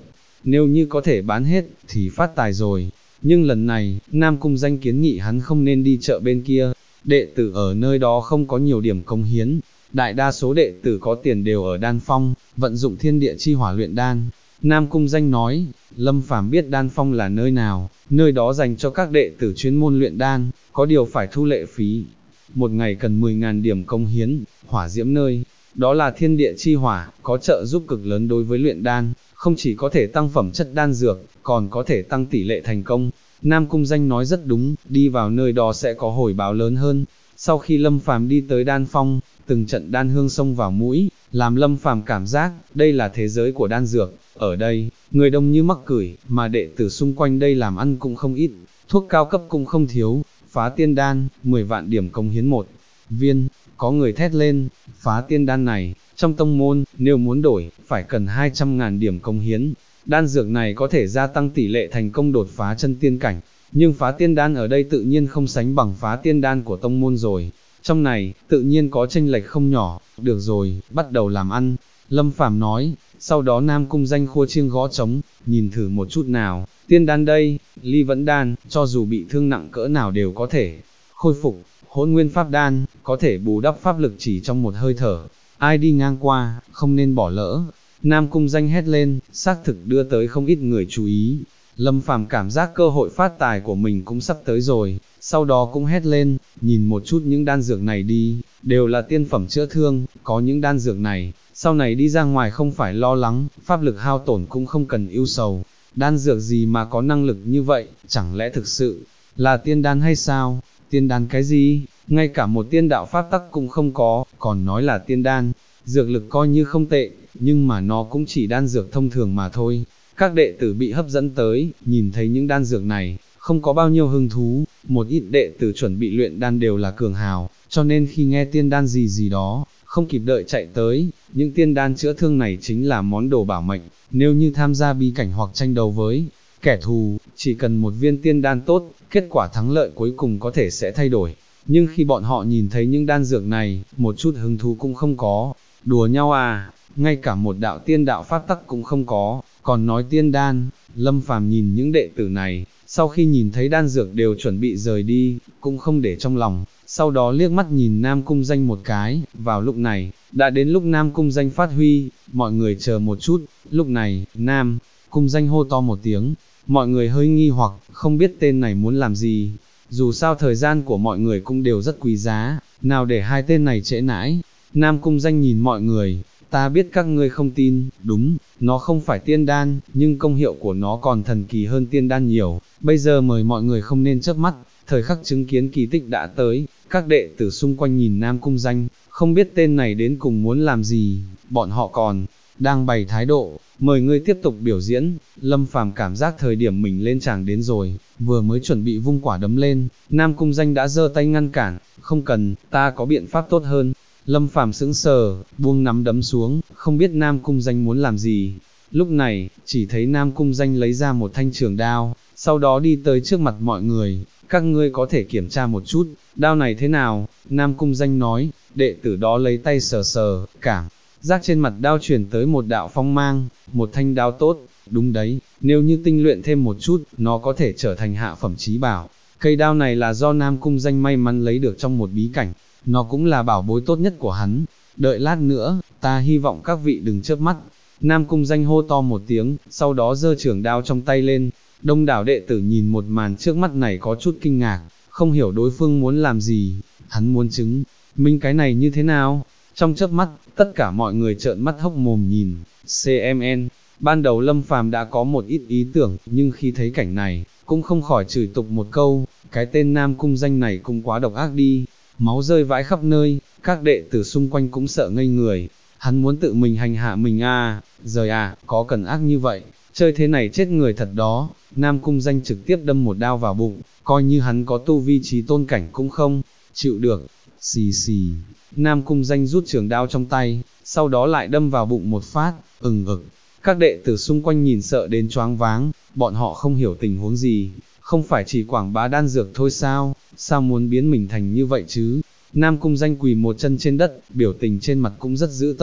nếu như có thể bán hết, thì phát tài rồi. Nhưng lần này, Nam Cung Danh kiến nghị hắn không nên đi chợ bên kia, đệ tử ở nơi đó không có nhiều điểm cống hiến, đại đa số đệ tử có tiền đều ở đan phong, vận dụng thiên địa chi hỏa luyện đan. Nam Cung Danh nói, Lâm Phàm biết đan phong là nơi nào, nơi đó dành cho các đệ tử chuyên môn luyện đan, có điều phải thu lệ phí. Một ngày cần 10.000 điểm cống hiến, hỏa diễm nơi, đó là thiên địa chi hỏa, có trợ giúp cực lớn đối với luyện đan, không chỉ có thể tăng phẩm chất đan dược, còn có thể tăng tỷ lệ thành công. Nam Cung Danh nói rất đúng, đi vào nơi đó sẽ có hồi báo lớn hơn. Sau khi Lâm Phàm đi tới đan phong, từng trận đan hương xông vào mũi, làm Lâm Phàm cảm giác, đây là thế giới của đan dược, ở đây, người đông như mắc cửi, mà đệ tử xung quanh đây làm ăn cũng không ít, thuốc cao cấp cũng không thiếu, phá tiên đan, 10 vạn điểm cống hiến một viên, có người thét lên, phá tiên đan này, trong tông môn, nếu muốn đổi, phải cần 200.000 điểm cống hiến, đan dược này có thể gia tăng tỷ lệ thành công đột phá chân tiên cảnh, nhưng phá tiên đan ở đây tự nhiên không sánh bằng phá tiên đan của tông môn rồi. Trong này, tự nhiên có chênh lệch không nhỏ, được rồi, bắt đầu làm ăn, Lâm Phàm nói, sau đó Nam Cung Danh khua chiêng gõ trống, nhìn thử một chút nào, tiên đan đây, ly vẫn đan, cho dù bị thương nặng cỡ nào đều có thể khôi phục, hỗn nguyên pháp đan, có thể bù đắp pháp lực chỉ trong một hơi thở, ai đi ngang qua, không nên bỏ lỡ. Nam Cung Danh hét lên, xác thực đưa tới không ít người chú ý. Lâm Phàm cảm giác cơ hội phát tài của mình cũng sắp tới rồi, sau đó cũng hét lên, nhìn một chút những đan dược này đi, đều là tiên phẩm chữa thương, có những đan dược này, sau này đi ra ngoài không phải lo lắng, pháp lực hao tổn cũng không cần ưu sầu. Đan dược gì mà có năng lực như vậy, chẳng lẽ thực sự là tiên đan hay sao? Tiên đan cái gì? Ngay cả một tiên đạo pháp tắc cũng không có, còn nói là tiên đan, dược lực coi như không tệ, nhưng mà nó cũng chỉ đan dược thông thường mà thôi. Các đệ tử bị hấp dẫn tới, nhìn thấy những đan dược này, không có bao nhiêu hứng thú, một ít đệ tử chuẩn bị luyện đan đều là cường hào, cho nên khi nghe tiên đan gì gì đó, không kịp đợi chạy tới, những tiên đan chữa thương này chính là món đồ bảo mệnh, nếu như tham gia bi cảnh hoặc tranh đấu với kẻ thù, chỉ cần một viên tiên đan tốt, kết quả thắng lợi cuối cùng có thể sẽ thay đổi. Nhưng khi bọn họ nhìn thấy những đan dược này, một chút hứng thú cũng không có, đùa nhau à, ngay cả một đạo tiên đạo pháp tắc cũng không có, còn nói tiên đan. Lâm Phàm nhìn những đệ tử này, sau khi nhìn thấy đan dược đều chuẩn bị rời đi, cũng không để trong lòng, sau đó liếc mắt nhìn Nam Cung Danh một cái. Vào lúc này, đã đến lúc Nam Cung Danh phát huy, mọi người chờ một chút. Lúc này, Nam Cung Danh hô to một tiếng, mọi người hơi nghi hoặc, không biết tên này muốn làm gì. Dù sao thời gian của mọi người cũng đều rất quý giá, nào để hai tên này trễ nãi. Nam Cung Danh nhìn mọi người, ta biết các ngươi không tin, đúng, nó không phải tiên đan, nhưng công hiệu của nó còn thần kỳ hơn tiên đan nhiều. Bây giờ mời mọi người không nên chớp mắt, thời khắc chứng kiến kỳ tích đã tới. Các đệ tử xung quanh nhìn Nam Cung Danh, không biết tên này đến cùng muốn làm gì, bọn họ còn đang bày thái độ, mời ngươi tiếp tục biểu diễn. Lâm Phàm cảm giác thời điểm mình lên tràng đến rồi, vừa mới chuẩn bị vung quả đấm lên, Nam Cung Danh đã giơ tay ngăn cản, không cần, ta có biện pháp tốt hơn. Lâm Phàm sững sờ, buông nắm đấm xuống, không biết Nam Cung Danh muốn làm gì. Lúc này, chỉ thấy Nam Cung Danh lấy ra một thanh trường đao, sau đó đi tới trước mặt mọi người, các ngươi có thể kiểm tra một chút, đao này thế nào? Nam Cung Danh nói, đệ tử đó lấy tay sờ sờ, cảm giác trên mặt đao truyền tới một đạo phong mang, một thanh đao tốt, đúng đấy, nếu như tinh luyện thêm một chút, nó có thể trở thành hạ phẩm chí bảo. Cây đao này là do Nam Cung Danh may mắn lấy được trong một bí cảnh, nó cũng là bảo bối tốt nhất của hắn. Đợi lát nữa, ta hy vọng các vị đừng chớp mắt. Nam Cung Danh hô to một tiếng, sau đó giơ trường đao trong tay lên. Đông đảo đệ tử nhìn một màn trước mắt này có chút kinh ngạc, không hiểu đối phương muốn làm gì, hắn muốn chứng minh cái này như thế nào. Trong chớp mắt, tất cả mọi người trợn mắt hốc mồm nhìn. CMN, ban đầu Lâm Phàm đã có một ít ý tưởng, nhưng khi thấy cảnh này, cũng không khỏi chửi tục một câu, cái tên Nam Cung Danh này cũng quá độc ác đi. Máu rơi vãi khắp nơi, các đệ tử xung quanh cũng sợ ngây người, hắn muốn tự mình hành hạ mình à, rời à, có cần ác như vậy, chơi thế này chết người thật đó. Nam Cung Danh trực tiếp đâm một đao vào bụng, coi như hắn có tu vi trí tôn cảnh cũng không chịu được. Xì xì, Nam Cung Danh rút trường đao trong tay, sau đó lại đâm vào bụng một phát, ực. Các đệ tử xung quanh nhìn sợ đến choáng váng, bọn họ không hiểu tình huống gì, không phải chỉ quảng bá đan dược thôi sao, sao muốn biến mình thành như vậy chứ? Nam Cung Danh quỳ một chân trên đất, biểu tình trên mặt cũng rất dữ tợn,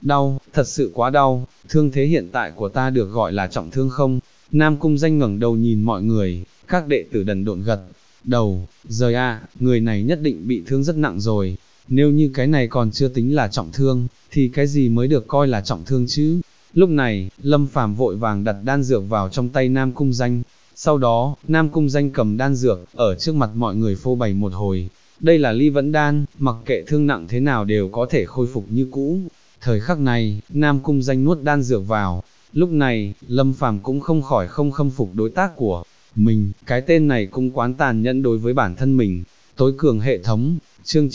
Đau, thật sự quá đau, thương thế hiện tại của ta được gọi là trọng thương không? Nam Cung Danh ngẩng đầu nhìn mọi người, các đệ tử đần độn gật đầu, rời người này nhất định bị thương rất nặng rồi, nếu như cái này còn chưa tính là trọng thương, thì cái gì mới được coi là trọng thương chứ? Lúc này, Lâm Phàm vội vàng đặt đan dược vào trong tay Nam Cung Danh, sau đó, Nam Cung Danh cầm đan dược, ở trước mặt mọi người phô bày một hồi, đây là ly vẫn đan, mặc kệ thương nặng thế nào đều có thể khôi phục như cũ. Thời khắc này, Nam Cung Danh nuốt đan dược vào, lúc này, Lâm Phàm cũng không khỏi không khâm phục đối tác của mình, cái tên này cũng quán tàn nhẫn đối với bản thân mình. Tối cường hệ thống, chương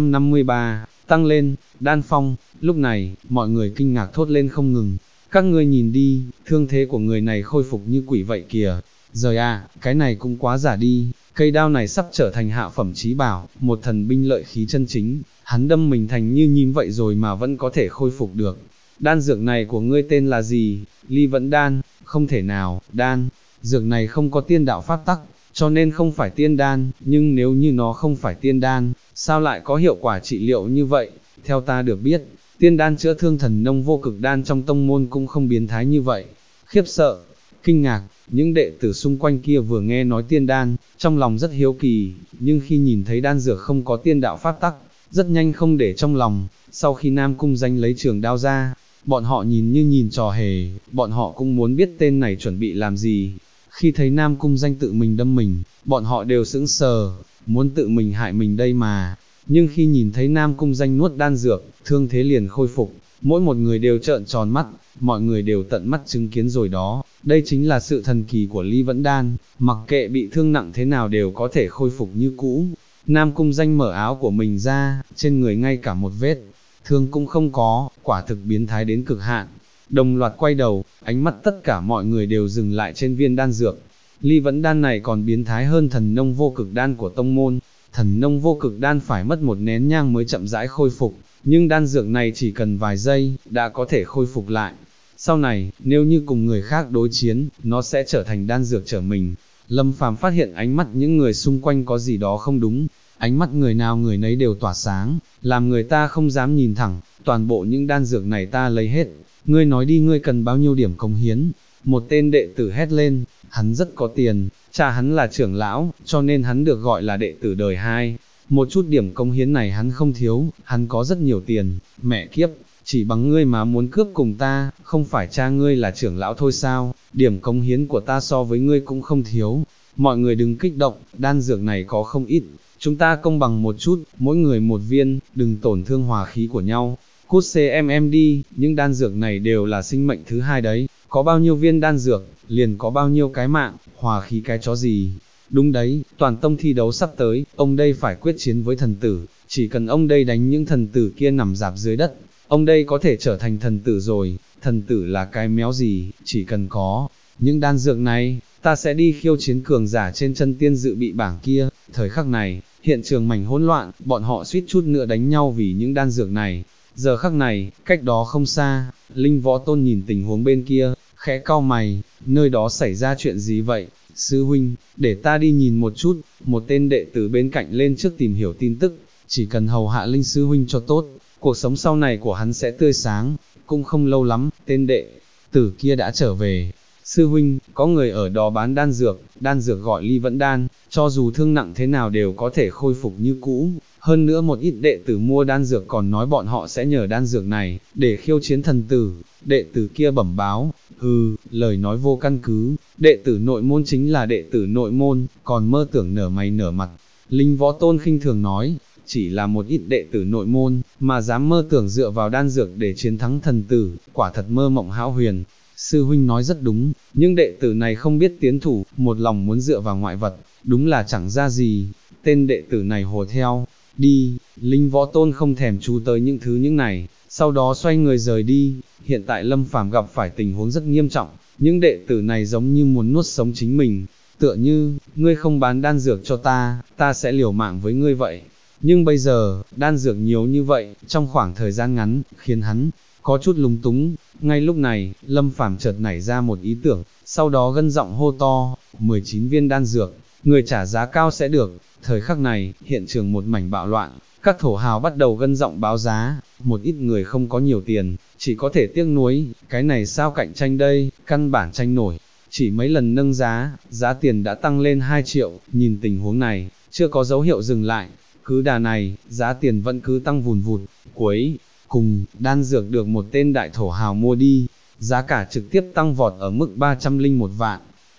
953, tăng lên, đan phong, lúc này, mọi người kinh ngạc thốt lên không ngừng. Các ngươi nhìn đi, thương thế của người này khôi phục như quỷ vậy kìa. Rời cái này cũng quá giả đi, cây đao này sắp trở thành hạ phẩm chí bảo, một thần binh lợi khí chân chính, hắn đâm mình thành như nhím vậy rồi mà vẫn có thể khôi phục được. Đan dược này của ngươi tên là gì? Ly Vẫn Đan, không thể nào, đan, dược này không có tiên đạo pháp tắc, cho nên không phải tiên đan, nhưng nếu như nó không phải tiên đan, sao lại có hiệu quả trị liệu như vậy? Theo ta được biết, tiên đan chữa thương thần nông vô cực đan trong tông môn cũng không biến thái như vậy. Khiếp sợ, kinh ngạc, những đệ tử xung quanh kia vừa nghe nói tiên đan, trong lòng rất hiếu kỳ, nhưng khi nhìn thấy đan dược không có tiên đạo pháp tắc, rất nhanh không để trong lòng. Sau khi Nam Cung Danh lấy trường đao ra, bọn họ nhìn như nhìn trò hề, bọn họ cũng muốn biết tên này chuẩn bị làm gì. Khi thấy Nam Cung Danh tự mình đâm mình, bọn họ đều sững sờ, muốn tự mình hại mình đây mà. Nhưng khi nhìn thấy Nam Cung Danh nuốt đan dược, thương thế liền khôi phục, mỗi một người đều trợn tròn mắt, mọi người đều tận mắt chứng kiến rồi đó. Đây chính là sự thần kỳ của Ly Vẫn Đan, mặc kệ bị thương nặng thế nào đều có thể khôi phục như cũ. Nam Cung Danh mở áo của mình ra, trên người ngay cả một vết thương cũng không có, quả thực biến thái đến cực hạn. Đồng loạt quay đầu, ánh mắt tất cả mọi người đều dừng lại trên viên đan dược. Ly Vẫn Đan này còn biến thái hơn thần nông vô cực đan của tông môn. Thần nông vô cực đan phải mất một nén nhang mới chậm rãi khôi phục, nhưng đan dược này chỉ cần vài giây, đã có thể khôi phục lại. Sau này, nếu như cùng người khác đối chiến, nó sẽ trở thành đan dược trở mình. Lâm Phàm phát hiện ánh mắt những người xung quanh có gì đó không đúng, ánh mắt người nào người nấy đều tỏa sáng, làm người ta không dám nhìn thẳng, toàn bộ những đan dược này ta lấy hết, ngươi nói đi ngươi cần bao nhiêu điểm cống hiến. Một tên đệ tử hét lên, hắn rất có tiền, cha hắn là trưởng lão, cho nên hắn được gọi là đệ tử đời hai. Một chút điểm cống hiến này hắn không thiếu, hắn có rất nhiều tiền, mẹ kiếp, chỉ bằng ngươi mà muốn cướp cùng ta, không phải cha ngươi là trưởng lão thôi sao, điểm cống hiến của ta so với ngươi cũng không thiếu. Mọi người đừng kích động, đan dược này có không ít, chúng ta công bằng một chút, mỗi người một viên, đừng tổn thương hòa khí của nhau. Cút CMM đi, những đan dược này đều là sinh mệnh thứ hai đấy, có bao nhiêu viên đan dược, liền có bao nhiêu cái mạng, hòa khí cái chó gì. Đúng đấy, toàn tông thi đấu sắp tới, ông đây phải quyết chiến với thần tử, chỉ cần ông đây đánh những thần tử kia nằm rạp dưới đất, ông đây có thể trở thành thần tử rồi. Thần tử là cái méo gì, chỉ cần có những đan dược này, ta sẽ đi khiêu chiến cường giả trên chân tiên dự bị bảng kia. Thời khắc này, hiện trường mảnh hỗn loạn, bọn họ suýt chút nữa đánh nhau vì những đan dược này. Giờ khắc này, cách đó không xa, Linh Võ Tôn nhìn tình huống bên kia, khẽ cau mày, nơi đó xảy ra chuyện gì vậy? Sư huynh, để ta đi nhìn một chút. Một tên đệ tử bên cạnh lên trước tìm hiểu tin tức, chỉ cần hầu hạ Linh sư huynh cho tốt, cuộc sống sau này của hắn sẽ tươi sáng. Cũng không lâu lắm, tên đệ tử kia đã trở về. Sư huynh, có người ở đó bán đan dược gọi Ly Vẫn Đan, cho dù thương nặng thế nào đều có thể khôi phục như cũ. Hơn nữa một ít đệ tử mua đan dược còn nói bọn họ sẽ nhờ đan dược này, để khiêu chiến thần tử. Đệ tử kia bẩm báo, lời nói vô căn cứ, đệ tử nội môn chính là đệ tử nội môn, còn mơ tưởng nở mày nở mặt. Linh Võ Tôn khinh thường nói, chỉ là một ít đệ tử nội môn, mà dám mơ tưởng dựa vào đan dược để chiến thắng thần tử, quả thật mơ mộng hão huyền. Sư huynh nói rất đúng, nhưng đệ tử này không biết tiến thủ, một lòng muốn dựa vào ngoại vật, đúng là chẳng ra gì. Tên đệ tử này hùa theo, đi. Linh Võ Tôn không thèm chú tới những thứ những này, sau đó xoay người rời đi. Hiện tại Lâm Phàm gặp phải tình huống rất nghiêm trọng, những đệ tử này giống như muốn nuốt sống chính mình, tựa như, ngươi không bán đan dược cho ta, ta sẽ liều mạng với ngươi vậy. Nhưng bây giờ, đan dược nhiều như vậy, trong khoảng thời gian ngắn, khiến hắn có chút lúng túng. Ngay lúc này, Lâm Phàm chợt nảy ra một ý tưởng, sau đó gân giọng hô to, 19 viên đan dược, người trả giá cao sẽ được. Thời khắc này, hiện trường một mảnh bạo loạn, các thổ hào bắt đầu gân giọng báo giá, một ít người không có nhiều tiền, chỉ có thể tiếc nuối, cái này sao cạnh tranh đây, căn bản tranh nổi, chỉ mấy lần nâng giá, giá tiền đã tăng lên 2 triệu, nhìn tình huống này, chưa có dấu hiệu dừng lại, cứ đà này, giá tiền vẫn cứ tăng vùn vụt, cuối cùng, đan dược được một tên đại thổ hào mua đi, giá cả trực tiếp tăng vọt ở mức 301 vạn,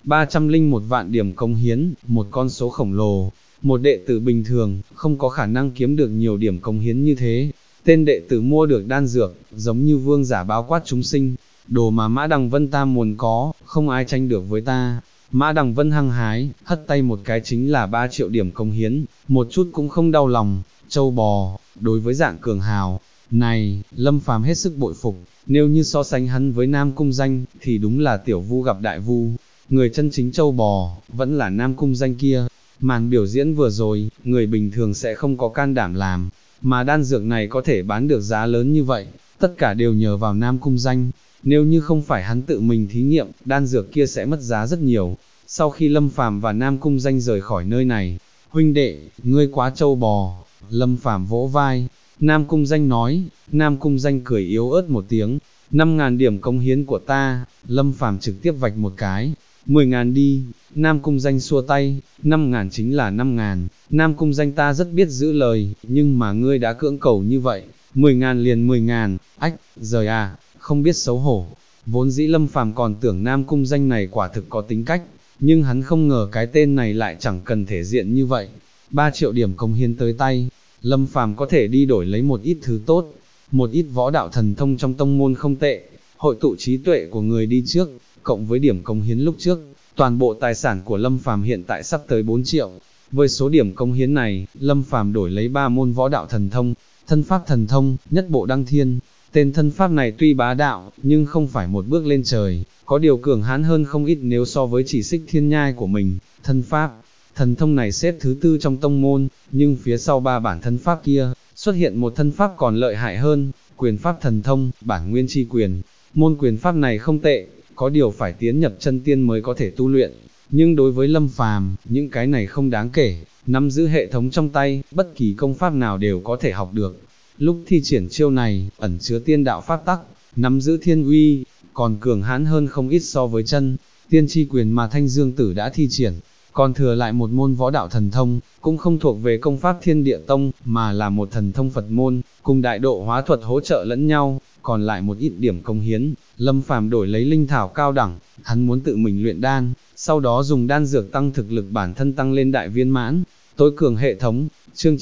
301 vạn điểm cống hiến, một con số khổng lồ. Một đệ tử bình thường, không có khả năng kiếm được nhiều điểm cống hiến như thế. Tên đệ tử mua được đan dược, giống như vương giả bao quát chúng sinh. Đồ mà Mã Đằng Vân ta muốn có, không ai tranh được với ta. Mã Đằng Vân hăng hái, hất tay một cái chính là 3 triệu điểm cống hiến, một chút cũng không đau lòng. Châu bò, đối với dạng cường hào này, Lâm Phàm hết sức bội phục. Nếu như so sánh hắn với Nam Cung Danh, thì đúng là tiểu vu gặp đại vu. Người chân chính châu bò, vẫn là Nam Cung Danh kia. Màn biểu diễn vừa rồi, người bình thường sẽ không có can đảm làm, mà đan dược này có thể bán được giá lớn như vậy, tất cả đều nhờ vào Nam Cung Danh. Nếu như không phải hắn tự mình thí nghiệm, đan dược kia sẽ mất giá rất nhiều. Sau khi Lâm Phàm và Nam Cung Danh rời khỏi nơi này, huynh đệ, ngươi quá trâu bò, Lâm Phàm vỗ vai, Nam Cung Danh nói, Nam Cung Danh cười yếu ớt một tiếng, 5.000 điểm cống hiến của ta, Lâm Phàm trực tiếp vạch một cái, 10.000 đi, Nam Cung Danh xua tay, 5.000 chính là 5.000, Nam Cung Danh ta rất biết giữ lời, nhưng mà ngươi đã cưỡng cầu như vậy, 10.000 liền 10.000, ách, rời à, không biết xấu hổ. Vốn dĩ Lâm Phàm còn tưởng Nam Cung Danh này quả thực có tính cách, nhưng hắn không ngờ cái tên này lại chẳng cần thể diện như vậy. 3 triệu điểm cống hiến tới tay, Lâm Phàm có thể đi đổi lấy một ít thứ tốt, một ít võ đạo thần thông trong tông môn không tệ, hội tụ trí tuệ của người đi trước, cộng với điểm cống hiến lúc trước, toàn bộ tài sản của Lâm Phàm hiện tại sắp tới 4 triệu. Với số điểm cống hiến này, Lâm Phàm đổi lấy 3 môn võ đạo thần thông, thân pháp thần thông, nhất bộ đăng thiên. Tên thân pháp này tuy bá đạo, nhưng không phải một bước lên trời, có điều cường hãn hơn không ít nếu so với chỉ xích thiên nhai của mình. Thân pháp, thần thông này xếp thứ 4 trong tông môn, nhưng phía sau 3 bản thân pháp kia, xuất hiện một thân pháp còn lợi hại hơn, quyền pháp thần thông, bản nguyên chi quyền. Môn quyền pháp này không tệ, có điều phải tiến nhập chân tiên mới có thể tu luyện, nhưng đối với Lâm Phàm, những cái này không đáng kể, nắm giữ hệ thống trong tay, bất kỳ công pháp nào đều có thể học được. Lúc thi triển chiêu này, ẩn chứa tiên đạo pháp tắc, nắm giữ thiên uy, còn cường hãn hơn không ít so với chân tiên chi quyền mà Thanh Dương Tử đã thi triển, còn thừa lại một môn võ đạo thần thông, cũng không thuộc về công pháp Thiên Địa Tông, mà là một thần thông Phật môn, cùng đại độ hóa thuật hỗ trợ lẫn nhau, còn lại một ít điểm công hiến. Lâm Phàm đổi lấy linh thảo cao đẳng, hắn muốn tự mình luyện đan, sau đó dùng đan dược tăng thực lực bản thân tăng lên đại viên mãn, tối cường hệ thống. Chương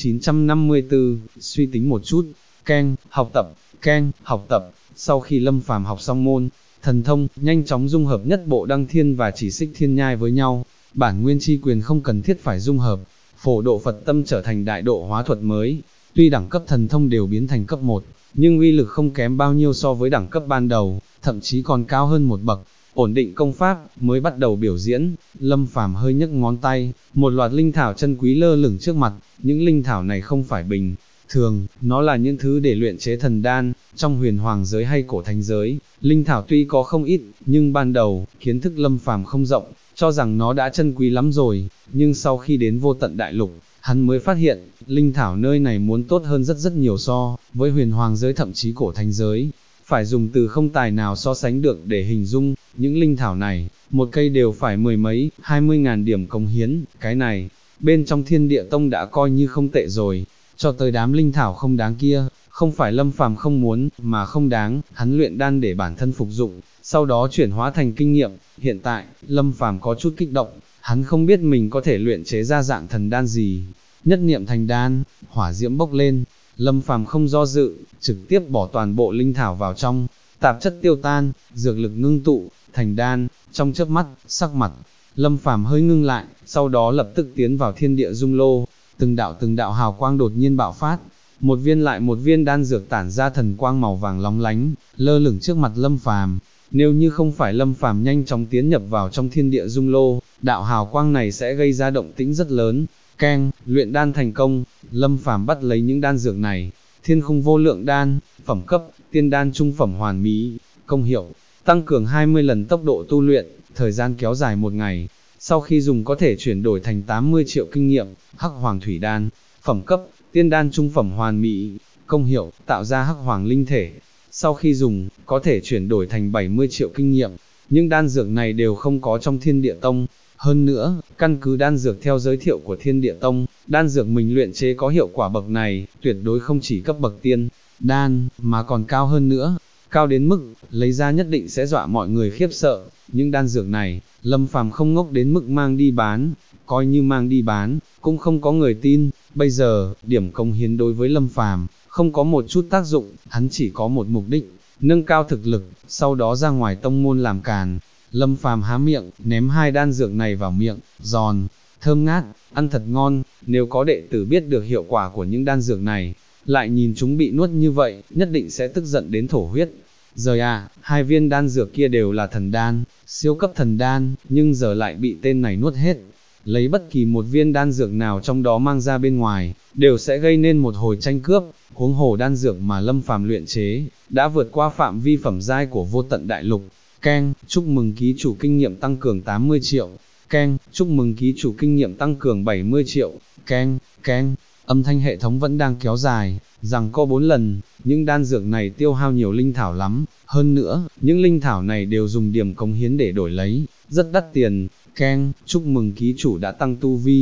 954, suy tính một chút, học tập, sau khi Lâm Phàm học xong môn thần thông, nhanh chóng dung hợp nhất bộ đăng thiên và chỉ xích thiên nhai với nhau, bản nguyên chi quyền không cần thiết phải dung hợp, phổ độ Phật tâm trở thành đại độ hóa thuật mới, tuy đẳng cấp thần thông đều biến thành cấp 1, nhưng uy lực không kém bao nhiêu so với đẳng cấp ban đầu, thậm chí còn cao hơn một bậc. Ổn định công pháp, mới bắt đầu biểu diễn, Lâm Phàm hơi nhấc ngón tay, một loạt linh thảo chân quý lơ lửng trước mặt, những linh thảo này không phải bình thường, nó là những thứ để luyện chế thần đan, trong huyền hoàng giới hay cổ thánh giới, linh thảo tuy có không ít, nhưng ban đầu, kiến thức Lâm Phàm không rộng, cho rằng nó đã chân quý lắm rồi, nhưng sau khi đến vô tận đại lục, hắn mới phát hiện, linh thảo nơi này muốn tốt hơn rất nhiều so với huyền hoàng giới thậm chí cổ thánh giới. Phải dùng từ không tài nào so sánh được để hình dung, những linh thảo này, một cây đều phải 10 mấy, 20.000 điểm cống hiến, cái này, bên trong Thiên Địa Tông đã coi như không tệ rồi, cho tới đám linh thảo không đáng kia, không phải Lâm Phàm không muốn, mà không đáng, hắn luyện đan để bản thân phục dụng, sau đó chuyển hóa thành kinh nghiệm, hiện tại, Lâm Phàm có chút kích động, hắn không biết mình có thể luyện chế ra dạng thần đan gì, nhất niệm thành đan, hỏa diễm bốc lên. Lâm Phàm không do dự, trực tiếp bỏ toàn bộ linh thảo vào trong, tạp chất tiêu tan, dược lực ngưng tụ, thành đan, trong chớp mắt, sắc mặt, Lâm Phàm hơi ngưng lại, sau đó lập tức tiến vào thiên địa dung lô, từng đạo hào quang đột nhiên bạo phát, một viên lại một viên đan dược tản ra thần quang màu vàng lóng lánh, lơ lửng trước mặt Lâm Phàm. Nếu như không phải Lâm Phàm nhanh chóng tiến nhập vào trong thiên địa dung lô, đạo hào quang này sẽ gây ra động tĩnh rất lớn. Luyện đan thành công, Lâm Phàm bắt lấy những đan dược này, Thiên Khung Vô Lượng Đan, phẩm cấp, tiên đan trung phẩm hoàn mỹ, công hiệu, tăng cường 20 lần tốc độ tu luyện, thời gian kéo dài 1 ngày, sau khi dùng có thể chuyển đổi thành 80 triệu kinh nghiệm, Hắc Hoàng Thủy Đan, phẩm cấp, tiên đan trung phẩm hoàn mỹ, công hiệu, tạo ra hắc hoàng linh thể. Sau khi dùng, có thể chuyển đổi thành 70 triệu kinh nghiệm, nhưng đan dược này đều không có trong Thiên Địa Tông. Hơn nữa, căn cứ đan dược theo giới thiệu của Thiên Địa Tông, đan dược mình luyện chế có hiệu quả bậc này, tuyệt đối không chỉ cấp bậc tiên đan, mà còn cao hơn nữa, cao đến mức, lấy ra nhất định sẽ dọa mọi người khiếp sợ. Những đan dược này, Lâm Phàm không ngốc đến mức mang đi bán, coi như mang đi bán, cũng không có người tin. Bây giờ, điểm cống hiến đối với Lâm Phàm không có một chút tác dụng, hắn chỉ có một mục đích, nâng cao thực lực, sau đó ra ngoài tông môn làm càn. Lâm Phàm há miệng, ném 2 đan dược này vào miệng, giòn, thơm ngát, ăn thật ngon. Nếu có đệ tử biết được hiệu quả của những đan dược này, lại nhìn chúng bị nuốt như vậy, nhất định sẽ tức giận đến thổ huyết. Rời à, 2 viên đan dược kia đều là thần đan, siêu cấp thần đan, nhưng giờ lại bị tên này nuốt hết. Lấy bất kỳ một viên đan dược nào trong đó mang ra bên ngoài, đều sẽ gây nên một hồi tranh cướp. Huống hồ đan dược mà Lâm Phàm luyện chế, đã vượt qua phạm vi phẩm giai của Vô Tận Đại Lục. Keng, chúc mừng ký chủ kinh nghiệm tăng cường 80 triệu. Keng, chúc mừng ký chủ kinh nghiệm tăng cường 70 triệu. Keng, keng, âm thanh hệ thống vẫn đang kéo dài, rằng có 4 lần. Những đan dược này tiêu hao nhiều linh thảo lắm, hơn nữa, những linh thảo này đều dùng điểm cống hiến để đổi lấy, rất đắt tiền. Keng, chúc mừng ký chủ đã tăng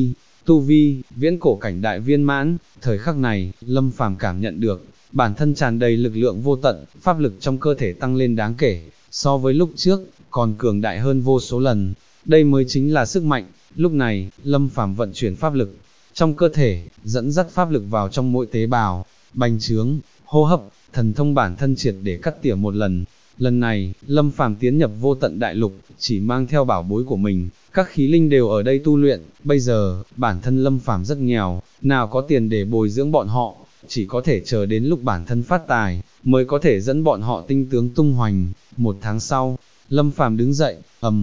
tu vi, viễn cổ cảnh đại viên mãn. Thời khắc này, Lâm Phàm cảm nhận được, bản thân tràn đầy lực lượng vô tận, pháp lực trong cơ thể tăng lên đáng kể, so với lúc trước, còn cường đại hơn vô số lần. Đây mới chính là sức mạnh. Lúc này, Lâm Phàm vận chuyển pháp lực trong cơ thể, dẫn dắt pháp lực vào trong mỗi tế bào, bành trướng, hô hấp, thần thông bản thân triệt để cắt tỉa một lần. Lần này, Lâm Phàm tiến nhập Vô Tận Đại Lục, chỉ mang theo bảo bối của mình, các khí linh đều ở đây tu luyện. Bây giờ, bản thân Lâm Phàm rất nghèo, nào có tiền để bồi dưỡng bọn họ, chỉ có thể chờ đến lúc bản thân phát tài, mới có thể dẫn bọn họ tinh tướng tung hoành. 1 tháng sau, Lâm Phàm đứng dậy,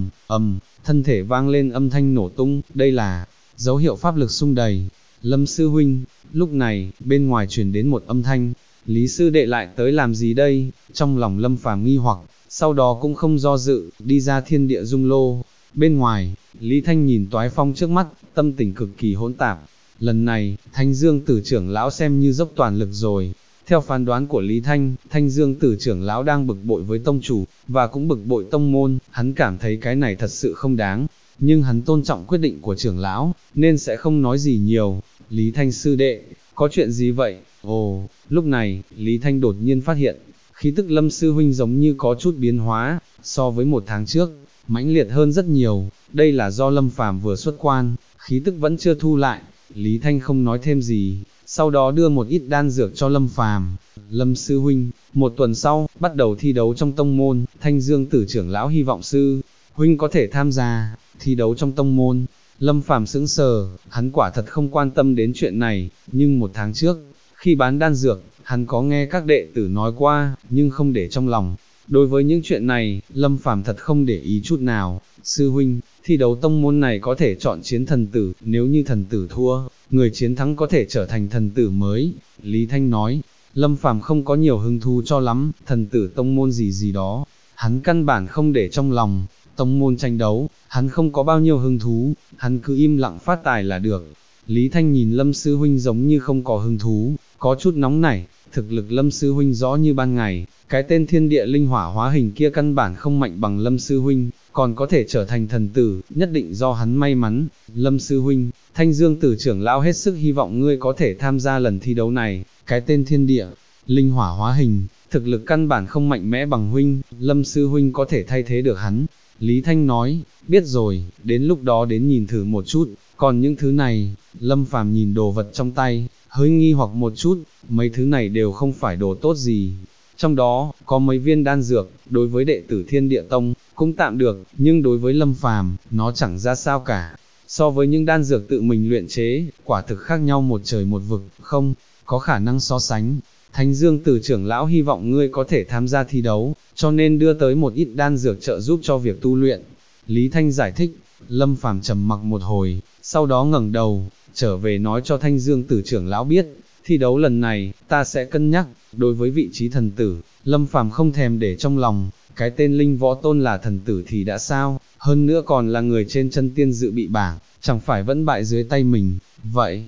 thân thể vang lên âm thanh nổ tung, đây là dấu hiệu pháp lực sung đầy. Lâm sư huynh, lúc này, bên ngoài truyền đến một âm thanh, Lý sư đệ lại tới làm gì đây? Trong lòng Lâm Phàm nghi hoặc, sau đó cũng không do dự, đi ra thiên địa dung lô. Bên ngoài, Lý Thanh nhìn Toái Phong trước mắt, tâm tình cực kỳ hỗn tạp. Lần này, Thanh Dương Tử trưởng lão xem như dốc toàn lực rồi. Theo phán đoán của Lý Thanh, Thanh Dương Tử trưởng lão đang bực bội với tông chủ, và cũng bực bội tông môn. Hắn cảm thấy cái này thật sự không đáng, nhưng hắn tôn trọng quyết định của trưởng lão, nên sẽ không nói gì nhiều. Lý Thanh sư đệ, có chuyện gì vậy? Ồ, lúc này, Lý Thanh đột nhiên phát hiện, khí tức Lâm sư huynh giống như có chút biến hóa, so với 1 tháng trước, mãnh liệt hơn rất nhiều. Đây là do Lâm Phàm vừa xuất quan, khí tức vẫn chưa thu lại. Lý Thanh không nói thêm gì, sau đó đưa một ít đan dược cho Lâm Phàm. Lâm sư huynh, 1 tuần sau, bắt đầu thi đấu trong tông môn, Thanh Dương Tử trưởng lão hy vọng sư huynh có thể tham gia thi đấu trong tông môn. Lâm Phàm sững sờ, hắn quả thật không quan tâm đến chuyện này, nhưng 1 tháng trước, khi bán đan dược, hắn có nghe các đệ tử nói qua, nhưng không để trong lòng. Đối với những chuyện này, Lâm Phàm thật không để ý chút nào. Sư huynh, thi đấu tông môn này có thể chọn chiến thần tử, nếu như thần tử thua, người chiến thắng có thể trở thành thần tử mới. Lý Thanh nói, Lâm Phàm không có nhiều hứng thú cho lắm, thần tử tông môn gì đó, hắn căn bản không để trong lòng. Tông môn tranh đấu, hắn không có bao nhiêu hứng thú, hắn cứ im lặng phát tài là được. Lý Thanh nhìn Lâm sư huynh giống như không có hứng thú, có chút nóng nảy. Thực lực Lâm sư huynh rõ như ban ngày, cái tên thiên địa linh hỏa hóa hình kia căn bản không mạnh bằng Lâm sư huynh, còn có thể trở thành thần tử, nhất định do hắn may mắn. Lâm sư huynh, Thanh Dương Tử trưởng lão hết sức hy vọng ngươi có thể tham gia lần thi đấu này. Cái tên thiên địa linh hỏa hóa hình, thực lực căn bản không mạnh mẽ bằng huynh, Lâm sư huynh có thể thay thế được hắn. Lý Thanh nói, biết rồi, đến lúc đó đến nhìn thử một chút. Còn những thứ này, Lâm Phàm nhìn đồ vật trong tay, hơi nghi hoặc một chút, mấy thứ này đều không phải đồ tốt gì. Trong đó, có mấy viên đan dược, đối với đệ tử Thiên Địa Tông, cũng tạm được, nhưng đối với Lâm Phàm, nó chẳng ra sao cả. So với những đan dược tự mình luyện chế, quả thực khác nhau một trời một vực, không có khả năng so sánh. Thanh Dương Tử trưởng lão hy vọng ngươi có thể tham gia thi đấu, cho nên đưa tới một ít đan dược trợ giúp cho việc tu luyện. Lý Thanh giải thích. Lâm Phàm trầm mặc một hồi, sau đó ngẩng đầu, trở về nói cho Thanh Dương Tử trưởng lão biết, thi đấu lần này, ta sẽ cân nhắc. Đối với vị trí thần tử, Lâm Phàm không thèm để trong lòng, cái tên Linh Võ Tôn là thần tử thì đã sao, hơn nữa còn là người trên chân tiên dự bị bảng, chẳng phải vẫn bại dưới tay mình. Vậy,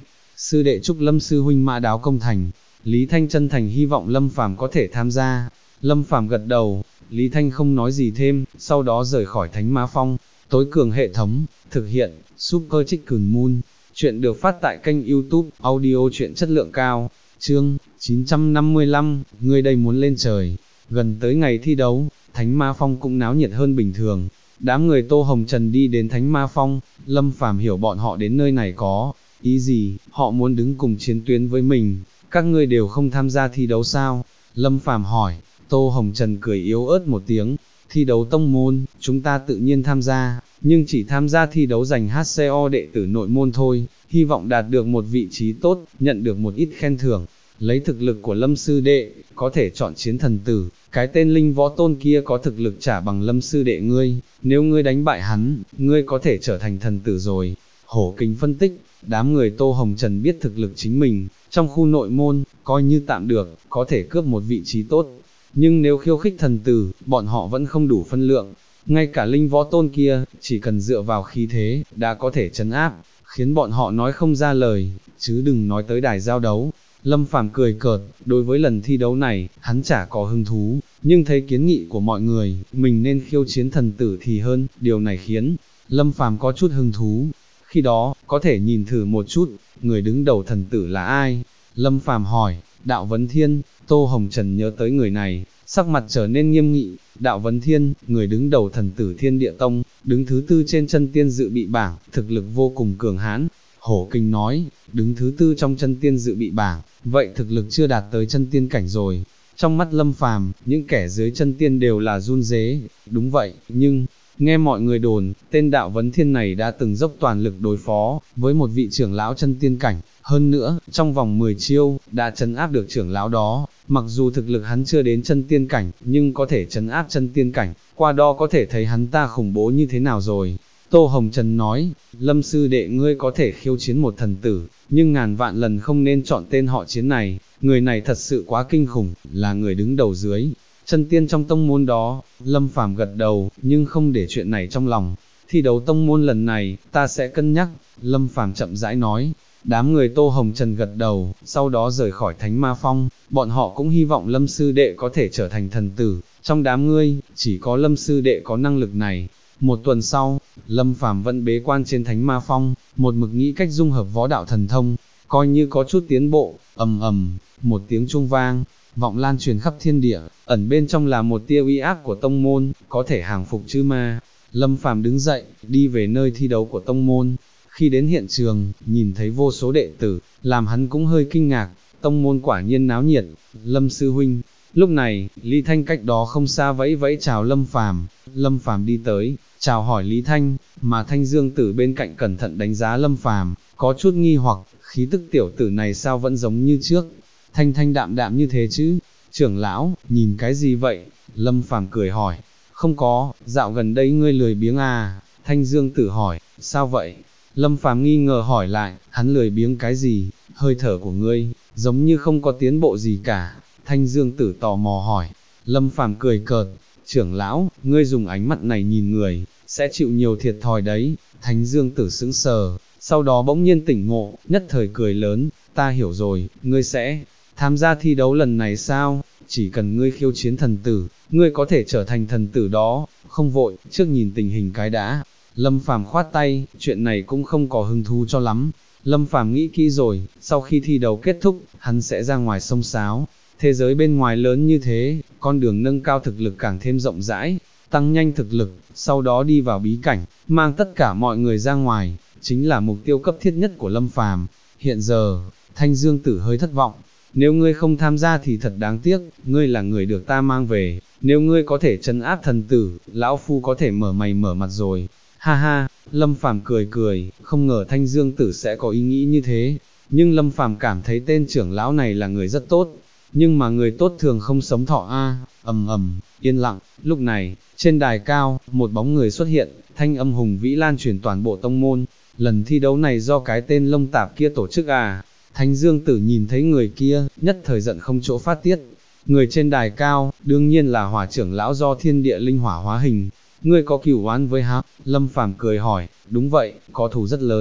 sư đệ chúc Lâm sư huynh mã đáo công thành. Lý Thanh chân thành hy vọng Lâm Phàm có thể tham gia. Lâm Phàm gật đầu, Lý Thanh không nói gì thêm, sau đó rời khỏi Thánh Ma Phong. Tối cường hệ thống, thực hiện, Super Chicken Moon. Chuyện được phát tại kênh YouTube, audio truyện chất lượng cao. Chương 955, ngươi đây muốn lên trời. Gần tới ngày thi đấu, Thánh Ma Phong cũng náo nhiệt hơn bình thường. Đám người Tô Hồng Trần đi đến Thánh Ma Phong, Lâm Phàm hiểu bọn họ đến nơi này có ý gì, họ muốn đứng cùng chiến tuyến với mình. Các ngươi đều không tham gia thi đấu sao? Lâm Phàm hỏi. Tô Hồng Trần cười yếu ớt một tiếng, thi đấu tông môn, chúng ta tự nhiên tham gia, nhưng chỉ tham gia thi đấu dành HCO đệ tử nội môn thôi, hy vọng đạt được một vị trí tốt, nhận được một ít khen thưởng. Lấy thực lực của Lâm sư đệ, có thể chọn chiến thần tử, cái tên linh võ tôn kia có thực lực trả bằng Lâm sư đệ ngươi, nếu ngươi đánh bại hắn, ngươi có thể trở thành thần tử rồi. Hổ Kình phân tích, đám người Tô Hồng Trần biết thực lực chính mình, trong khu nội môn, coi như tạm được, có thể cướp một vị trí tốt. Nhưng nếu khiêu khích thần tử, bọn họ vẫn không đủ phân lượng. Ngay cả linh võ tôn kia, chỉ cần dựa vào khí thế, đã có thể trấn áp, khiến bọn họ nói không ra lời, chứ đừng nói tới đài giao đấu. Lâm Phàm cười cợt, đối với lần thi đấu này, hắn chả có hứng thú, nhưng thấy kiến nghị của mọi người, mình nên khiêu chiến thần tử thì hơn, điều này khiến Lâm Phàm có chút hứng thú. Khi đó, có thể nhìn thử một chút, người đứng đầu thần tử là ai? Lâm Phàm hỏi. Đạo Vấn Thiên. Tô Hồng Trần nhớ tới người này, sắc mặt trở nên nghiêm nghị. Đạo Vấn Thiên, người đứng đầu thần tử Thiên Địa Tông, đứng thứ tư trên chân tiên dự bị bảng, thực lực vô cùng cường hãn. Hổ Kình nói, đứng thứ tư trong chân tiên dự bị bảng, vậy thực lực chưa đạt tới chân tiên cảnh rồi. Trong mắt Lâm Phàm, những kẻ dưới chân tiên đều là run rế. Đúng vậy, nhưng nghe mọi người đồn, tên Đạo Vấn Thiên này đã từng dốc toàn lực đối phó với một vị trưởng lão chân tiên cảnh, hơn nữa, trong vòng 10 chiêu, đã trấn áp được trưởng lão đó. Mặc dù thực lực hắn chưa đến chân tiên cảnh, nhưng có thể trấn áp chân tiên cảnh, qua đó có thể thấy hắn ta khủng bố như thế nào rồi. Tô Hồng Trần nói, Lâm sư đệ ngươi có thể khiêu chiến một thần tử, nhưng ngàn vạn lần không nên chọn tên họ chiến này, người này thật sự quá kinh khủng, là người đứng đầu dưới chân tiên trong tông môn đó. Lâm Phàm gật đầu, nhưng không để chuyện này trong lòng. Thi đấu tông môn lần này, ta sẽ cân nhắc. Lâm Phàm chậm rãi nói. Đám người Tô Hồng Trần gật đầu, sau đó rời khỏi Thánh Ma Phong. Bọn họ cũng hy vọng Lâm sư đệ có thể trở thành thần tử. Trong đám ngươi, chỉ có Lâm sư đệ có năng lực này. Một tuần sau, Lâm Phàm vẫn bế quan trên Thánh Ma Phong, một mực nghĩ cách dung hợp võ đạo thần thông, coi như có chút tiến bộ. Ầm ầm, một tiếng chuông vang, vọng lan truyền khắp thiên địa, ẩn bên trong là một tia uy áp của tông môn, có thể hàng phục chư ma. Lâm Phàm đứng dậy, đi về nơi thi đấu của tông môn. Khi đến hiện trường, nhìn thấy vô số đệ tử, làm hắn cũng hơi kinh ngạc, tông môn quả nhiên náo nhiệt. Lâm sư huynh. Lúc này, Lý Thanh cách đó không xa vẫy vẫy chào Lâm Phàm. Lâm Phàm đi tới, chào hỏi Lý Thanh, mà Thanh Dương Tử bên cạnh cẩn thận đánh giá Lâm Phàm, có chút nghi hoặc, khí tức tiểu tử này sao vẫn giống như trước, thanh thanh đạm đạm như thế chứ. Trưởng lão, nhìn cái gì vậy? Lâm Phàm cười hỏi. Không có, dạo gần đây ngươi lười biếng à? Thanh Dương Tử hỏi. Sao vậy? Lâm Phàm nghi ngờ hỏi lại. Hắn lười biếng cái gì? Hơi thở của ngươi giống như không có tiến bộ gì cả. Thanh Dương Tử tò mò hỏi. Lâm Phàm cười cợt. Trưởng lão, ngươi dùng ánh mắt này nhìn người, sẽ chịu nhiều thiệt thòi đấy. Thanh Dương Tử sững sờ, sau đó bỗng nhiên tỉnh ngộ, nhất thời cười lớn. Ta hiểu rồi, ngươi sẽ tham gia thi đấu lần này sao? Chỉ cần ngươi khiêu chiến thần tử, ngươi có thể trở thành thần tử đó. Không vội, trước nhìn tình hình cái đã. Lâm Phàm khoát tay, chuyện này cũng không có hứng thú cho lắm. Lâm Phàm nghĩ kỹ rồi, sau khi thi đấu kết thúc, hắn sẽ ra ngoài xông xáo. Thế giới bên ngoài lớn như thế, con đường nâng cao thực lực càng thêm rộng rãi, tăng nhanh thực lực, sau đó đi vào bí cảnh, mang tất cả mọi người ra ngoài, chính là mục tiêu cấp thiết nhất của Lâm Phàm. Hiện giờ, Thanh Dương Tử hơi thất vọng. Nếu ngươi không tham gia thì thật đáng tiếc, ngươi là người được ta mang về, nếu ngươi có thể trấn áp thần tử, lão phu có thể mở mày mở mặt rồi. Ha ha, Lâm Phàm cười cười, không ngờ Thanh Dương Tử sẽ có ý nghĩ như thế, nhưng Lâm Phàm cảm thấy tên trưởng lão này là người rất tốt, nhưng mà người tốt thường không sống thọ a. Ầm ầm, yên lặng. Lúc này, trên đài cao, một bóng người xuất hiện, thanh âm hùng vĩ lan truyền toàn bộ tông môn. Lần thi đấu này do cái tên lông tạp kia tổ chức à? Thanh Dương Tử nhìn thấy người kia, nhất thời giận không chỗ phát tiết. Người trên đài cao, đương nhiên là Hỏa trưởng lão do thiên địa linh hỏa hóa hình. Ngươi có cửu oán với hắn? Lâm Phàm cười hỏi. Đúng vậy, có thù rất lớn.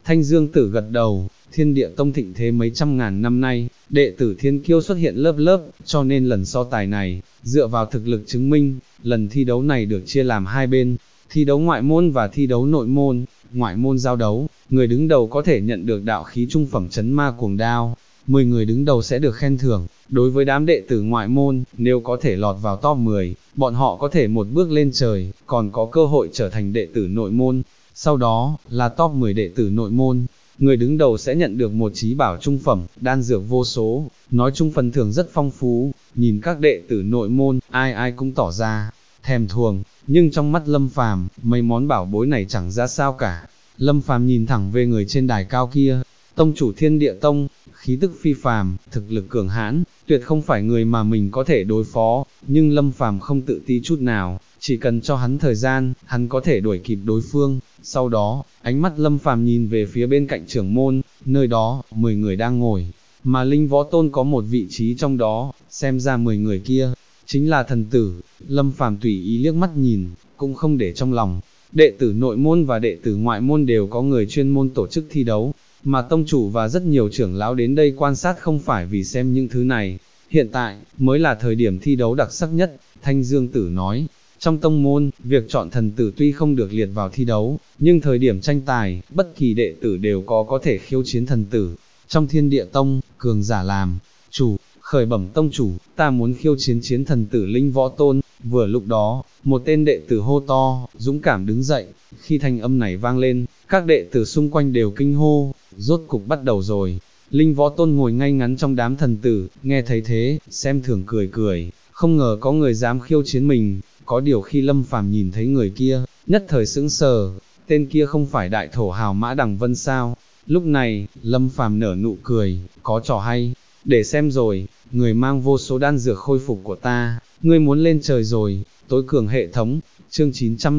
Thanh Dương Tử gật đầu, Thiên Địa Tông thịnh thế mấy trăm ngàn năm nay, đệ tử thiên kiêu xuất hiện lớp lớp, cho nên lần so tài này, dựa vào thực lực chứng minh, lần thi đấu này được chia làm hai bên, thi đấu ngoại môn và thi đấu nội môn. Ngoại môn giao đấu, người đứng đầu có thể nhận được đạo khí trung phẩm chấn ma cuồng đao, 10 người đứng đầu sẽ được khen thưởng. Đối với đám đệ tử ngoại môn, nếu có thể lọt vào top 10, bọn họ có thể một bước lên trời, còn có cơ hội trở thành đệ tử nội môn. Sau đó, là top 10 đệ tử nội môn, người đứng đầu sẽ nhận được một chí bảo trung phẩm, đan dược vô số, nói chung phần thưởng rất phong phú. Nhìn các đệ tử nội môn, ai ai cũng tỏ ra thèm thuồng, nhưng trong mắt Lâm Phàm, mấy món bảo bối này chẳng ra sao cả. Lâm Phàm nhìn thẳng về người trên đài cao kia, tông chủ Thiên Địa Tông, khí tức phi phàm, thực lực cường hãn, tuyệt không phải người mà mình có thể đối phó, nhưng Lâm Phàm không tự ti chút nào, chỉ cần cho hắn thời gian, hắn có thể đuổi kịp đối phương. Sau đó, ánh mắt Lâm Phàm nhìn về phía bên cạnh trưởng môn, nơi đó, 10 người đang ngồi, mà Linh Võ Tôn có một vị trí trong đó, xem ra 10 người kia, chính là thần tử. Lâm Phàm tùy ý liếc mắt nhìn, cũng không để trong lòng. Đệ tử nội môn và đệ tử ngoại môn đều có người chuyên môn tổ chức thi đấu, mà tông chủ và rất nhiều trưởng lão đến đây quan sát không phải vì xem những thứ này. Hiện tại, mới là thời điểm thi đấu đặc sắc nhất, Thanh Dương Tử nói. Trong tông môn, việc chọn thần tử tuy không được liệt vào thi đấu, nhưng thời điểm tranh tài, bất kỳ đệ tử đều có thể khiêu chiến thần tử. Trong Thiên Địa Tông, cường giả làm chủ, khởi bẩm tông chủ, ta muốn khiêu chiến thần tử Linh Võ Tôn. Vừa lúc đó, một tên đệ tử hô to, dũng cảm đứng dậy. Khi thanh âm này vang lên, các đệ tử xung quanh đều kinh hô, rốt cục bắt đầu rồi. Linh Võ Tôn ngồi ngay ngắn trong đám thần tử, nghe thấy thế, xem thường cười cười, không ngờ có người dám khiêu chiến mình. Có điều khi Lâm Phàm nhìn thấy người kia, nhất thời sững sờ, tên kia không phải đại thổ hào Mã Đằng Vân sao? Lúc này, Lâm Phàm nở nụ cười, có trò hay, để xem rồi. Người mang vô số đan dược khôi phục của ta, ngươi muốn lên trời rồi. Tối cường hệ thống, chương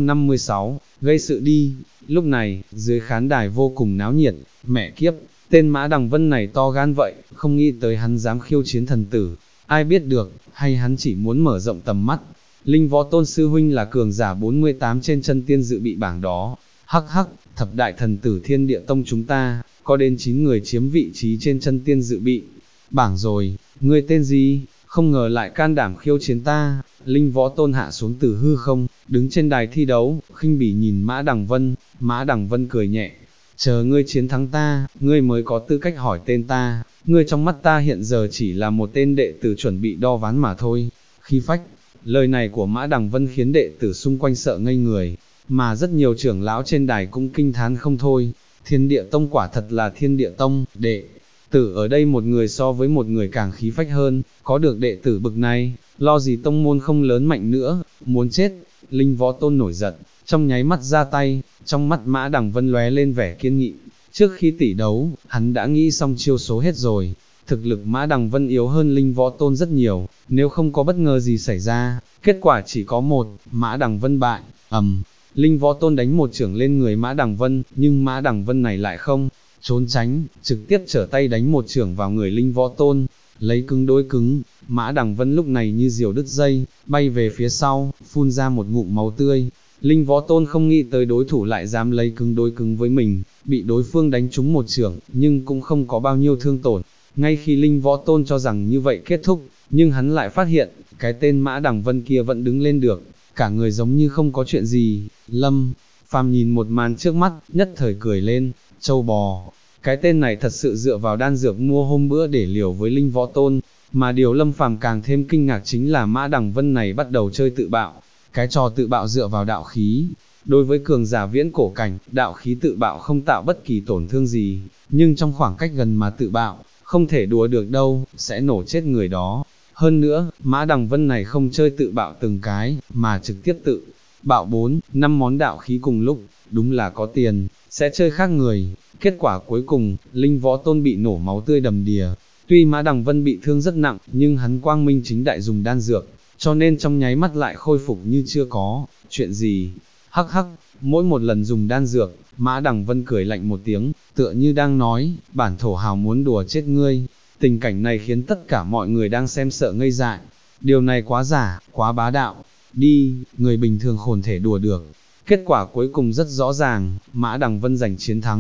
956, gây sự đi. Lúc này, dưới khán đài vô cùng náo nhiệt, mẹ kiếp, tên Mã Đằng Vân này to gan vậy, không nghĩ tới hắn dám khiêu chiến thần tử, ai biết được, hay hắn chỉ muốn mở rộng tầm mắt. Linh Võ Tôn sư huynh là cường giả 48 trên chân tiên dự bị bảng đó. Hắc hắc, thập đại thần tử Thiên Địa Tông chúng ta, có đến 9 người chiếm vị trí trên chân tiên dự bị bảng rồi. Ngươi tên gì? Không ngờ lại can đảm khiêu chiến ta. Linh Võ Tôn hạ xuống từ hư không, đứng trên đài thi đấu, khinh bỉ nhìn Mã Đằng Vân. Mã Đằng Vân cười nhẹ, chờ ngươi chiến thắng ta, ngươi mới có tư cách hỏi tên ta. Ngươi trong mắt ta hiện giờ chỉ là một tên đệ tử chuẩn bị đo ván mà thôi. Khí phách. Lời này của Mã Đằng Vân khiến đệ tử xung quanh sợ ngây người, mà rất nhiều trưởng lão trên đài cũng kinh thán không thôi. Thiên Địa Tông quả thật là Thiên Địa Tông, đệ tử ở đây một người so với một người càng khí phách hơn, có được đệ tử bực này, lo gì tông môn không lớn mạnh nữa, muốn chết. Linh Võ Tôn nổi giận, trong nháy mắt ra tay, trong mắt Mã Đằng Vân lóe lên vẻ kiên nghị. Trước khi tỷ đấu, hắn đã nghĩ xong chiêu số hết rồi. Thực lực Mã Đằng Vân yếu hơn Linh Võ Tôn rất nhiều, nếu không có bất ngờ gì xảy ra, kết quả chỉ có một, Mã Đằng Vân bại. Linh Võ Tôn đánh một chưởng lên người Mã Đằng Vân, nhưng Mã Đằng Vân này lại không trốn tránh, trực tiếp trở tay đánh một chưởng vào người Linh Võ Tôn. Lấy cứng đối cứng, Mã Đằng Vân lúc này như diều đứt dây, bay về phía sau, phun ra một ngụm máu tươi. Linh Võ Tôn không nghĩ tới đối thủ lại dám lấy cứng đối cứng với mình, bị đối phương đánh trúng một chưởng, nhưng cũng không có bao nhiêu thương tổn. Ngay khi Linh Võ Tôn cho rằng như vậy kết thúc, nhưng hắn lại phát hiện, cái tên Mã Đằng Vân kia vẫn đứng lên được, cả người giống như không có chuyện gì. Lâm Phàm nhìn một màn trước mắt, nhất thời cười lên, châu bò, cái tên này thật sự dựa vào đan dược mua hôm bữa để liều với Linh Võ Tôn, mà điều Lâm Phàm càng thêm kinh ngạc chính là Mã Đằng Vân này bắt đầu chơi tự bạo, cái trò tự bạo dựa vào đạo khí. Đối với cường giả viễn cổ cảnh, đạo khí tự bạo không tạo bất kỳ tổn thương gì, nhưng trong khoảng cách gần mà tự bạo, không thể đùa được đâu, sẽ nổ chết người đó. Hơn nữa, Mã Đằng Vân này không chơi tự bạo từng cái, mà trực tiếp tự bạo 4, 5 món đạo khí cùng lúc, đúng là có tiền, sẽ chơi khác người. Kết quả cuối cùng, Linh Võ Tôn bị nổ máu tươi đầm đìa. Tuy Mã Đằng Vân bị thương rất nặng, nhưng hắn quang minh chính đại dùng đan dược, cho nên trong nháy mắt lại khôi phục như chưa có chuyện gì. Hắc hắc, mỗi một lần dùng đan dược, Mã Đằng Vân cười lạnh một tiếng, tựa như đang nói, bản thổ hào muốn đùa chết ngươi. Tình cảnh này khiến tất cả mọi người đang xem sợ ngây dại. Điều này quá giả, quá bá đạo. Đi, người bình thường khôn thể đùa được. Kết quả cuối cùng rất rõ ràng, Mã Đằng Vân giành chiến thắng.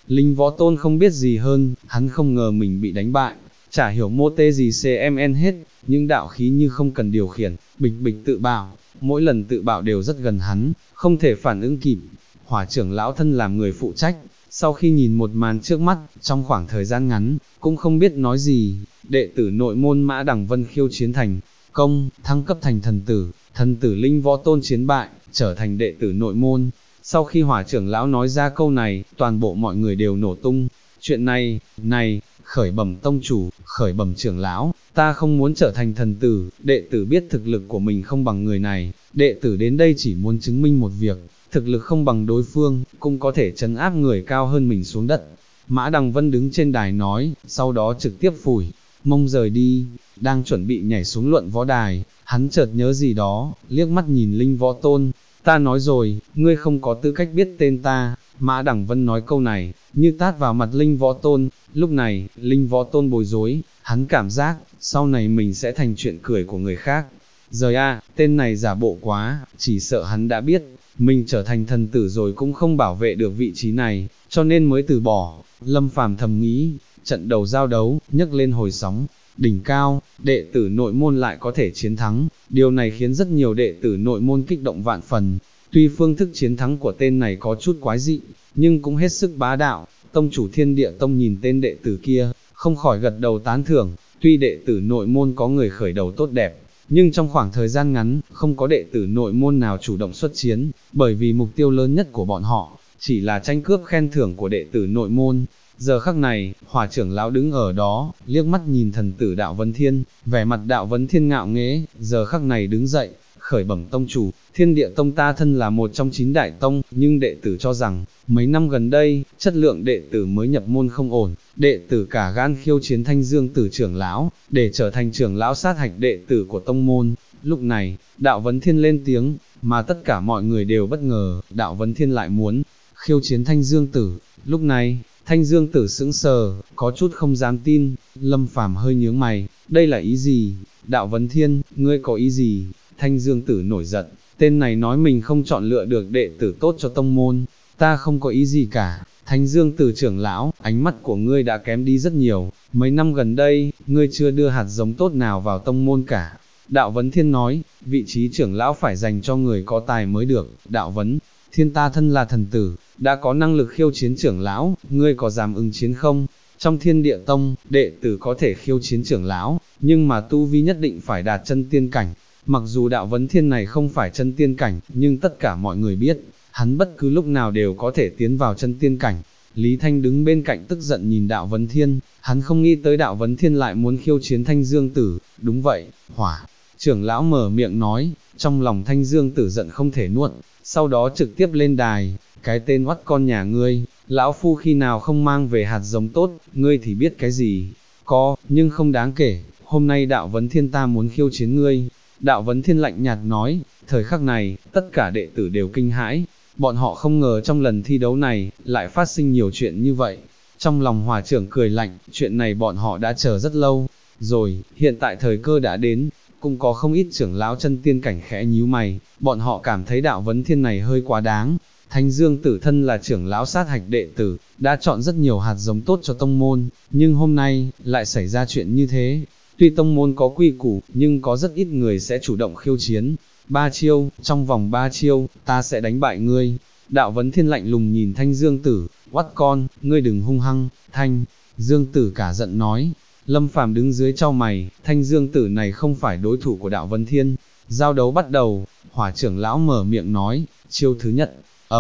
Linh Võ Tôn không biết gì hơn, hắn không ngờ mình bị đánh bại, chả hiểu mô tê gì CMN hết, những đạo khí như không cần điều khiển, bịch bịch tự bạo, mỗi lần tự bạo đều rất gần hắn, không thể phản ứng kịp. Hỏa trưởng lão thân làm người phụ trách, sau khi nhìn một màn trước mắt, trong khoảng thời gian ngắn, cũng không biết nói gì, đệ tử nội môn Mã Đằng Vân khiêu chiến thành công, thăng cấp thành thần tử Linh Võ Tôn chiến bại, trở thành đệ tử nội môn. Sau khi hỏa trưởng lão nói ra câu này, toàn bộ mọi người đều nổ tung. Chuyện này, khởi bẩm tông chủ, khởi bẩm trưởng lão, ta không muốn trở thành thần tử, đệ tử biết thực lực của mình không bằng người này, đệ tử đến đây chỉ muốn chứng minh một việc, thực lực không bằng đối phương, cũng có thể trấn áp người cao hơn mình xuống đất. Mã Đằng Vân đứng trên đài nói, sau đó trực tiếp phủi mông rời đi, đang chuẩn bị nhảy xuống luận võ đài, hắn chợt nhớ gì đó, liếc mắt nhìn Linh Võ Tôn, ta nói rồi, ngươi không có tư cách biết tên ta. Mã Đằng Vân nói câu này, như tát vào mặt Linh Võ Tôn, lúc này, Linh Võ Tôn bối rối, hắn cảm giác, sau này mình sẽ thành chuyện cười của người khác. Rời tên này giả bộ quá, chỉ sợ hắn đã biết, mình trở thành thần tử rồi cũng không bảo vệ được vị trí này, cho nên mới từ bỏ. Lâm Phàm thầm nghĩ, trận đầu giao đấu, nhấc lên hồi sóng, đỉnh cao, đệ tử nội môn lại có thể chiến thắng, điều này khiến rất nhiều đệ tử nội môn kích động vạn phần. Tuy phương thức chiến thắng của tên này có chút quái dị, nhưng cũng hết sức bá đạo. Tông chủ Thiên Địa Tông nhìn tên đệ tử kia, không khỏi gật đầu tán thưởng. Tuy đệ tử nội môn có người khởi đầu tốt đẹp, nhưng trong khoảng thời gian ngắn, không có đệ tử nội môn nào chủ động xuất chiến, bởi vì mục tiêu lớn nhất của bọn họ, chỉ là tranh cướp khen thưởng của đệ tử nội môn. Giờ khắc này, hỏa trưởng lão đứng ở đó, liếc mắt nhìn thần tử Đạo Vấn Thiên, vẻ mặt Đạo Vấn Thiên ngạo nghễ, giờ khắc này đứng dậy, khởi bẩm tông chủ, Thiên Địa Tông ta thân là một trong 9 đại tông, nhưng đệ tử cho rằng, mấy năm gần đây, chất lượng đệ tử mới nhập môn không ổn, đệ tử cả gan khiêu chiến Thanh Dương Tử trưởng lão, để trở thành trưởng lão sát hạch đệ tử của tông môn. Lúc này, Đạo Vấn Thiên lên tiếng, mà tất cả mọi người đều bất ngờ, Đạo Vấn Thiên lại muốn khiêu chiến Thanh Dương Tử. Lúc này, Thanh Dương Tử sững sờ, có chút không dám tin. Lâm Phàm hơi nhướng mày, đây là ý gì? Đạo Vấn Thiên, ngươi có ý gì? Thanh Dương Tử nổi giận, tên này nói mình không chọn lựa được đệ tử tốt cho tông môn, ta không có ý gì cả. Thanh Dương Tử trưởng lão, ánh mắt của ngươi đã kém đi rất nhiều, mấy năm gần đây, ngươi chưa đưa hạt giống tốt nào vào tông môn cả. Đạo Vấn Thiên nói, vị trí trưởng lão phải dành cho người có tài mới được. Đạo Vấn Thiên, ta thân là thần tử, đã có năng lực khiêu chiến trưởng lão, ngươi có dám ứng chiến không? Trong Thiên Địa Tông, đệ tử có thể khiêu chiến trưởng lão, nhưng mà tu vi nhất định phải đạt chân tiên cảnh. Mặc dù Đạo Vấn Thiên này không phải chân tiên cảnh, nhưng tất cả mọi người biết, hắn bất cứ lúc nào đều có thể tiến vào chân tiên cảnh. Lý Thanh đứng bên cạnh tức giận nhìn Đạo Vấn Thiên, hắn không nghĩ tới Đạo Vấn Thiên lại muốn khiêu chiến Thanh Dương Tử. Đúng vậy, hỏa trưởng lão mở miệng nói, trong lòng Thanh Dương Tử giận không thể nuốt, sau đó trực tiếp lên đài, cái tên oắt con nhà ngươi, lão phu khi nào không mang về hạt giống tốt, ngươi thì biết cái gì? Có, nhưng không đáng kể, hôm nay Đạo Vấn Thiên ta muốn khiêu chiến ngươi. Đạo Vấn Thiên lạnh nhạt nói. Thời khắc này, tất cả đệ tử đều kinh hãi, bọn họ không ngờ trong lần thi đấu này, lại phát sinh nhiều chuyện như vậy. Trong lòng Hòa trưởng cười lạnh, chuyện này bọn họ đã chờ rất lâu, rồi, hiện tại thời cơ đã đến, cũng có không ít trưởng lão chân tiên cảnh khẽ nhíu mày, bọn họ cảm thấy Đạo Vấn Thiên này hơi quá đáng. Thanh Dương Tử thân là trưởng lão sát hạch đệ tử, đã chọn rất nhiều hạt giống tốt cho tông môn, nhưng hôm nay, lại xảy ra chuyện như thế. Tuy tông môn có quy củ, nhưng có rất ít người sẽ chủ động khiêu chiến. 3 chiêu, trong vòng 3 chiêu, ta sẽ đánh bại ngươi. Đạo Vấn Thiên lạnh lùng nhìn Thanh Dương Tử, oắt con, ngươi đừng hung hăng. Thanh Dương Tử cả giận nói. Lâm Phàm đứng dưới chau mày, Thanh Dương Tử này không phải đối thủ của Đạo Vấn Thiên. Giao đấu bắt đầu, hỏa trưởng lão mở miệng nói, chiêu thứ nhất,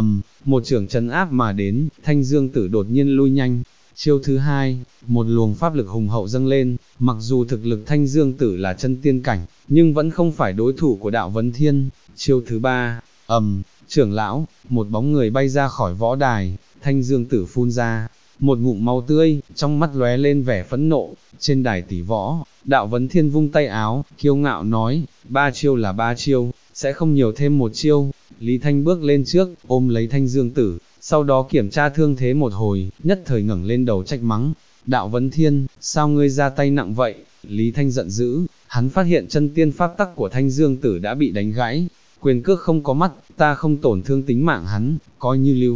một trưởng trấn áp mà đến, Thanh Dương Tử đột nhiên lui nhanh. Chiêu thứ hai, một luồng pháp lực hùng hậu dâng lên, mặc dù thực lực Thanh Dương Tử là chân tiên cảnh, nhưng vẫn không phải đối thủ của Đạo Vấn Thiên. Chiêu thứ ba, trưởng lão, một bóng người bay ra khỏi võ đài, Thanh Dương Tử phun ra một ngụm máu tươi, trong mắt lóe lên vẻ phẫn nộ. Trên đài tỷ võ, Đạo Vấn Thiên vung tay áo, kiêu ngạo nói, 3 chiêu là 3 chiêu, sẽ không nhiều thêm một chiêu. Lý Thanh bước lên trước, ôm lấy Thanh Dương Tử, sau đó kiểm tra thương thế một hồi, nhất thời ngẩng lên đầu trách mắng, Đạo Vấn Thiên, sao ngươi ra tay nặng vậy? Lý Thanh giận dữ, hắn phát hiện chân tiên pháp tắc của Thanh Dương Tử đã bị đánh gãy, quyền cước không có mắt, ta không tổn thương tính mạng hắn, coi như lưu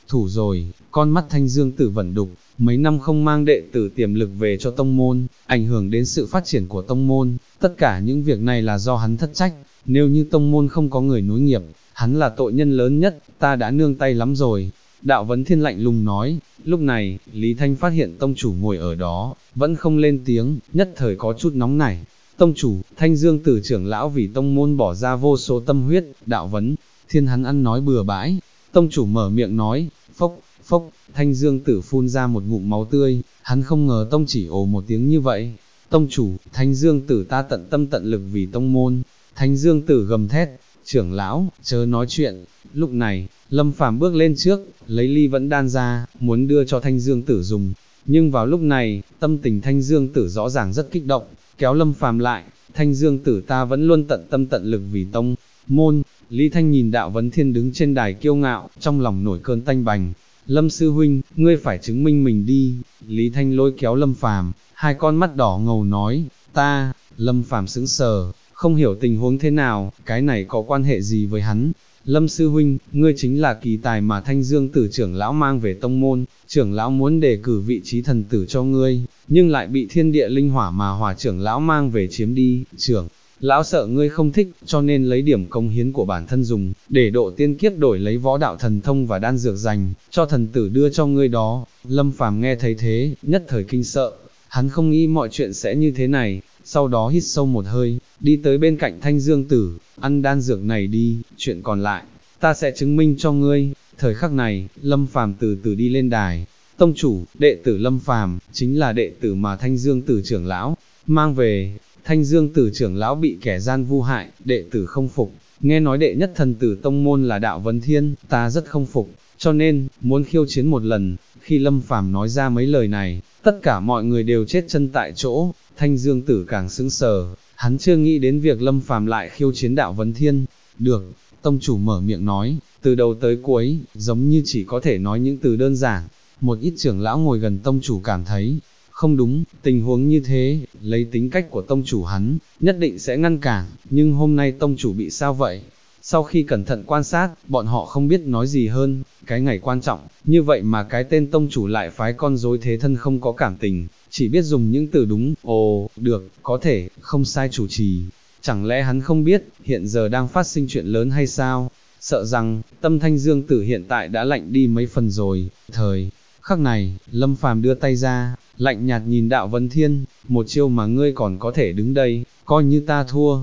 thủ rồi, con mắt Thanh Dương Tử vẫn đục, mấy năm không mang đệ tử tiềm lực về cho tông môn, ảnh hưởng đến sự phát triển của tông môn, tất cả những việc này là do hắn thất trách, nếu như tông môn không có người nối nghiệp, hắn là tội nhân lớn nhất, ta đã nương tay lắm rồi. Đạo Vấn Thiên lạnh lùng nói, lúc này, Lý Thanh phát hiện tông chủ ngồi ở đó, vẫn không lên tiếng, nhất thời có chút nóng nảy. Tông chủ, Thanh Dương Tử trưởng lão vì tông môn bỏ ra vô số tâm huyết, Đạo Vấn Thiên hắn ăn nói bừa bãi. Tông chủ mở miệng nói, phốc, phốc, Thanh Dương Tử phun ra một ngụm máu tươi, hắn không ngờ tông chỉ ồ một tiếng như vậy. Tông chủ, Thanh Dương Tử ta tận tâm tận lực vì tông môn. Thanh Dương Tử gầm thét, trưởng lão, chớ nói chuyện. Lúc này, Lâm Phàm bước lên trước, lấy ly vẫn đan ra, muốn đưa cho Thanh Dương Tử dùng. Nhưng vào lúc này, tâm tình Thanh Dương Tử rõ ràng rất kích động, kéo Lâm Phàm lại. Thanh Dương Tử ta vẫn luôn tận tâm tận lực vì tông môn. Lý Thanh nhìn Đạo Vấn Thiên đứng trên đài kiêu ngạo, trong lòng nổi cơn tanh bành. Lâm sư huynh, ngươi phải chứng minh mình đi. Lý Thanh lôi kéo Lâm Phàm, hai con mắt đỏ ngầu nói, ta. Lâm Phàm sững sờ, không hiểu tình huống thế nào, cái này có quan hệ gì với hắn. Lâm sư huynh, ngươi chính là kỳ tài mà Thanh Dương Tử trưởng lão mang về tông môn, trưởng lão muốn đề cử vị trí thần tử cho ngươi, nhưng lại bị thiên địa linh hỏa mà hỏa trưởng lão mang về chiếm đi, trưởng lão sợ ngươi không thích, cho nên lấy điểm công hiến của bản thân dùng, để độ tiên kiếp đổi lấy võ đạo thần thông và đan dược dành, cho thần tử đưa cho ngươi đó. Lâm Phàm nghe thấy thế, nhất thời kinh sợ, hắn không nghĩ mọi chuyện sẽ như thế này, sau đó hít sâu một hơi, đi tới bên cạnh Thanh Dương Tử, ăn đan dược này đi, chuyện còn lại, ta sẽ chứng minh cho ngươi. Thời khắc này, Lâm Phàm từ từ đi lên đài, tông chủ, đệ tử Lâm Phàm chính là đệ tử mà Thanh Dương Tử trưởng lão mang về. Thanh Dương Tử trưởng lão bị kẻ gian vu hại, đệ tử không phục, nghe nói đệ nhất thần tử tông môn là Đạo Vấn Thiên, ta rất không phục, cho nên, muốn khiêu chiến một lần. Khi Lâm Phàm nói ra mấy lời này, tất cả mọi người đều chết chân tại chỗ. Thanh Dương Tử càng sững sờ, hắn chưa nghĩ đến việc Lâm Phàm lại khiêu chiến Đạo Vấn Thiên. Được, tông chủ mở miệng nói, từ đầu tới cuối, giống như chỉ có thể nói những từ đơn giản. Một ít trưởng lão ngồi gần tông chủ cảm thấy, không đúng, tình huống như thế, lấy tính cách của tông chủ hắn, nhất định sẽ ngăn cản, nhưng hôm nay tông chủ bị sao vậy? Sau khi cẩn thận quan sát, bọn họ không biết nói gì hơn, cái ngày quan trọng, như vậy mà cái tên tông chủ lại phái con rối thế thân không có cảm tình, chỉ biết dùng những từ đúng, ồ, được, có thể, không sai chủ trì. Chẳng lẽ hắn không biết, hiện giờ đang phát sinh chuyện lớn hay sao? Sợ rằng, tâm Thanh Dương Tử hiện tại đã lạnh đi mấy phần rồi. Thời khắc này, Lâm Phàm đưa tay ra, lạnh nhạt nhìn Đạo Vấn Thiên, một chiêu mà ngươi còn có thể đứng đây, coi như ta thua.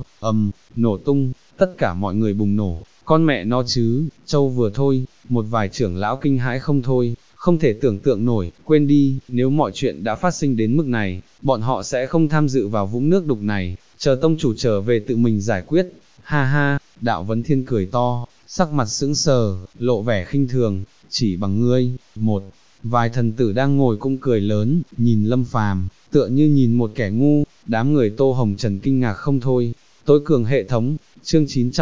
Nổ tung, tất cả mọi người bùng nổ, con mẹ nó chứ, châu vừa thôi. Một vài trưởng lão kinh hãi không thôi, không thể tưởng tượng nổi, quên đi, nếu mọi chuyện đã phát sinh đến mức này, bọn họ sẽ không tham dự vào vũng nước đục này, chờ tông chủ trở về tự mình giải quyết. Ha ha, Đạo Vấn Thiên cười to, sắc mặt sững sờ, lộ vẻ khinh thường, chỉ bằng ngươi. Một vài thần tử đang ngồi cũng cười lớn, nhìn Lâm Phàm, tựa như nhìn một kẻ ngu. Đám người Tô Hồng Trần kinh ngạc không thôi. Tối cường hệ thống, chương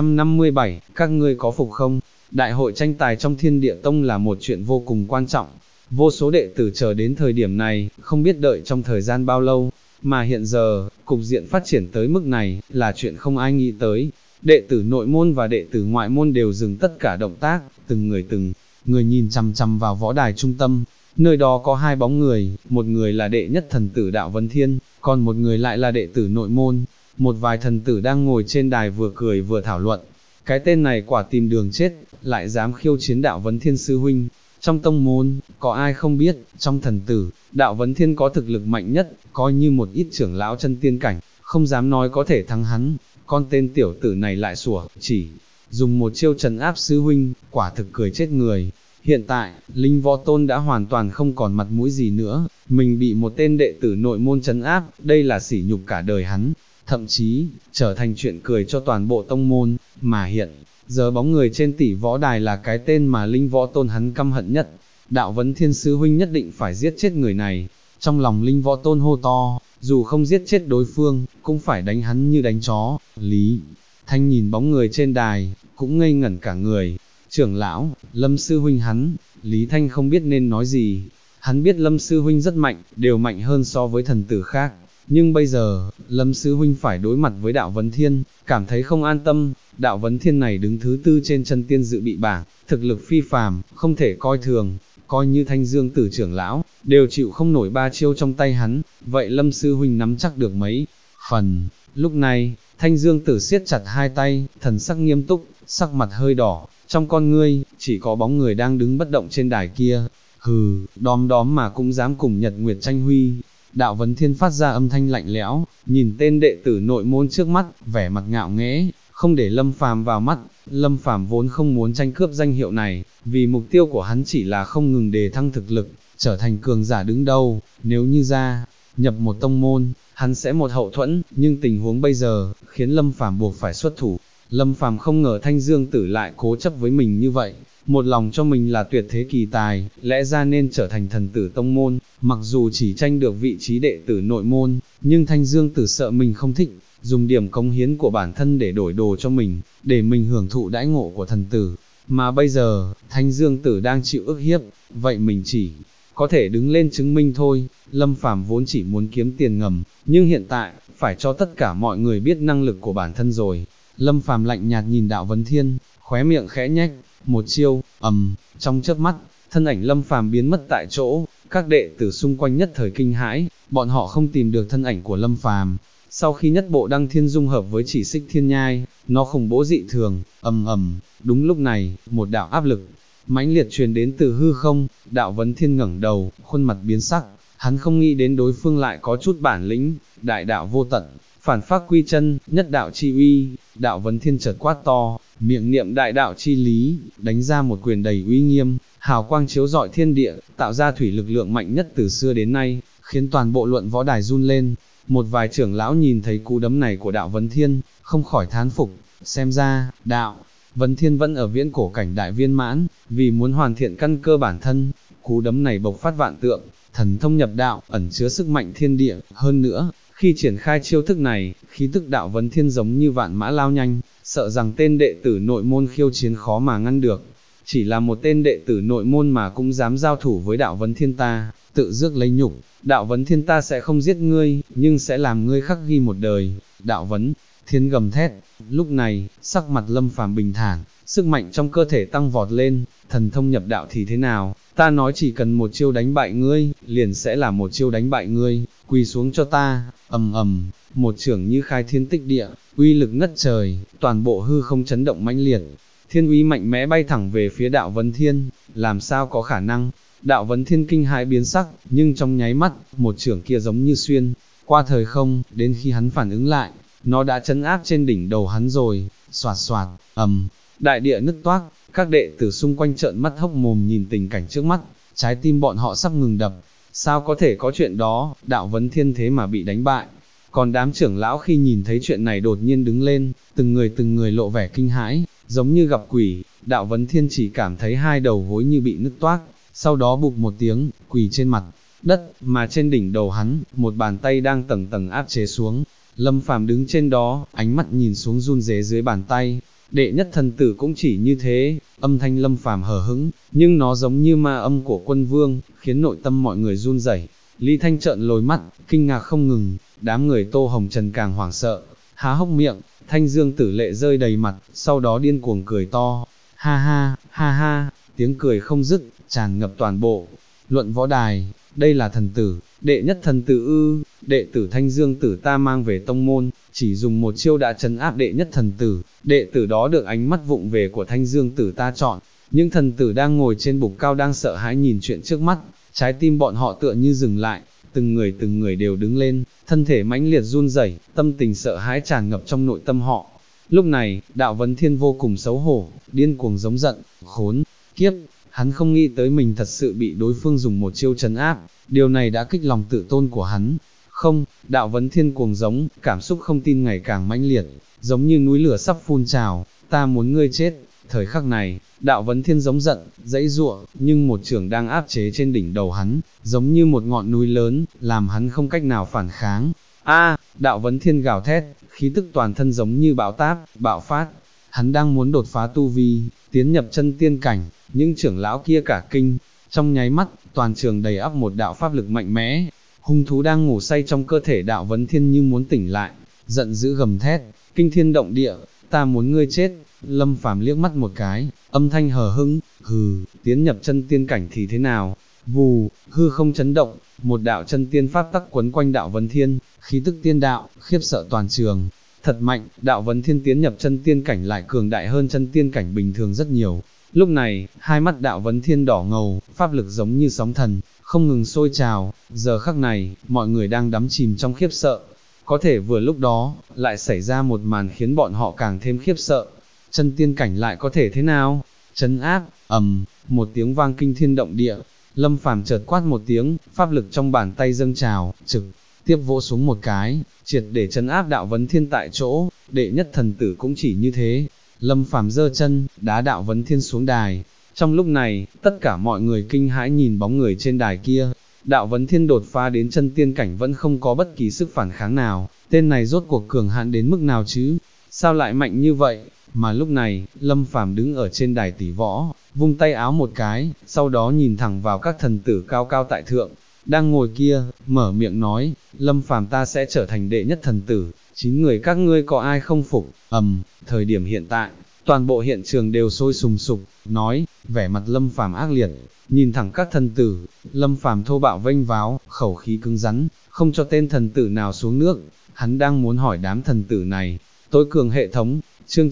957, các ngươi có phục không? Đại hội tranh tài trong Thiên Địa Tông là một chuyện vô cùng quan trọng. Vô số đệ tử chờ đến thời điểm này, không biết đợi trong thời gian bao lâu, mà hiện giờ, cục diện phát triển tới mức này, là chuyện không ai nghĩ tới. Đệ tử nội môn và đệ tử ngoại môn đều dừng tất cả động tác, từng người nhìn chằm chằm vào võ đài trung tâm. Nơi đó có hai bóng người, một người là đệ nhất thần tử Đạo Vấn Thiên, còn một người lại là đệ tử nội môn. Một vài thần tử đang ngồi trên đài vừa cười vừa thảo luận, cái tên này quả tìm đường chết, lại dám khiêu chiến Đạo Vấn Thiên sư huynh. Trong tông môn, có ai không biết, trong thần tử, Đạo Vấn Thiên có thực lực mạnh nhất, coi như một ít trưởng lão chân tiên cảnh, không dám nói có thể thắng hắn. Con tên tiểu tử này lại sủa, chỉ dùng một chiêu trấn áp sư huynh, quả thực cười chết người. Hiện tại, Linh Võ Tôn đã hoàn toàn không còn mặt mũi gì nữa, mình bị một tên đệ tử nội môn trấn áp, đây là sỉ nhục cả đời hắn, thậm chí, trở thành chuyện cười cho toàn bộ tông môn, mà hiện giờ bóng người trên tỷ võ đài là cái tên mà Linh Võ Tôn hắn căm hận nhất. Đạo Vấn Thiên sư huynh nhất định phải giết chết người này. Trong lòng Linh Võ Tôn hô to, dù không giết chết đối phương, cũng phải đánh hắn như đánh chó. Lý Thanh nhìn bóng người trên đài, cũng ngây ngẩn cả người. Trưởng lão, Lâm sư huynh hắn. Lý Thanh không biết nên nói gì. Hắn biết Lâm sư huynh rất mạnh, đều mạnh hơn so với thần tử khác. nhưng bây giờ, Lâm Sư Huynh phải đối mặt với Đạo Vấn Thiên, cảm thấy không an tâm. Đạo Vấn Thiên này đứng thứ tư trên chân tiên dự bị bảng, thực lực phi phàm, không thể coi thường, coi như Thanh Dương Tử trưởng lão, đều chịu không nổi 3 chiêu trong tay hắn, vậy Lâm Sư Huynh nắm chắc được mấy phần. Lúc này, Thanh Dương Tử siết chặt hai tay, thần sắc nghiêm túc, sắc mặt hơi đỏ, trong con ngươi, chỉ có bóng người đang đứng bất động trên đài kia. Hừ, đóm đóm mà cũng dám cùng Nhật Nguyệt tranh huy. Đạo Vấn Thiên phát ra âm thanh lạnh lẽo, nhìn tên đệ tử nội môn trước mắt, vẻ mặt ngạo nghễ, không để Lâm Phàm vào mắt. Lâm Phàm vốn không muốn tranh cướp danh hiệu này, vì mục tiêu của hắn chỉ là không ngừng đề thăng thực lực, trở thành cường giả đứng đầu. Nếu như ra nhập một tông môn, hắn sẽ một hậu thuẫn, nhưng tình huống bây giờ khiến Lâm Phàm buộc phải xuất thủ. Lâm Phàm không ngờ Thanh Dương Tử lại cố chấp với mình như vậy, một lòng cho mình là tuyệt thế kỳ tài, lẽ ra nên trở thành thần tử tông môn, mặc dù chỉ tranh được vị trí đệ tử nội môn, nhưng Thanh Dương Tử sợ mình không thích, dùng điểm cống hiến của bản thân để đổi đồ cho mình, để mình hưởng thụ đãi ngộ của thần tử. Mà bây giờ, Thanh Dương Tử đang chịu ức hiếp, vậy mình chỉ có thể đứng lên chứng minh thôi. Lâm Phàm vốn chỉ muốn kiếm tiền ngầm, nhưng hiện tại, phải cho tất cả mọi người biết năng lực của bản thân rồi. Lâm Phàm lạnh nhạt nhìn Đạo Vấn Thiên, khóe miệng khẽ nhếch, một chiêu, trong chớp mắt, thân ảnh Lâm Phàm biến mất tại chỗ, các đệ tử xung quanh nhất thời kinh hãi, bọn họ không tìm được thân ảnh của Lâm Phàm. Sau khi nhất bộ đăng thiên dung hợp với chỉ xích thiên nhai, nó khủng bố dị thường, đúng lúc này, một đạo áp lực mãnh liệt truyền đến từ hư không. Đạo Vấn Thiên ngẩng đầu, khuôn mặt biến sắc, hắn không nghĩ đến đối phương lại có chút bản lĩnh. Đại đạo vô tận, phản pháp quy chân, nhất đạo chi uy. Đạo Vấn Thiên chợt quát to, miệng niệm đại đạo chi lý, đánh ra một quyền đầy uy nghiêm, hào quang chiếu rọi thiên địa, tạo ra thủy lực lượng mạnh nhất từ xưa đến nay, khiến toàn bộ luận võ đài run lên. Một vài trưởng lão nhìn thấy cú đấm này của Đạo Vấn Thiên, không khỏi thán phục, xem ra, Đạo Vấn Thiên vẫn ở viễn cổ cảnh đại viên mãn, vì muốn hoàn thiện căn cơ bản thân, cú đấm này bộc phát vạn tượng, thần thông nhập đạo, ẩn chứa sức mạnh thiên địa. Hơn nữa, khi triển khai chiêu thức này, khí tức Đạo Vấn Thiên giống như vạn mã lao nhanh, sợ rằng tên đệ tử nội môn khiêu chiến khó mà ngăn được. Chỉ là một tên đệ tử nội môn mà cũng dám giao thủ với Đạo Vấn Thiên ta, tự rước lấy nhục. Đạo Vấn Thiên ta sẽ không giết ngươi, nhưng sẽ làm ngươi khắc ghi một đời. Đạo Vấn Thiên gầm thét. Lúc này, sắc mặt Lâm Phàm bình thản, sức mạnh trong cơ thể tăng vọt lên. Thần thông nhập đạo thì thế nào, ta nói chỉ cần một chiêu đánh bại ngươi, liền sẽ là một chiêu đánh bại ngươi, quỳ xuống cho ta. Một chưởng như khai thiên tích địa, uy lực ngất trời, toàn bộ hư không chấn động mãnh liệt. Thiên uy mạnh mẽ bay thẳng về phía Đạo Vấn Thiên, làm sao có khả năng. Đạo Vấn Thiên kinh hãi biến sắc, nhưng trong nháy mắt, một chưởng kia giống như xuyên qua thời không, đến khi hắn phản ứng lại, nó đã trấn áp trên đỉnh đầu hắn rồi. Xoạt xoạt, đại địa nứt toác, các đệ tử xung quanh trợn mắt hốc mồm nhìn tình cảnh trước mắt, trái tim bọn họ sắp ngừng đập. Sao có thể có chuyện đó, Đạo Vấn Thiên thế mà bị đánh bại. Còn đám trưởng lão khi nhìn thấy chuyện này đột nhiên đứng lên, từng người lộ vẻ kinh hãi, giống như gặp quỷ. Đạo Vấn Thiên chỉ cảm thấy hai đầu gối như bị nứt toác, sau đó bụp một tiếng, quỳ trên mặt đất, mà trên đỉnh đầu hắn, một bàn tay đang tầng tầng áp chế xuống. Lâm Phàm đứng trên đó, ánh mắt nhìn xuống run rế dưới bàn tay. Đệ nhất thần tử cũng chỉ như thế. Âm thanh Lâm Phàm hờ hững, nhưng nó giống như ma âm của quân vương, khiến nội tâm mọi người run rẩy. Lý Thanh trợn lồi mắt, kinh ngạc không ngừng. Đám người Tô Hồng Trần càng hoảng sợ, há hốc miệng. Thanh Dương Tử lệ rơi đầy mặt, sau đó điên cuồng cười to, ha ha, ha ha, tiếng cười không dứt, tràn ngập toàn bộ luận võ đài. Đây là thần tử, đệ nhất thần tử ư? Đệ tử Thanh Dương Tử ta mang về tông môn, chỉ dùng một chiêu đã trấn áp đệ nhất thần tử. Đệ tử đó được ánh mắt vụng về của Thanh Dương Tử ta chọn. Những thần tử đang ngồi trên bục cao đang sợ hãi nhìn chuyện trước mắt, trái tim bọn họ tựa như dừng lại, từng người đều đứng lên, thân thể mãnh liệt run rẩy, tâm tình sợ hãi tràn ngập trong nội tâm họ. Lúc này, Đạo Vấn Thiên vô cùng xấu hổ, điên cuồng giống giận, khốn kiếp, hắn không nghĩ tới mình thật sự bị đối phương dùng một chiêu trấn áp, điều này đã kích lòng tự tôn của hắn. Không, Đạo Vấn Thiên cuồng giống, cảm xúc không tin ngày càng mãnh liệt, giống như núi lửa sắp phun trào, ta muốn ngươi chết. Thời khắc này, Đạo Vấn Thiên giống giận, dãy giụa, nhưng một chưởng đang áp chế trên đỉnh đầu hắn, giống như một ngọn núi lớn, làm hắn không cách nào phản kháng. Đạo Vấn Thiên gào thét, khí tức toàn thân giống như bão táp, bạo phát. Hắn đang muốn đột phá tu vi, tiến nhập chân tiên cảnh, những trưởng lão kia cả kinh. Trong nháy mắt, toàn trường đầy ắp một đạo pháp lực mạnh mẽ. hung thú đang ngủ say trong cơ thể Đạo Vấn Thiên như muốn tỉnh lại, giận dữ gầm thét, kinh thiên động địa, ta muốn ngươi chết. Lâm Phàm liếc mắt một cái, âm thanh hờ hững, hừ, tiến nhập chân tiên cảnh thì thế nào? Vù, hư không chấn động, một đạo chân tiên pháp tắc quấn quanh Đạo Vấn Thiên, khí tức tiên đạo, khiếp sợ toàn trường. Thật mạnh, Đạo Vấn Thiên tiến nhập chân tiên cảnh lại cường đại hơn chân tiên cảnh bình thường rất nhiều. Lúc này, hai mắt Đạo Vấn Thiên đỏ ngầu, pháp lực giống như sóng thần, không ngừng sôi trào. Giờ khắc này, mọi người đang đắm chìm trong khiếp sợ. Có thể vừa lúc đó, lại xảy ra một màn khiến bọn họ càng thêm khiếp sợ. Chân tiên cảnh lại có thể thế nào? Trấn áp, một tiếng vang kinh thiên động địa. Lâm Phàm chợt quát một tiếng, pháp lực trong bàn tay dâng trào, trực tiếp vỗ xuống một cái, triệt để trấn áp Đạo Vấn Thiên tại chỗ. Đệ nhất thần tử cũng chỉ như thế. Lâm Phàm giơ chân, đá Đạo Vấn Thiên xuống đài. Trong lúc này, tất cả mọi người kinh hãi nhìn bóng người trên đài kia. Đạo Vấn Thiên đột phá đến chân tiên cảnh vẫn không có bất kỳ sức phản kháng nào, tên này rốt cuộc cường hãn đến mức nào chứ? Sao lại mạnh như vậy? Mà lúc này, Lâm Phàm đứng ở trên đài tỷ võ, vung tay áo một cái, sau đó nhìn thẳng vào các thần tử cao cao tại thượng, đang ngồi kia, mở miệng nói, Lâm Phàm ta sẽ trở thành đệ nhất thần tử, 9 người các ngươi có ai không phục? Thời điểm hiện tại, toàn bộ hiện trường đều sôi sùng sục, nói, vẻ mặt Lâm Phàm ác liệt, nhìn thẳng các thần tử, Lâm Phàm thô bạo vênh váo, khẩu khí cứng rắn, không cho tên thần tử nào xuống nước, hắn đang muốn hỏi đám thần tử này, tối cường hệ thống, chương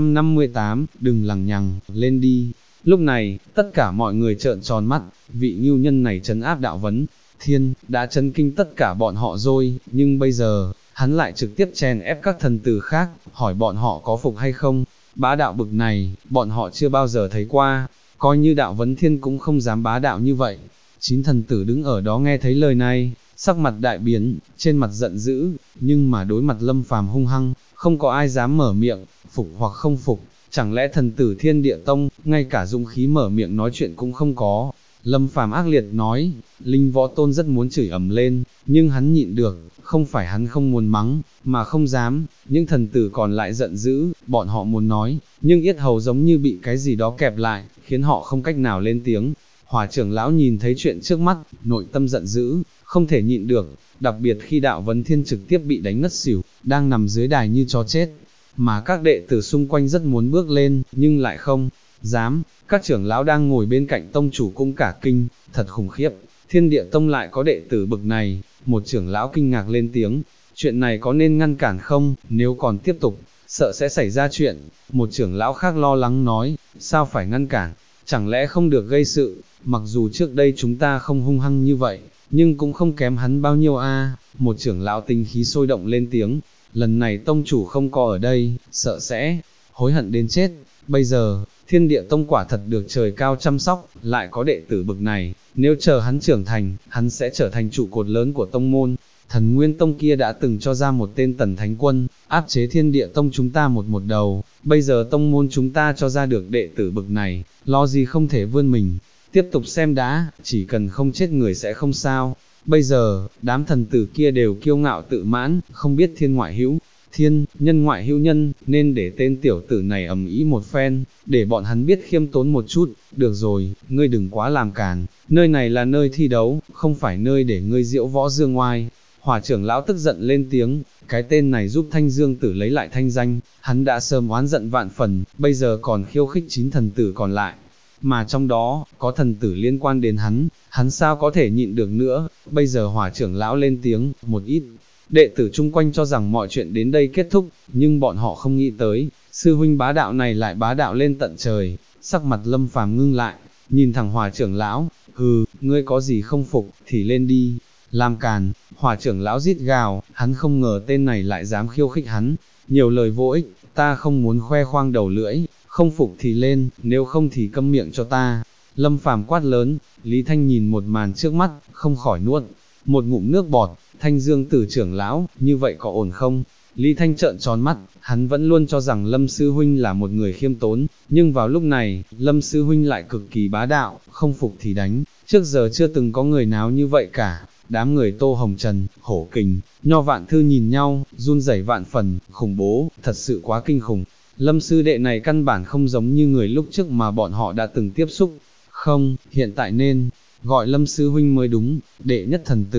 958, đừng lằng nhằng, lên đi. Lúc này, tất cả mọi người trợn tròn mắt, vị ngưu nhân này trấn áp Đạo Vấn Thiên, đã chấn kinh tất cả bọn họ rồi, nhưng bây giờ, hắn lại trực tiếp chèn ép các thần tử khác, hỏi bọn họ có phục hay không. Bá đạo bực này, bọn họ chưa bao giờ thấy qua, coi như Đạo Vấn Thiên cũng không dám bá đạo như vậy. 9 thần tử đứng ở đó nghe thấy lời này, sắc mặt đại biến, trên mặt giận dữ, nhưng mà đối mặt Lâm Phàm hung hăng, không có ai dám mở miệng, phục hoặc không phục, chẳng lẽ thần tử Thiên Địa Tông, ngay cả dũng khí mở miệng nói chuyện cũng không có. Lâm Phàm ác liệt nói, Linh Võ Tôn rất muốn chửi ầm lên, nhưng hắn nhịn được, không phải hắn không muốn mắng, mà không dám. Những thần tử còn lại giận dữ, bọn họ muốn nói, nhưng yết hầu giống như bị cái gì đó kẹp lại, khiến họ không cách nào lên tiếng. Hỏa trưởng lão nhìn thấy chuyện trước mắt, nội tâm giận dữ, không thể nhịn được, đặc biệt khi Đạo Vấn Thiên trực tiếp bị đánh ngất xỉu, đang nằm dưới đài như chó chết, mà các đệ tử xung quanh rất muốn bước lên, nhưng lại không dám. Các trưởng lão đang ngồi bên cạnh tông chủ cũng cả kinh, thật khủng khiếp, Thiên Địa Tông lại có đệ tử bực này. Một trưởng lão kinh ngạc lên tiếng, chuyện này có nên ngăn cản không, nếu còn tiếp tục, sợ sẽ xảy ra chuyện. Một trưởng lão khác lo lắng nói, sao phải ngăn cản, chẳng lẽ không được gây sự, mặc dù trước đây chúng ta không hung hăng như vậy, nhưng cũng không kém hắn bao nhiêu a. Một trưởng lão tinh khí sôi động lên tiếng, lần này tông chủ không có ở đây, sợ sẽ hối hận đến chết. Bây giờ, Thiên Địa Tông quả thật được trời cao chăm sóc, lại có đệ tử bực này, nếu chờ hắn trưởng thành, hắn sẽ trở thành trụ cột lớn của tông môn. Thần Nguyên Tông kia đã từng cho ra một tên Tần Thánh Quân, áp chế Thiên Địa Tông chúng ta một đầu, bây giờ tông môn chúng ta cho ra được đệ tử bực này, lo gì không thể vươn mình. Tiếp tục xem đã, chỉ cần không chết người sẽ không sao. Bây giờ, đám thần tử kia đều kiêu ngạo tự mãn, không biết thiên ngoại hữu thiên, nhân ngoại hữu nhân, nên để tên tiểu tử này ầm ĩ một phen, để bọn hắn biết khiêm tốn một chút. Được rồi, ngươi đừng quá làm càn, nơi này là nơi thi đấu, không phải nơi để ngươi diễu võ dương oai. Hỏa trưởng lão tức giận lên tiếng, cái tên này giúp Thanh Dương Tử lấy lại thanh danh, hắn đã sớm oán giận vạn phần, bây giờ còn khiêu khích 9 thần tử còn lại, mà trong đó, có thần tử liên quan đến hắn sao có thể nhịn được nữa. Bây giờ Hỏa trưởng lão lên tiếng, một ít đệ tử chung quanh cho rằng mọi chuyện đến đây kết thúc, nhưng bọn họ không nghĩ tới, sư huynh bá đạo này lại bá đạo lên tận trời. Sắc mặt Lâm Phàm ngưng lại, nhìn thẳng Hỏa trưởng lão, hừ, ngươi có gì không phục, thì lên đi, làm càn. Hỏa trưởng lão rít gào, hắn không ngờ tên này lại dám khiêu khích hắn, nhiều lời vô ích, ta không muốn khoe khoang đầu lưỡi, không phục thì lên, nếu không thì câm miệng cho ta. Lâm Phàm quát lớn. Lý Thanh nhìn một màn trước mắt, không khỏi nuốt một ngụm nước bọt. Thanh Dương Tử trưởng lão, như vậy có ổn không? Lý Thanh trợn tròn mắt, hắn vẫn luôn cho rằng Lâm Sư Huynh là một người khiêm tốn, nhưng vào lúc này, Lâm Sư Huynh lại cực kỳ bá đạo, không phục thì đánh, trước giờ chưa từng có người nào như vậy cả. Đám người Tô Hồng Trần, Hổ Kình, Nho Vạn Thư nhìn nhau, run rẩy vạn phần, khủng bố, thật sự quá kinh khủng. Lâm sư đệ này căn bản không giống như người lúc trước mà bọn họ đã từng tiếp xúc. Không, hiện tại nên gọi Lâm sư huynh mới đúng, đệ nhất thần tử.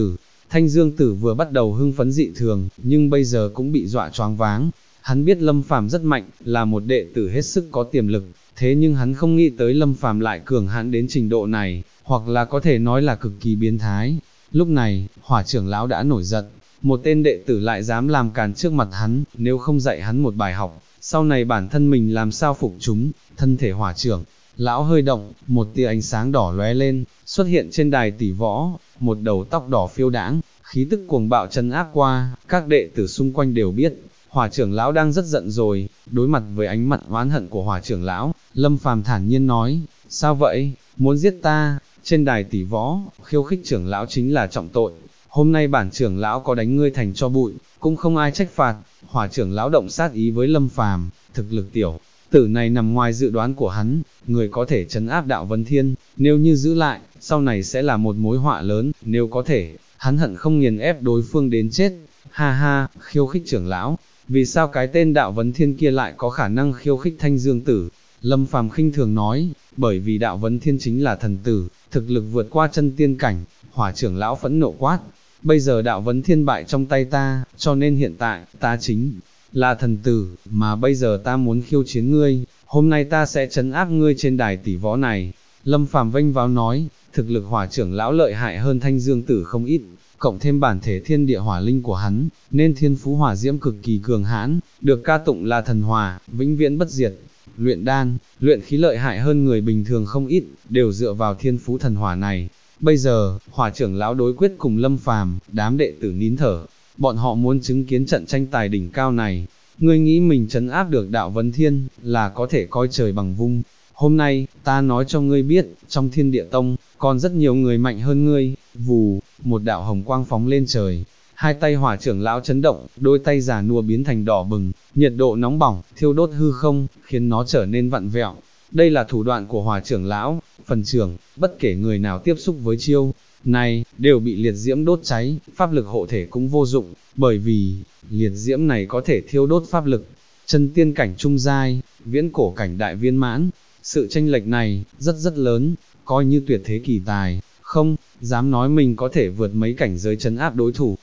Thanh Dương Tử vừa bắt đầu hưng phấn dị thường, nhưng bây giờ cũng bị dọa choáng váng. Hắn biết Lâm Phàm rất mạnh, là một đệ tử hết sức có tiềm lực, thế nhưng hắn không nghĩ tới Lâm Phàm lại cường hãn đến trình độ này, hoặc là có thể nói là cực kỳ biến thái. Lúc này, Hỏa trưởng lão đã nổi giận, một tên đệ tử lại dám làm càn trước mặt hắn, nếu không dạy hắn một bài học, sau này bản thân mình làm sao phục chúng. Thân thể Hỏa trưởng lão hơi động, một tia ánh sáng đỏ lóe lên, xuất hiện trên đài tỷ võ, một đầu tóc đỏ phiêu đãng, khí tức cuồng bạo trấn áp qua, các đệ tử xung quanh đều biết, Hỏa trưởng lão đang rất giận rồi. Đối mặt với ánh mặt oán hận của Hỏa trưởng lão, Lâm Phàm thản nhiên nói, sao vậy, muốn giết ta? Trên đài tỷ võ, khiêu khích trưởng lão chính là trọng tội, hôm nay bản trưởng lão có đánh ngươi thành cho bụi, cũng không ai trách phạt. Hỏa trưởng lão động sát ý với Lâm Phàm, thực lực tiểu tử này nằm ngoài dự đoán của hắn, người có thể trấn áp đạo vấn thiên, nếu như giữ lại, sau này sẽ là một mối họa lớn, nếu có thể, hắn hận không nghiền ép đối phương đến chết. Ha ha, khiêu khích trưởng lão, vì sao cái tên đạo vấn thiên kia lại có khả năng khiêu khích Thanh Dương Tử? Lâm Phàm khinh thường nói, bởi vì đạo vấn thiên chính là thần tử, thực lực vượt qua chân tiên cảnh. Hỏa trưởng lão phẫn nộ quát, bây giờ đạo vấn thiên bại trong tay ta, cho nên hiện tại, ta chính là thần tử, mà bây giờ ta muốn khiêu chiến ngươi, hôm nay ta sẽ trấn áp ngươi trên đài tỷ võ này. Lâm Phàm vênh váo nói, thực lực Hỏa trưởng lão lợi hại hơn Thanh Dương Tử không ít, cộng thêm bản thể thiên địa hỏa linh của hắn, nên thiên phú hỏa diễm cực kỳ cường hãn, được ca tụng là thần hỏa, vĩnh viễn bất diệt. Luyện đan, luyện khí lợi hại hơn người bình thường không ít, đều dựa vào thiên phú thần hỏa này. Bây giờ, Hỏa trưởng lão đối quyết cùng Lâm Phàm, đám đệ tử nín thở, bọn họ muốn chứng kiến trận tranh tài đỉnh cao này. Ngươi nghĩ mình trấn áp được đạo vấn thiên, là có thể coi trời bằng vung. Hôm nay, ta nói cho ngươi biết, trong Thiên Địa Tông, còn rất nhiều người mạnh hơn ngươi. Vù, một đạo hồng quang phóng lên trời, hai tay Hỏa trưởng lão chấn động, đôi tay già nua biến thành đỏ bừng, nhiệt độ nóng bỏng, thiêu đốt hư không, khiến nó trở nên vặn vẹo. Đây là thủ đoạn của Hỏa trưởng lão, phần trưởng, bất kể người nào tiếp xúc với chiêu này, đều bị liệt diễm đốt cháy, pháp lực hộ thể cũng vô dụng, bởi vì, liệt diễm này có thể thiêu đốt pháp lực. Chân tiên cảnh trung giai, viễn cổ cảnh đại viên mãn, sự tranh lệch này, rất lớn, coi như tuyệt thế kỳ tài, không dám nói mình có thể vượt mấy cảnh giới trấn áp đối thủ.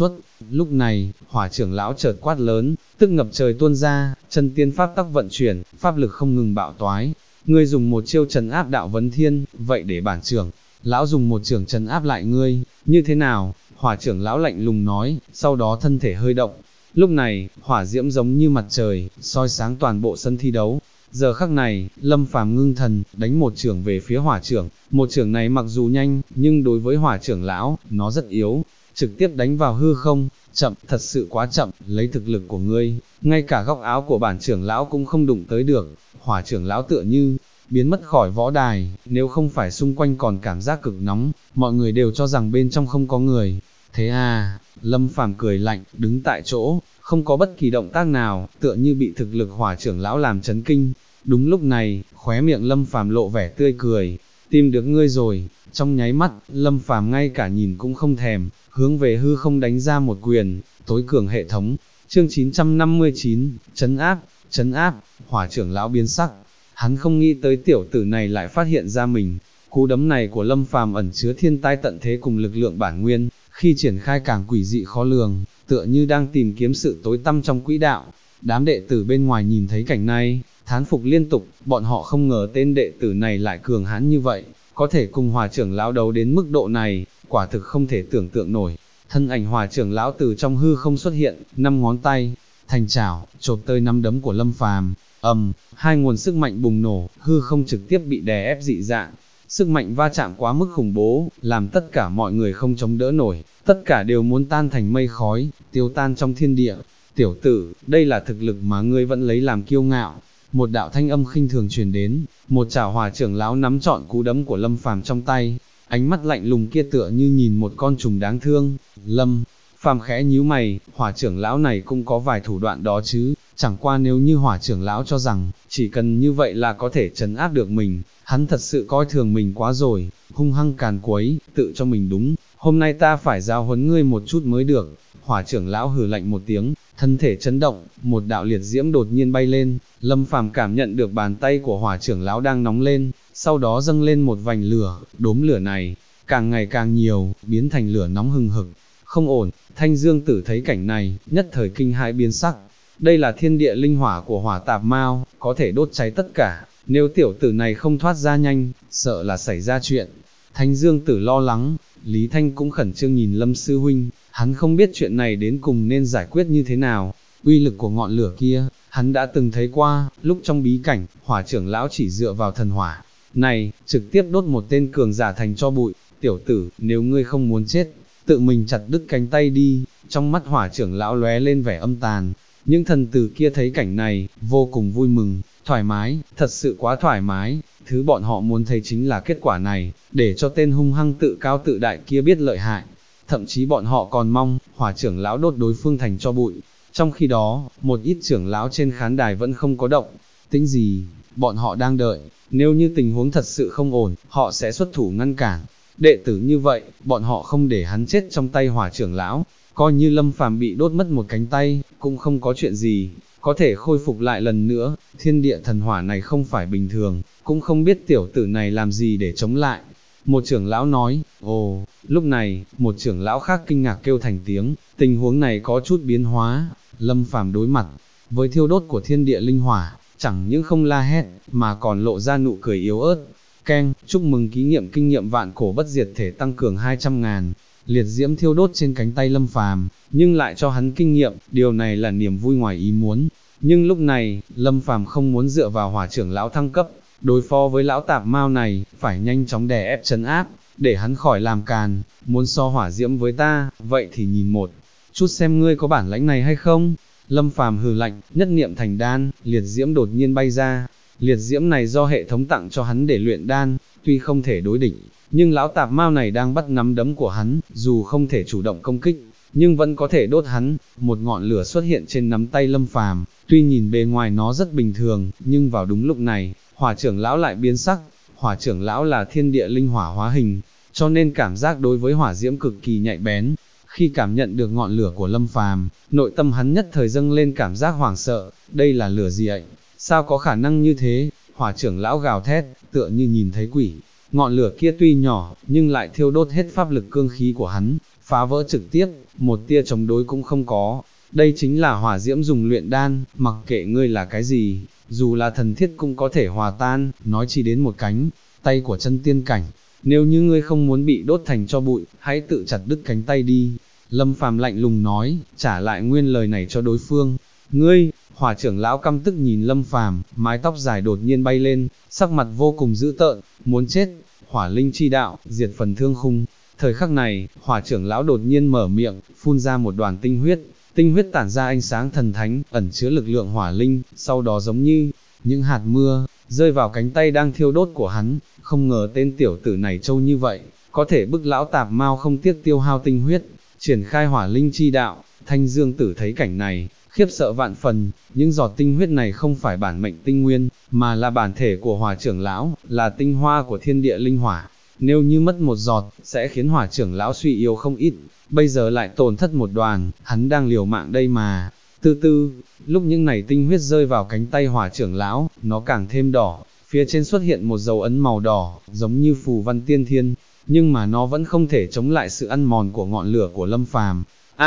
Lúc này, Hỏa trưởng lão chợt quát lớn, tức ngập trời tuôn ra, chân tiên pháp tắc vận chuyển, pháp lực không ngừng bạo toái. Ngươi dùng một chiêu trấn áp đạo vấn thiên, vậy để bản trưởng lão dùng một chưởng trấn áp lại ngươi, như thế nào? Hỏa trưởng lão lạnh lùng nói, sau đó thân thể hơi động. Lúc này, hỏa diễm giống như mặt trời, soi sáng toàn bộ sân thi đấu. Giờ khắc này, Lâm Phàm ngưng thần, đánh một chưởng về phía Hỏa trưởng. Một chưởng này mặc dù nhanh, nhưng đối với Hỏa trưởng lão, nó rất yếu. Trực tiếp đánh vào hư không, chậm, thật sự quá chậm, lấy thực lực của ngươi, ngay cả góc áo của bản trưởng lão cũng không đụng tới được. Hỏa trưởng lão tựa như biến mất khỏi võ đài, nếu không phải xung quanh còn cảm giác cực nóng, mọi người đều cho rằng bên trong không có người. Thế à, Lâm Phàm cười lạnh, đứng tại chỗ, không có bất kỳ động tác nào, tựa như bị thực lực Hỏa trưởng lão làm chấn kinh. Đúng lúc này, khóe miệng Lâm Phàm lộ vẻ tươi cười, tìm được ngươi rồi. Trong nháy mắt, Lâm Phàm ngay cả nhìn cũng không thèm, hướng về hư không đánh ra một quyền, tối cường hệ thống. Chương 959, trấn áp, Hỏa trưởng lão biến sắc. Hắn không nghĩ tới tiểu tử này lại phát hiện ra mình. Cú đấm này của Lâm Phàm ẩn chứa thiên tai tận thế cùng lực lượng bản nguyên, khi triển khai càng quỷ dị khó lường, tựa như đang tìm kiếm sự tối tăm trong quỹ đạo. Đám đệ tử bên ngoài nhìn thấy cảnh này, thán phục liên tục, bọn họ không ngờ tên đệ tử này lại cường hãn như vậy, có thể cùng Hỏa trưởng lão đấu đến mức độ này, quả thực không thể tưởng tượng nổi. Thân ảnh Hỏa trưởng lão từ trong hư không xuất hiện, 5 ngón tay thành chảo, chộp tới nắm đấm của Lâm Phàm. Hai nguồn sức mạnh bùng nổ, hư không trực tiếp bị đè ép dị dạng. Sức mạnh va chạm quá mức khủng bố, làm tất cả mọi người không chống đỡ nổi, tất cả đều muốn tan thành mây khói, tiêu tan trong thiên địa. Tiểu tử, đây là thực lực mà ngươi vẫn lấy làm kiêu ngạo. Một đạo thanh âm khinh thường truyền đến, một chảo Hỏa trưởng lão nắm trọn cú đấm của Lâm Phàm trong tay, ánh mắt lạnh lùng kia tựa như nhìn một con trùng đáng thương. Lâm Phàm khẽ nhíu mày, Hỏa trưởng lão này cũng có vài thủ đoạn đó chứ, chẳng qua nếu như Hỏa trưởng lão cho rằng, chỉ cần như vậy là có thể trấn áp được mình, hắn thật sự coi thường mình quá rồi, hung hăng càn quấy, tự cho mình đúng, hôm nay ta phải giáo huấn ngươi một chút mới được. Hỏa trưởng lão hừ lạnh một tiếng, thân thể chấn động, một đạo liệt diễm đột nhiên bay lên, Lâm Phàm cảm nhận được bàn tay của Hỏa trưởng lão đang nóng lên, sau đó dâng lên một vành lửa, đốm lửa này càng ngày càng nhiều, biến thành lửa nóng hừng hực. không ổn, Thanh Dương Tử thấy cảnh này, nhất thời kinh hãi biến sắc. Đây là thiên địa linh hỏa của hỏa tạp mao, có thể đốt cháy tất cả, nếu tiểu tử này không thoát ra nhanh, sợ là xảy ra chuyện. Thanh Dương Tử lo lắng, Lý Thanh cũng khẩn trương nhìn Lâm sư huynh, hắn không biết chuyện này đến cùng nên giải quyết như thế nào. Uy lực của ngọn lửa kia, hắn đã từng thấy qua, lúc trong bí cảnh, hỏa trưởng lão chỉ dựa vào thần hỏa này, trực tiếp đốt một tên cường giả thành cho bụi. Tiểu tử, nếu ngươi không muốn chết, tự mình chặt đứt cánh tay đi. Trong mắt hỏa trưởng lão lóe lên vẻ âm tàn. Những thần tử kia thấy cảnh này, vô cùng vui mừng, thoải mái, thật sự quá thoải mái. Thứ bọn họ muốn thấy chính là kết quả này, để cho tên hung hăng tự cao tự đại kia biết lợi hại. Thậm chí bọn họ còn mong, hỏa trưởng lão đốt đối phương thành cho bụi. Trong khi đó, một ít trưởng lão trên khán đài vẫn không có động tĩnh gì, bọn họ đang đợi, nếu như tình huống thật sự không ổn, họ sẽ xuất thủ ngăn cản. Đệ tử như vậy, bọn họ không để hắn chết trong tay hỏa trưởng lão, coi như Lâm Phàm bị đốt mất một cánh tay, cũng không có chuyện gì, có thể khôi phục lại lần nữa. Thiên địa thần hỏa này không phải bình thường, cũng không biết tiểu tử này làm gì để chống lại. Một trưởng lão nói, ồ, lúc này, một trưởng lão khác kinh ngạc kêu thành tiếng, tình huống này có chút biến hóa. Lâm Phàm đối mặt với thiêu đốt của thiên địa linh hỏa, chẳng những không la hét, mà còn lộ ra nụ cười yếu ớt. Keng, chúc mừng ký nghiệm kinh nghiệm vạn cổ bất diệt thể tăng cường 200.000. Liệt diễm thiêu đốt trên cánh tay Lâm Phàm, nhưng lại cho hắn kinh nghiệm, điều này là niềm vui ngoài ý muốn. Nhưng lúc này, Lâm Phàm không muốn dựa vào hỏa trưởng lão thăng cấp, đối phó với lão tạp mao này, phải nhanh chóng đè ép trấn áp, để hắn khỏi làm càn. Muốn so hỏa diễm với ta, vậy thì nhìn một chút xem ngươi có bản lãnh này hay không. Lâm Phàm hừ lạnh, nhất niệm thành đan, liệt diễm đột nhiên bay ra. Liệt diễm này do hệ thống tặng cho hắn để luyện đan, tuy không thể đối địch, nhưng lão tạp mao này đang bắt nắm đấm của hắn, dù không thể chủ động công kích, nhưng vẫn có thể đốt hắn. Một ngọn lửa xuất hiện trên nắm tay Lâm Phàm, tuy nhìn bề ngoài nó rất bình thường, nhưng vào đúng lúc này, hỏa trưởng lão lại biến sắc. Hỏa trưởng lão là thiên địa linh hỏa hóa hình, cho nên cảm giác đối với hỏa diễm cực kỳ nhạy bén. Khi cảm nhận được ngọn lửa của Lâm Phàm, nội tâm hắn nhất thời dâng lên cảm giác hoảng sợ, đây là lửa gì vậy? Sao có khả năng như thế? Hỏa trưởng lão gào thét, tựa như nhìn thấy quỷ. Ngọn lửa kia tuy nhỏ, nhưng lại thiêu đốt hết pháp lực cương khí của hắn, phá vỡ trực tiếp, một tia chống đối cũng không có. Đây chính là hỏa diễm dùng luyện đan, mặc kệ ngươi là cái gì, dù là thần thiết cũng có thể hòa tan, nói chỉ đến một cánh tay của chân tiên cảnh. Nếu như ngươi không muốn bị đốt thành cho bụi, hãy tự chặt đứt cánh tay đi. Lâm Phàm lạnh lùng nói, trả lại nguyên lời này cho đối phương. Ngươi, hỏa trưởng lão căm tức nhìn Lâm Phàm, mái tóc dài đột nhiên bay lên, sắc mặt vô cùng dữ tợn, muốn chết. Hỏa linh chi đạo, diệt phần thương khung. Thời khắc này, hỏa trưởng lão đột nhiên mở miệng, phun ra một đoàn tinh huyết tản ra ánh sáng thần thánh, ẩn chứa lực lượng hỏa linh, sau đó giống như những hạt mưa, rơi vào cánh tay đang thiêu đốt của hắn. Không ngờ tên tiểu tử này trâu như vậy, có thể bức lão tạp mao không tiếc tiêu hao tinh huyết, triển khai hỏa linh chi đạo. Thanh Dương Tử thấy cảnh này, khiếp sợ vạn phần, những giọt tinh huyết này không phải bản mệnh tinh nguyên, mà là bản thể của hỏa trưởng lão, là tinh hoa của thiên địa linh hỏa. Nếu như mất một giọt, sẽ khiến hỏa trưởng lão suy yếu không ít, bây giờ lại tổn thất một đoàn, hắn đang liều mạng đây mà. Từ từ, lúc những này tinh huyết rơi vào cánh tay hỏa trưởng lão, nó càng thêm đỏ, phía trên xuất hiện một dấu ấn màu đỏ, giống như phù văn tiên thiên, nhưng mà nó vẫn không thể chống lại sự ăn mòn của ngọn lửa của Lâm Phàm.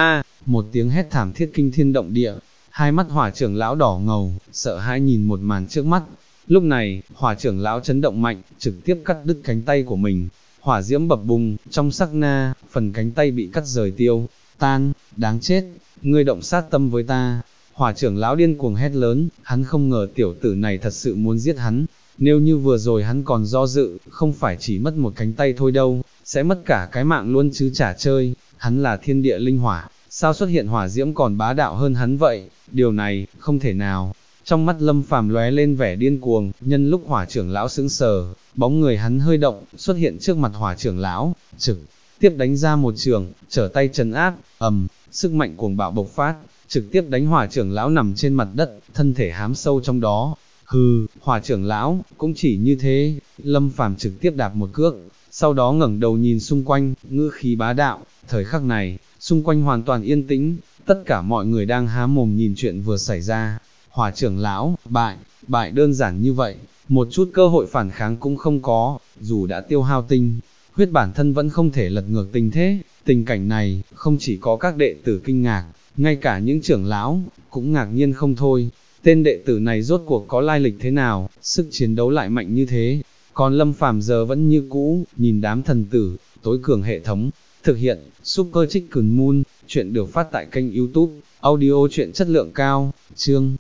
Một tiếng hét thảm thiết kinh thiên động địa, hai mắt hỏa trưởng lão đỏ ngầu, sợ hãi nhìn một màn trước mắt. Lúc này, hỏa trưởng lão chấn động mạnh, trực tiếp cắt đứt cánh tay của mình. Hỏa diễm bập bùng, trong sắc na, phần cánh tay bị cắt rời tiêu tan. Đáng chết, ngươi động sát tâm với ta. Hỏa trưởng lão điên cuồng hét lớn, hắn không ngờ tiểu tử này thật sự muốn giết hắn. Nếu như vừa rồi hắn còn do dự, không phải chỉ mất một cánh tay thôi đâu, sẽ mất cả cái mạng luôn chứ chả chơi. Hắn là thiên địa linh hỏa, sao xuất hiện hỏa diễm còn bá đạo hơn hắn vậy? Điều này, không thể nào. Trong mắt Lâm Phàm lóe lên vẻ điên cuồng, nhân lúc hỏa trưởng lão sững sờ, bóng người hắn hơi động, xuất hiện trước mặt hỏa trưởng lão, trực tiếp đánh ra một trường, trở tay trấn áp, sức mạnh cuồng bạo bộc phát, trực tiếp đánh hỏa trưởng lão nằm trên mặt đất, thân thể hám sâu trong đó. Hừ, hỏa trưởng lão, cũng chỉ như thế. Lâm Phàm trực tiếp đạp một cước, sau đó ngẩng đầu nhìn xung quanh, ngữ khí bá đạo. Thời khắc này, xung quanh hoàn toàn yên tĩnh, tất cả mọi người đang há mồm nhìn chuyện vừa xảy ra. Hỏa trưởng lão, bại đơn giản như vậy, một chút cơ hội phản kháng cũng không có, dù đã tiêu hao tinh huyết bản thân vẫn không thể lật ngược tình thế. Tình cảnh này, không chỉ có các đệ tử kinh ngạc, ngay cả những trưởng lão, cũng ngạc nhiên không thôi. Tên đệ tử này rốt cuộc có lai lịch thế nào, sức chiến đấu lại mạnh như thế. Còn Lâm Phàm giờ vẫn như cũ, nhìn đám thần tử, tối cường hệ thống. Thực hiện, Super Chicken Moon, chuyện được phát tại kênh YouTube, audio chuyện chất lượng cao, chương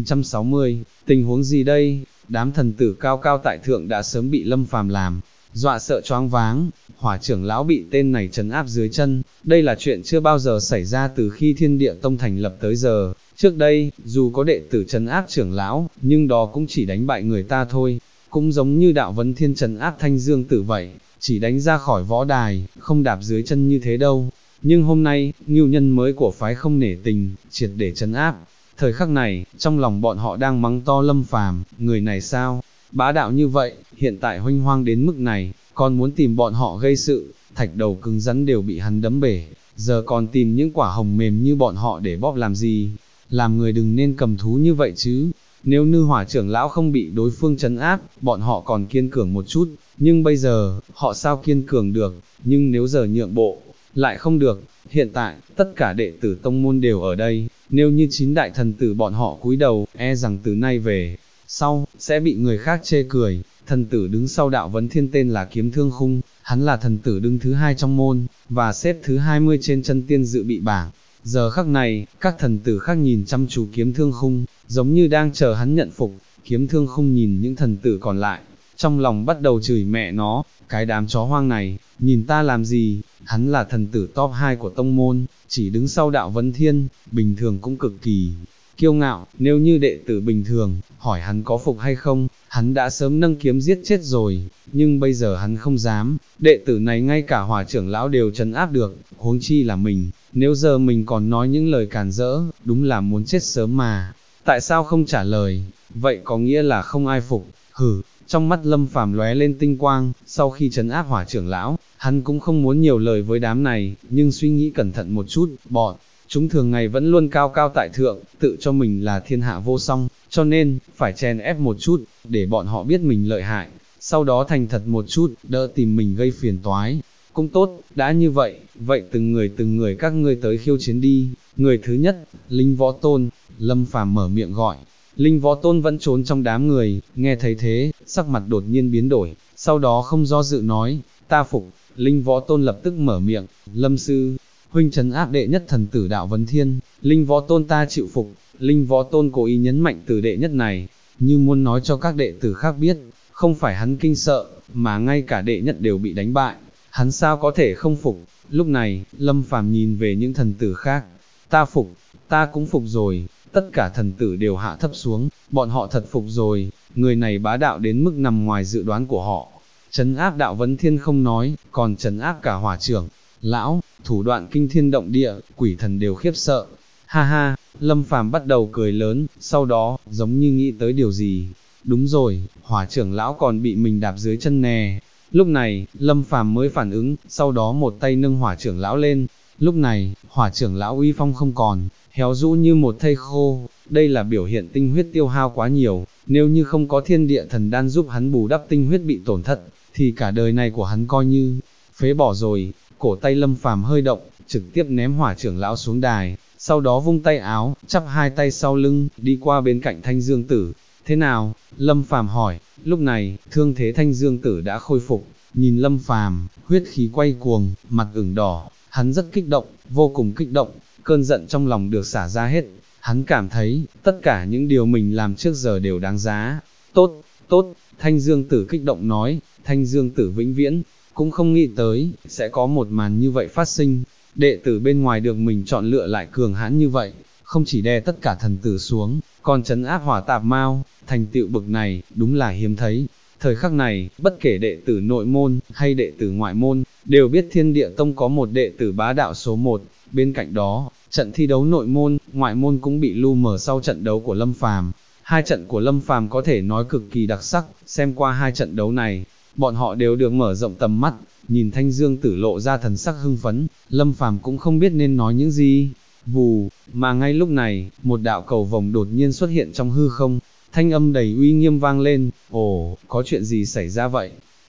960, tình huống gì đây? Đám thần tử cao cao tại thượng đã sớm bị Lâm Phàm làm dọa sợ choáng váng, Hỏa trưởng lão bị tên này trấn áp dưới chân, đây là chuyện chưa bao giờ xảy ra từ khi Thiên Địa Tông thành lập tới giờ. Trước đây, dù có đệ tử trấn áp trưởng lão, nhưng đó cũng chỉ đánh bại người ta thôi, cũng giống như Đạo Vấn Thiên trấn áp Thanh Dương Tử vậy, chỉ đánh ra khỏi võ đài, không đạp dưới chân như thế đâu. Nhưng hôm nay, ngưu nhân mới của phái không nể tình, triệt để trấn áp. Thời khắc này, trong lòng bọn họ đang mắng to Lâm Phàm, người này sao, bá đạo như vậy, hiện tại huênh hoang đến mức này, còn muốn tìm bọn họ gây sự, thạch đầu cứng rắn đều bị hắn đấm bể, giờ còn tìm những quả hồng mềm như bọn họ để bóp làm gì, làm người đừng nên cầm thú như vậy chứ. Nếu Nư Hỏa trưởng lão không bị đối phương trấn áp, bọn họ còn kiên cường một chút, nhưng bây giờ, họ sao kiên cường được, nhưng nếu giờ nhượng bộ, lại không được. Hiện tại, tất cả đệ tử tông môn đều ở đây, nếu như 9 đại thần tử bọn họ cúi đầu, e rằng từ nay về sau, sẽ bị người khác chê cười. Thần tử đứng sau Đạo Vấn Thiên tên là Kiếm Thương Khung, hắn là thần tử đứng thứ 2 trong môn, và xếp thứ 20 trên chân tiên dự bị bảng. Giờ khắc này, các thần tử khác nhìn chăm chú Kiếm Thương Khung, giống như đang chờ hắn nhận phục. Kiếm Thương Khung nhìn những thần tử còn lại, trong lòng bắt đầu chửi mẹ nó, cái đám chó hoang này, nhìn ta làm gì, hắn là thần tử top 2 của tông môn, chỉ đứng sau Đạo Vấn Thiên, bình thường cũng cực kỳ kiêu ngạo, nếu như đệ tử bình thường, hỏi hắn có phục hay không, hắn đã sớm nâng kiếm giết chết rồi, nhưng bây giờ hắn không dám, đệ tử này ngay cả Hỏa trưởng lão đều trấn áp được, huống chi là mình, nếu giờ mình còn nói những lời càn rỡ, đúng là muốn chết sớm mà, tại sao không trả lời, vậy có nghĩa là không ai phục, hử. Trong mắt Lâm Phàm lóe lên tinh quang, sau khi trấn áp Hỏa trưởng lão, hắn cũng không muốn nhiều lời với đám này, nhưng suy nghĩ cẩn thận một chút, bọn chúng thường ngày vẫn luôn cao cao tại thượng, tự cho mình là thiên hạ vô song, cho nên, phải chèn ép một chút, để bọn họ biết mình lợi hại, sau đó thành thật một chút, đỡ tìm mình gây phiền toái. Cũng tốt, đã như vậy, vậy từng người các ngươi tới khiêu chiến đi. Người thứ nhất, Linh Võ Tôn. Lâm Phàm mở miệng gọi. Linh Võ Tôn vẫn trốn trong đám người, nghe thấy thế, sắc mặt đột nhiên biến đổi, sau đó không do dự nói, ta phục. Linh Võ Tôn lập tức mở miệng, Lâm sư, huynh trấn áp đệ nhất thần tử Đạo Vấn Thiên, Linh Võ Tôn ta chịu phục. Linh Võ Tôn cố ý nhấn mạnh từ đệ nhất này, như muốn nói cho các đệ tử khác biết, không phải hắn kinh sợ, mà ngay cả đệ nhất đều bị đánh bại, hắn sao có thể không phục. Lúc này, Lâm Phàm nhìn về những thần tử khác, ta phục, ta cũng phục rồi. Tất cả thần tử đều hạ thấp xuống, bọn họ thật phục rồi, người này bá đạo đến mức nằm ngoài dự đoán của họ. Trấn áp Đạo Vấn Thiên không nói, còn trấn áp cả Hỏa trưởng lão, thủ đoạn kinh thiên động địa, quỷ thần đều khiếp sợ. Ha ha, Lâm Phàm bắt đầu cười lớn, sau đó, giống như nghĩ tới điều gì. Đúng rồi, Hỏa trưởng lão còn bị mình đạp dưới chân nè. Lúc này, Lâm Phàm mới phản ứng, sau đó một tay nâng Hỏa trưởng lão lên. Lúc này, Hỏa trưởng lão uy phong không còn, héo rũ như một thây khô, đây là biểu hiện tinh huyết tiêu hao quá nhiều, nếu như không có Thiên Địa Thần Đan giúp hắn bù đắp tinh huyết bị tổn thất, thì cả đời này của hắn coi như phế bỏ rồi. Cổ tay Lâm Phàm hơi động, trực tiếp ném Hỏa trưởng lão xuống đài, sau đó vung tay áo, chắp hai tay sau lưng, đi qua bên cạnh Thanh Dương Tử. Thế nào? Lâm Phàm hỏi. Lúc này, thương thế Thanh Dương Tử đã khôi phục, nhìn Lâm Phàm, huyết khí quay cuồng, mặt ửng đỏ, hắn rất kích động, vô cùng kích động, cơn giận trong lòng được xả ra hết, hắn cảm thấy, tất cả những điều mình làm trước giờ đều đáng giá. Tốt, tốt, Thanh Dương Tử kích động nói. Thanh Dương Tử vĩnh viễn cũng không nghĩ tới, sẽ có một màn như vậy phát sinh, đệ tử bên ngoài được mình chọn lựa lại cường hãn như vậy, không chỉ đè tất cả thần tử xuống, còn trấn áp Hỏa Tạp Mao, thành tựu bực này, đúng là hiếm thấy. Thời khắc này, bất kể đệ tử nội môn, hay đệ tử ngoại môn, đều biết Thiên Địa Tông có một đệ tử bá đạo số 1, bên cạnh đó, trận thi đấu nội môn, ngoại môn cũng bị lu mờ sau trận đấu của Lâm Phàm. Hai trận của Lâm Phàm có thể nói cực kỳ đặc sắc, xem qua hai trận đấu này, bọn họ đều được mở rộng tầm mắt, nhìn Thanh Dương Tử lộ ra thần sắc hưng phấn, Lâm Phàm cũng không biết nên nói những gì. Vù, mà ngay lúc này, một đạo cầu vồng đột nhiên xuất hiện trong hư không, thanh âm đầy uy nghiêm vang lên, ồ, có chuyện gì xảy ra vậy?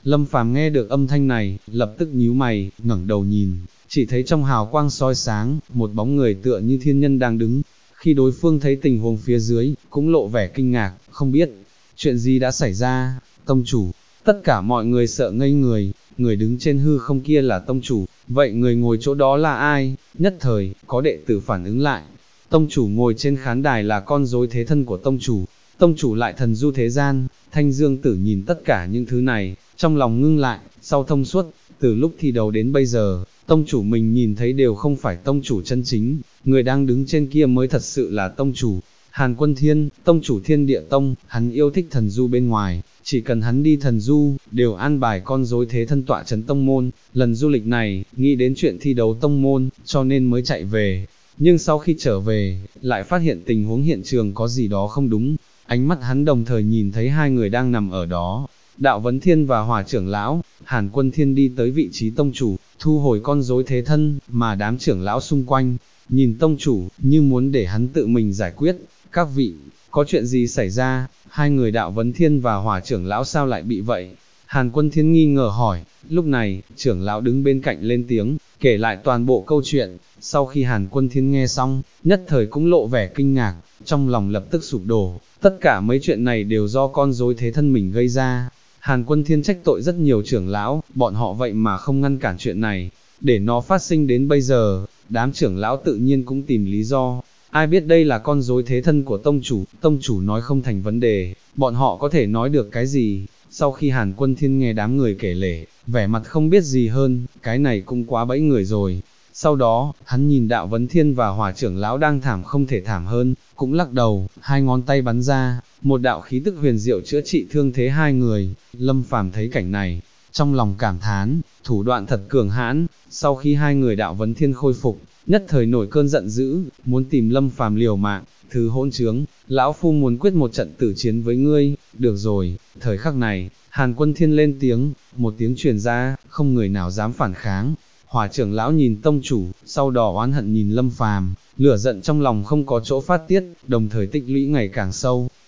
Lâm Phàm nghe được âm thanh này, lập tức nhíu mày, ngẩng đầu nhìn, chỉ thấy trong hào quang soi sáng, một bóng người tựa như thiên nhân đang đứng. Khi đối phương thấy tình huống phía dưới, cũng lộ vẻ kinh ngạc, không biết, chuyện gì đã xảy ra, tông chủ, tất cả mọi người sợ ngây người, người đứng trên hư không kia là tông chủ, vậy người ngồi chỗ đó là ai, nhất thời, có đệ tử phản ứng lại, tông chủ ngồi trên khán đài là con rối thế thân của tông chủ lại thần du thế gian. Thanh Dương Tử nhìn tất cả những thứ này, trong lòng ngưng lại, sau thông suốt, từ lúc thi đấu đến bây giờ, tông chủ mình nhìn thấy đều không phải tông chủ chân chính, người đang đứng trên kia mới thật sự là tông chủ. Hàn Quân Thiên, tông chủ Thiên Địa Tông, hắn yêu thích thần du bên ngoài, chỉ cần hắn đi thần du, đều an bài con rối thế thân tọa trấn tông môn, lần du lịch này, nghĩ đến chuyện thi đấu tông môn, cho nên mới chạy về. Nhưng sau khi trở về, lại phát hiện tình huống hiện trường có gì đó không đúng, ánh mắt hắn đồng thời nhìn thấy hai người đang nằm ở đó, Đạo Vấn Thiên và Hỏa trưởng lão. Hàn Quân Thiên đi tới vị trí tông chủ, thu hồi con rối thế thân, mà đám trưởng lão xung quanh, nhìn tông chủ, như muốn để hắn tự mình giải quyết. Các vị, có chuyện gì xảy ra, hai người Đạo Vấn Thiên và Hỏa trưởng lão sao lại bị vậy? Hàn Quân Thiên nghi ngờ hỏi. Lúc này, trưởng lão đứng bên cạnh lên tiếng, kể lại toàn bộ câu chuyện. Sau khi Hàn Quân Thiên nghe xong, nhất thời cũng lộ vẻ kinh ngạc, trong lòng lập tức sụp đổ, tất cả mấy chuyện này đều do con rối thế thân mình gây ra. Hàn Quân Thiên trách tội rất nhiều trưởng lão, bọn họ vậy mà không ngăn cản chuyện này, để nó phát sinh đến bây giờ. Đám trưởng lão tự nhiên cũng tìm lý do, ai biết đây là con rối thế thân của tông chủ nói không thành vấn đề, bọn họ có thể nói được cái gì? Sau khi Hàn Quân Thiên nghe đám người kể lể, vẻ mặt không biết gì hơn, cái này cũng quá bẫy người rồi. Sau đó, hắn nhìn Đạo Vấn Thiên và Hỏa trưởng lão đang thảm không thể thảm hơn, cũng lắc đầu, hai ngón tay bắn ra, một đạo khí tức huyền diệu chữa trị thương thế hai người. Lâm Phàm thấy cảnh này, trong lòng cảm thán, thủ đoạn thật cường hãn. Sau khi hai người Đạo Vấn Thiên khôi phục, nhất thời nổi cơn giận dữ, muốn tìm Lâm Phàm liều mạng. Thứ hỗn trướng, lão phu muốn quyết một trận tử chiến với ngươi. Được rồi. Thời khắc này, Hàn Quân Thiên lên tiếng, một tiếng truyền ra, không người nào dám phản kháng. Hỏa trưởng lão nhìn tông chủ, sau đó oán hận nhìn Lâm Phàm, lửa giận trong lòng không có chỗ phát tiết, đồng thời tích lũy ngày càng sâu.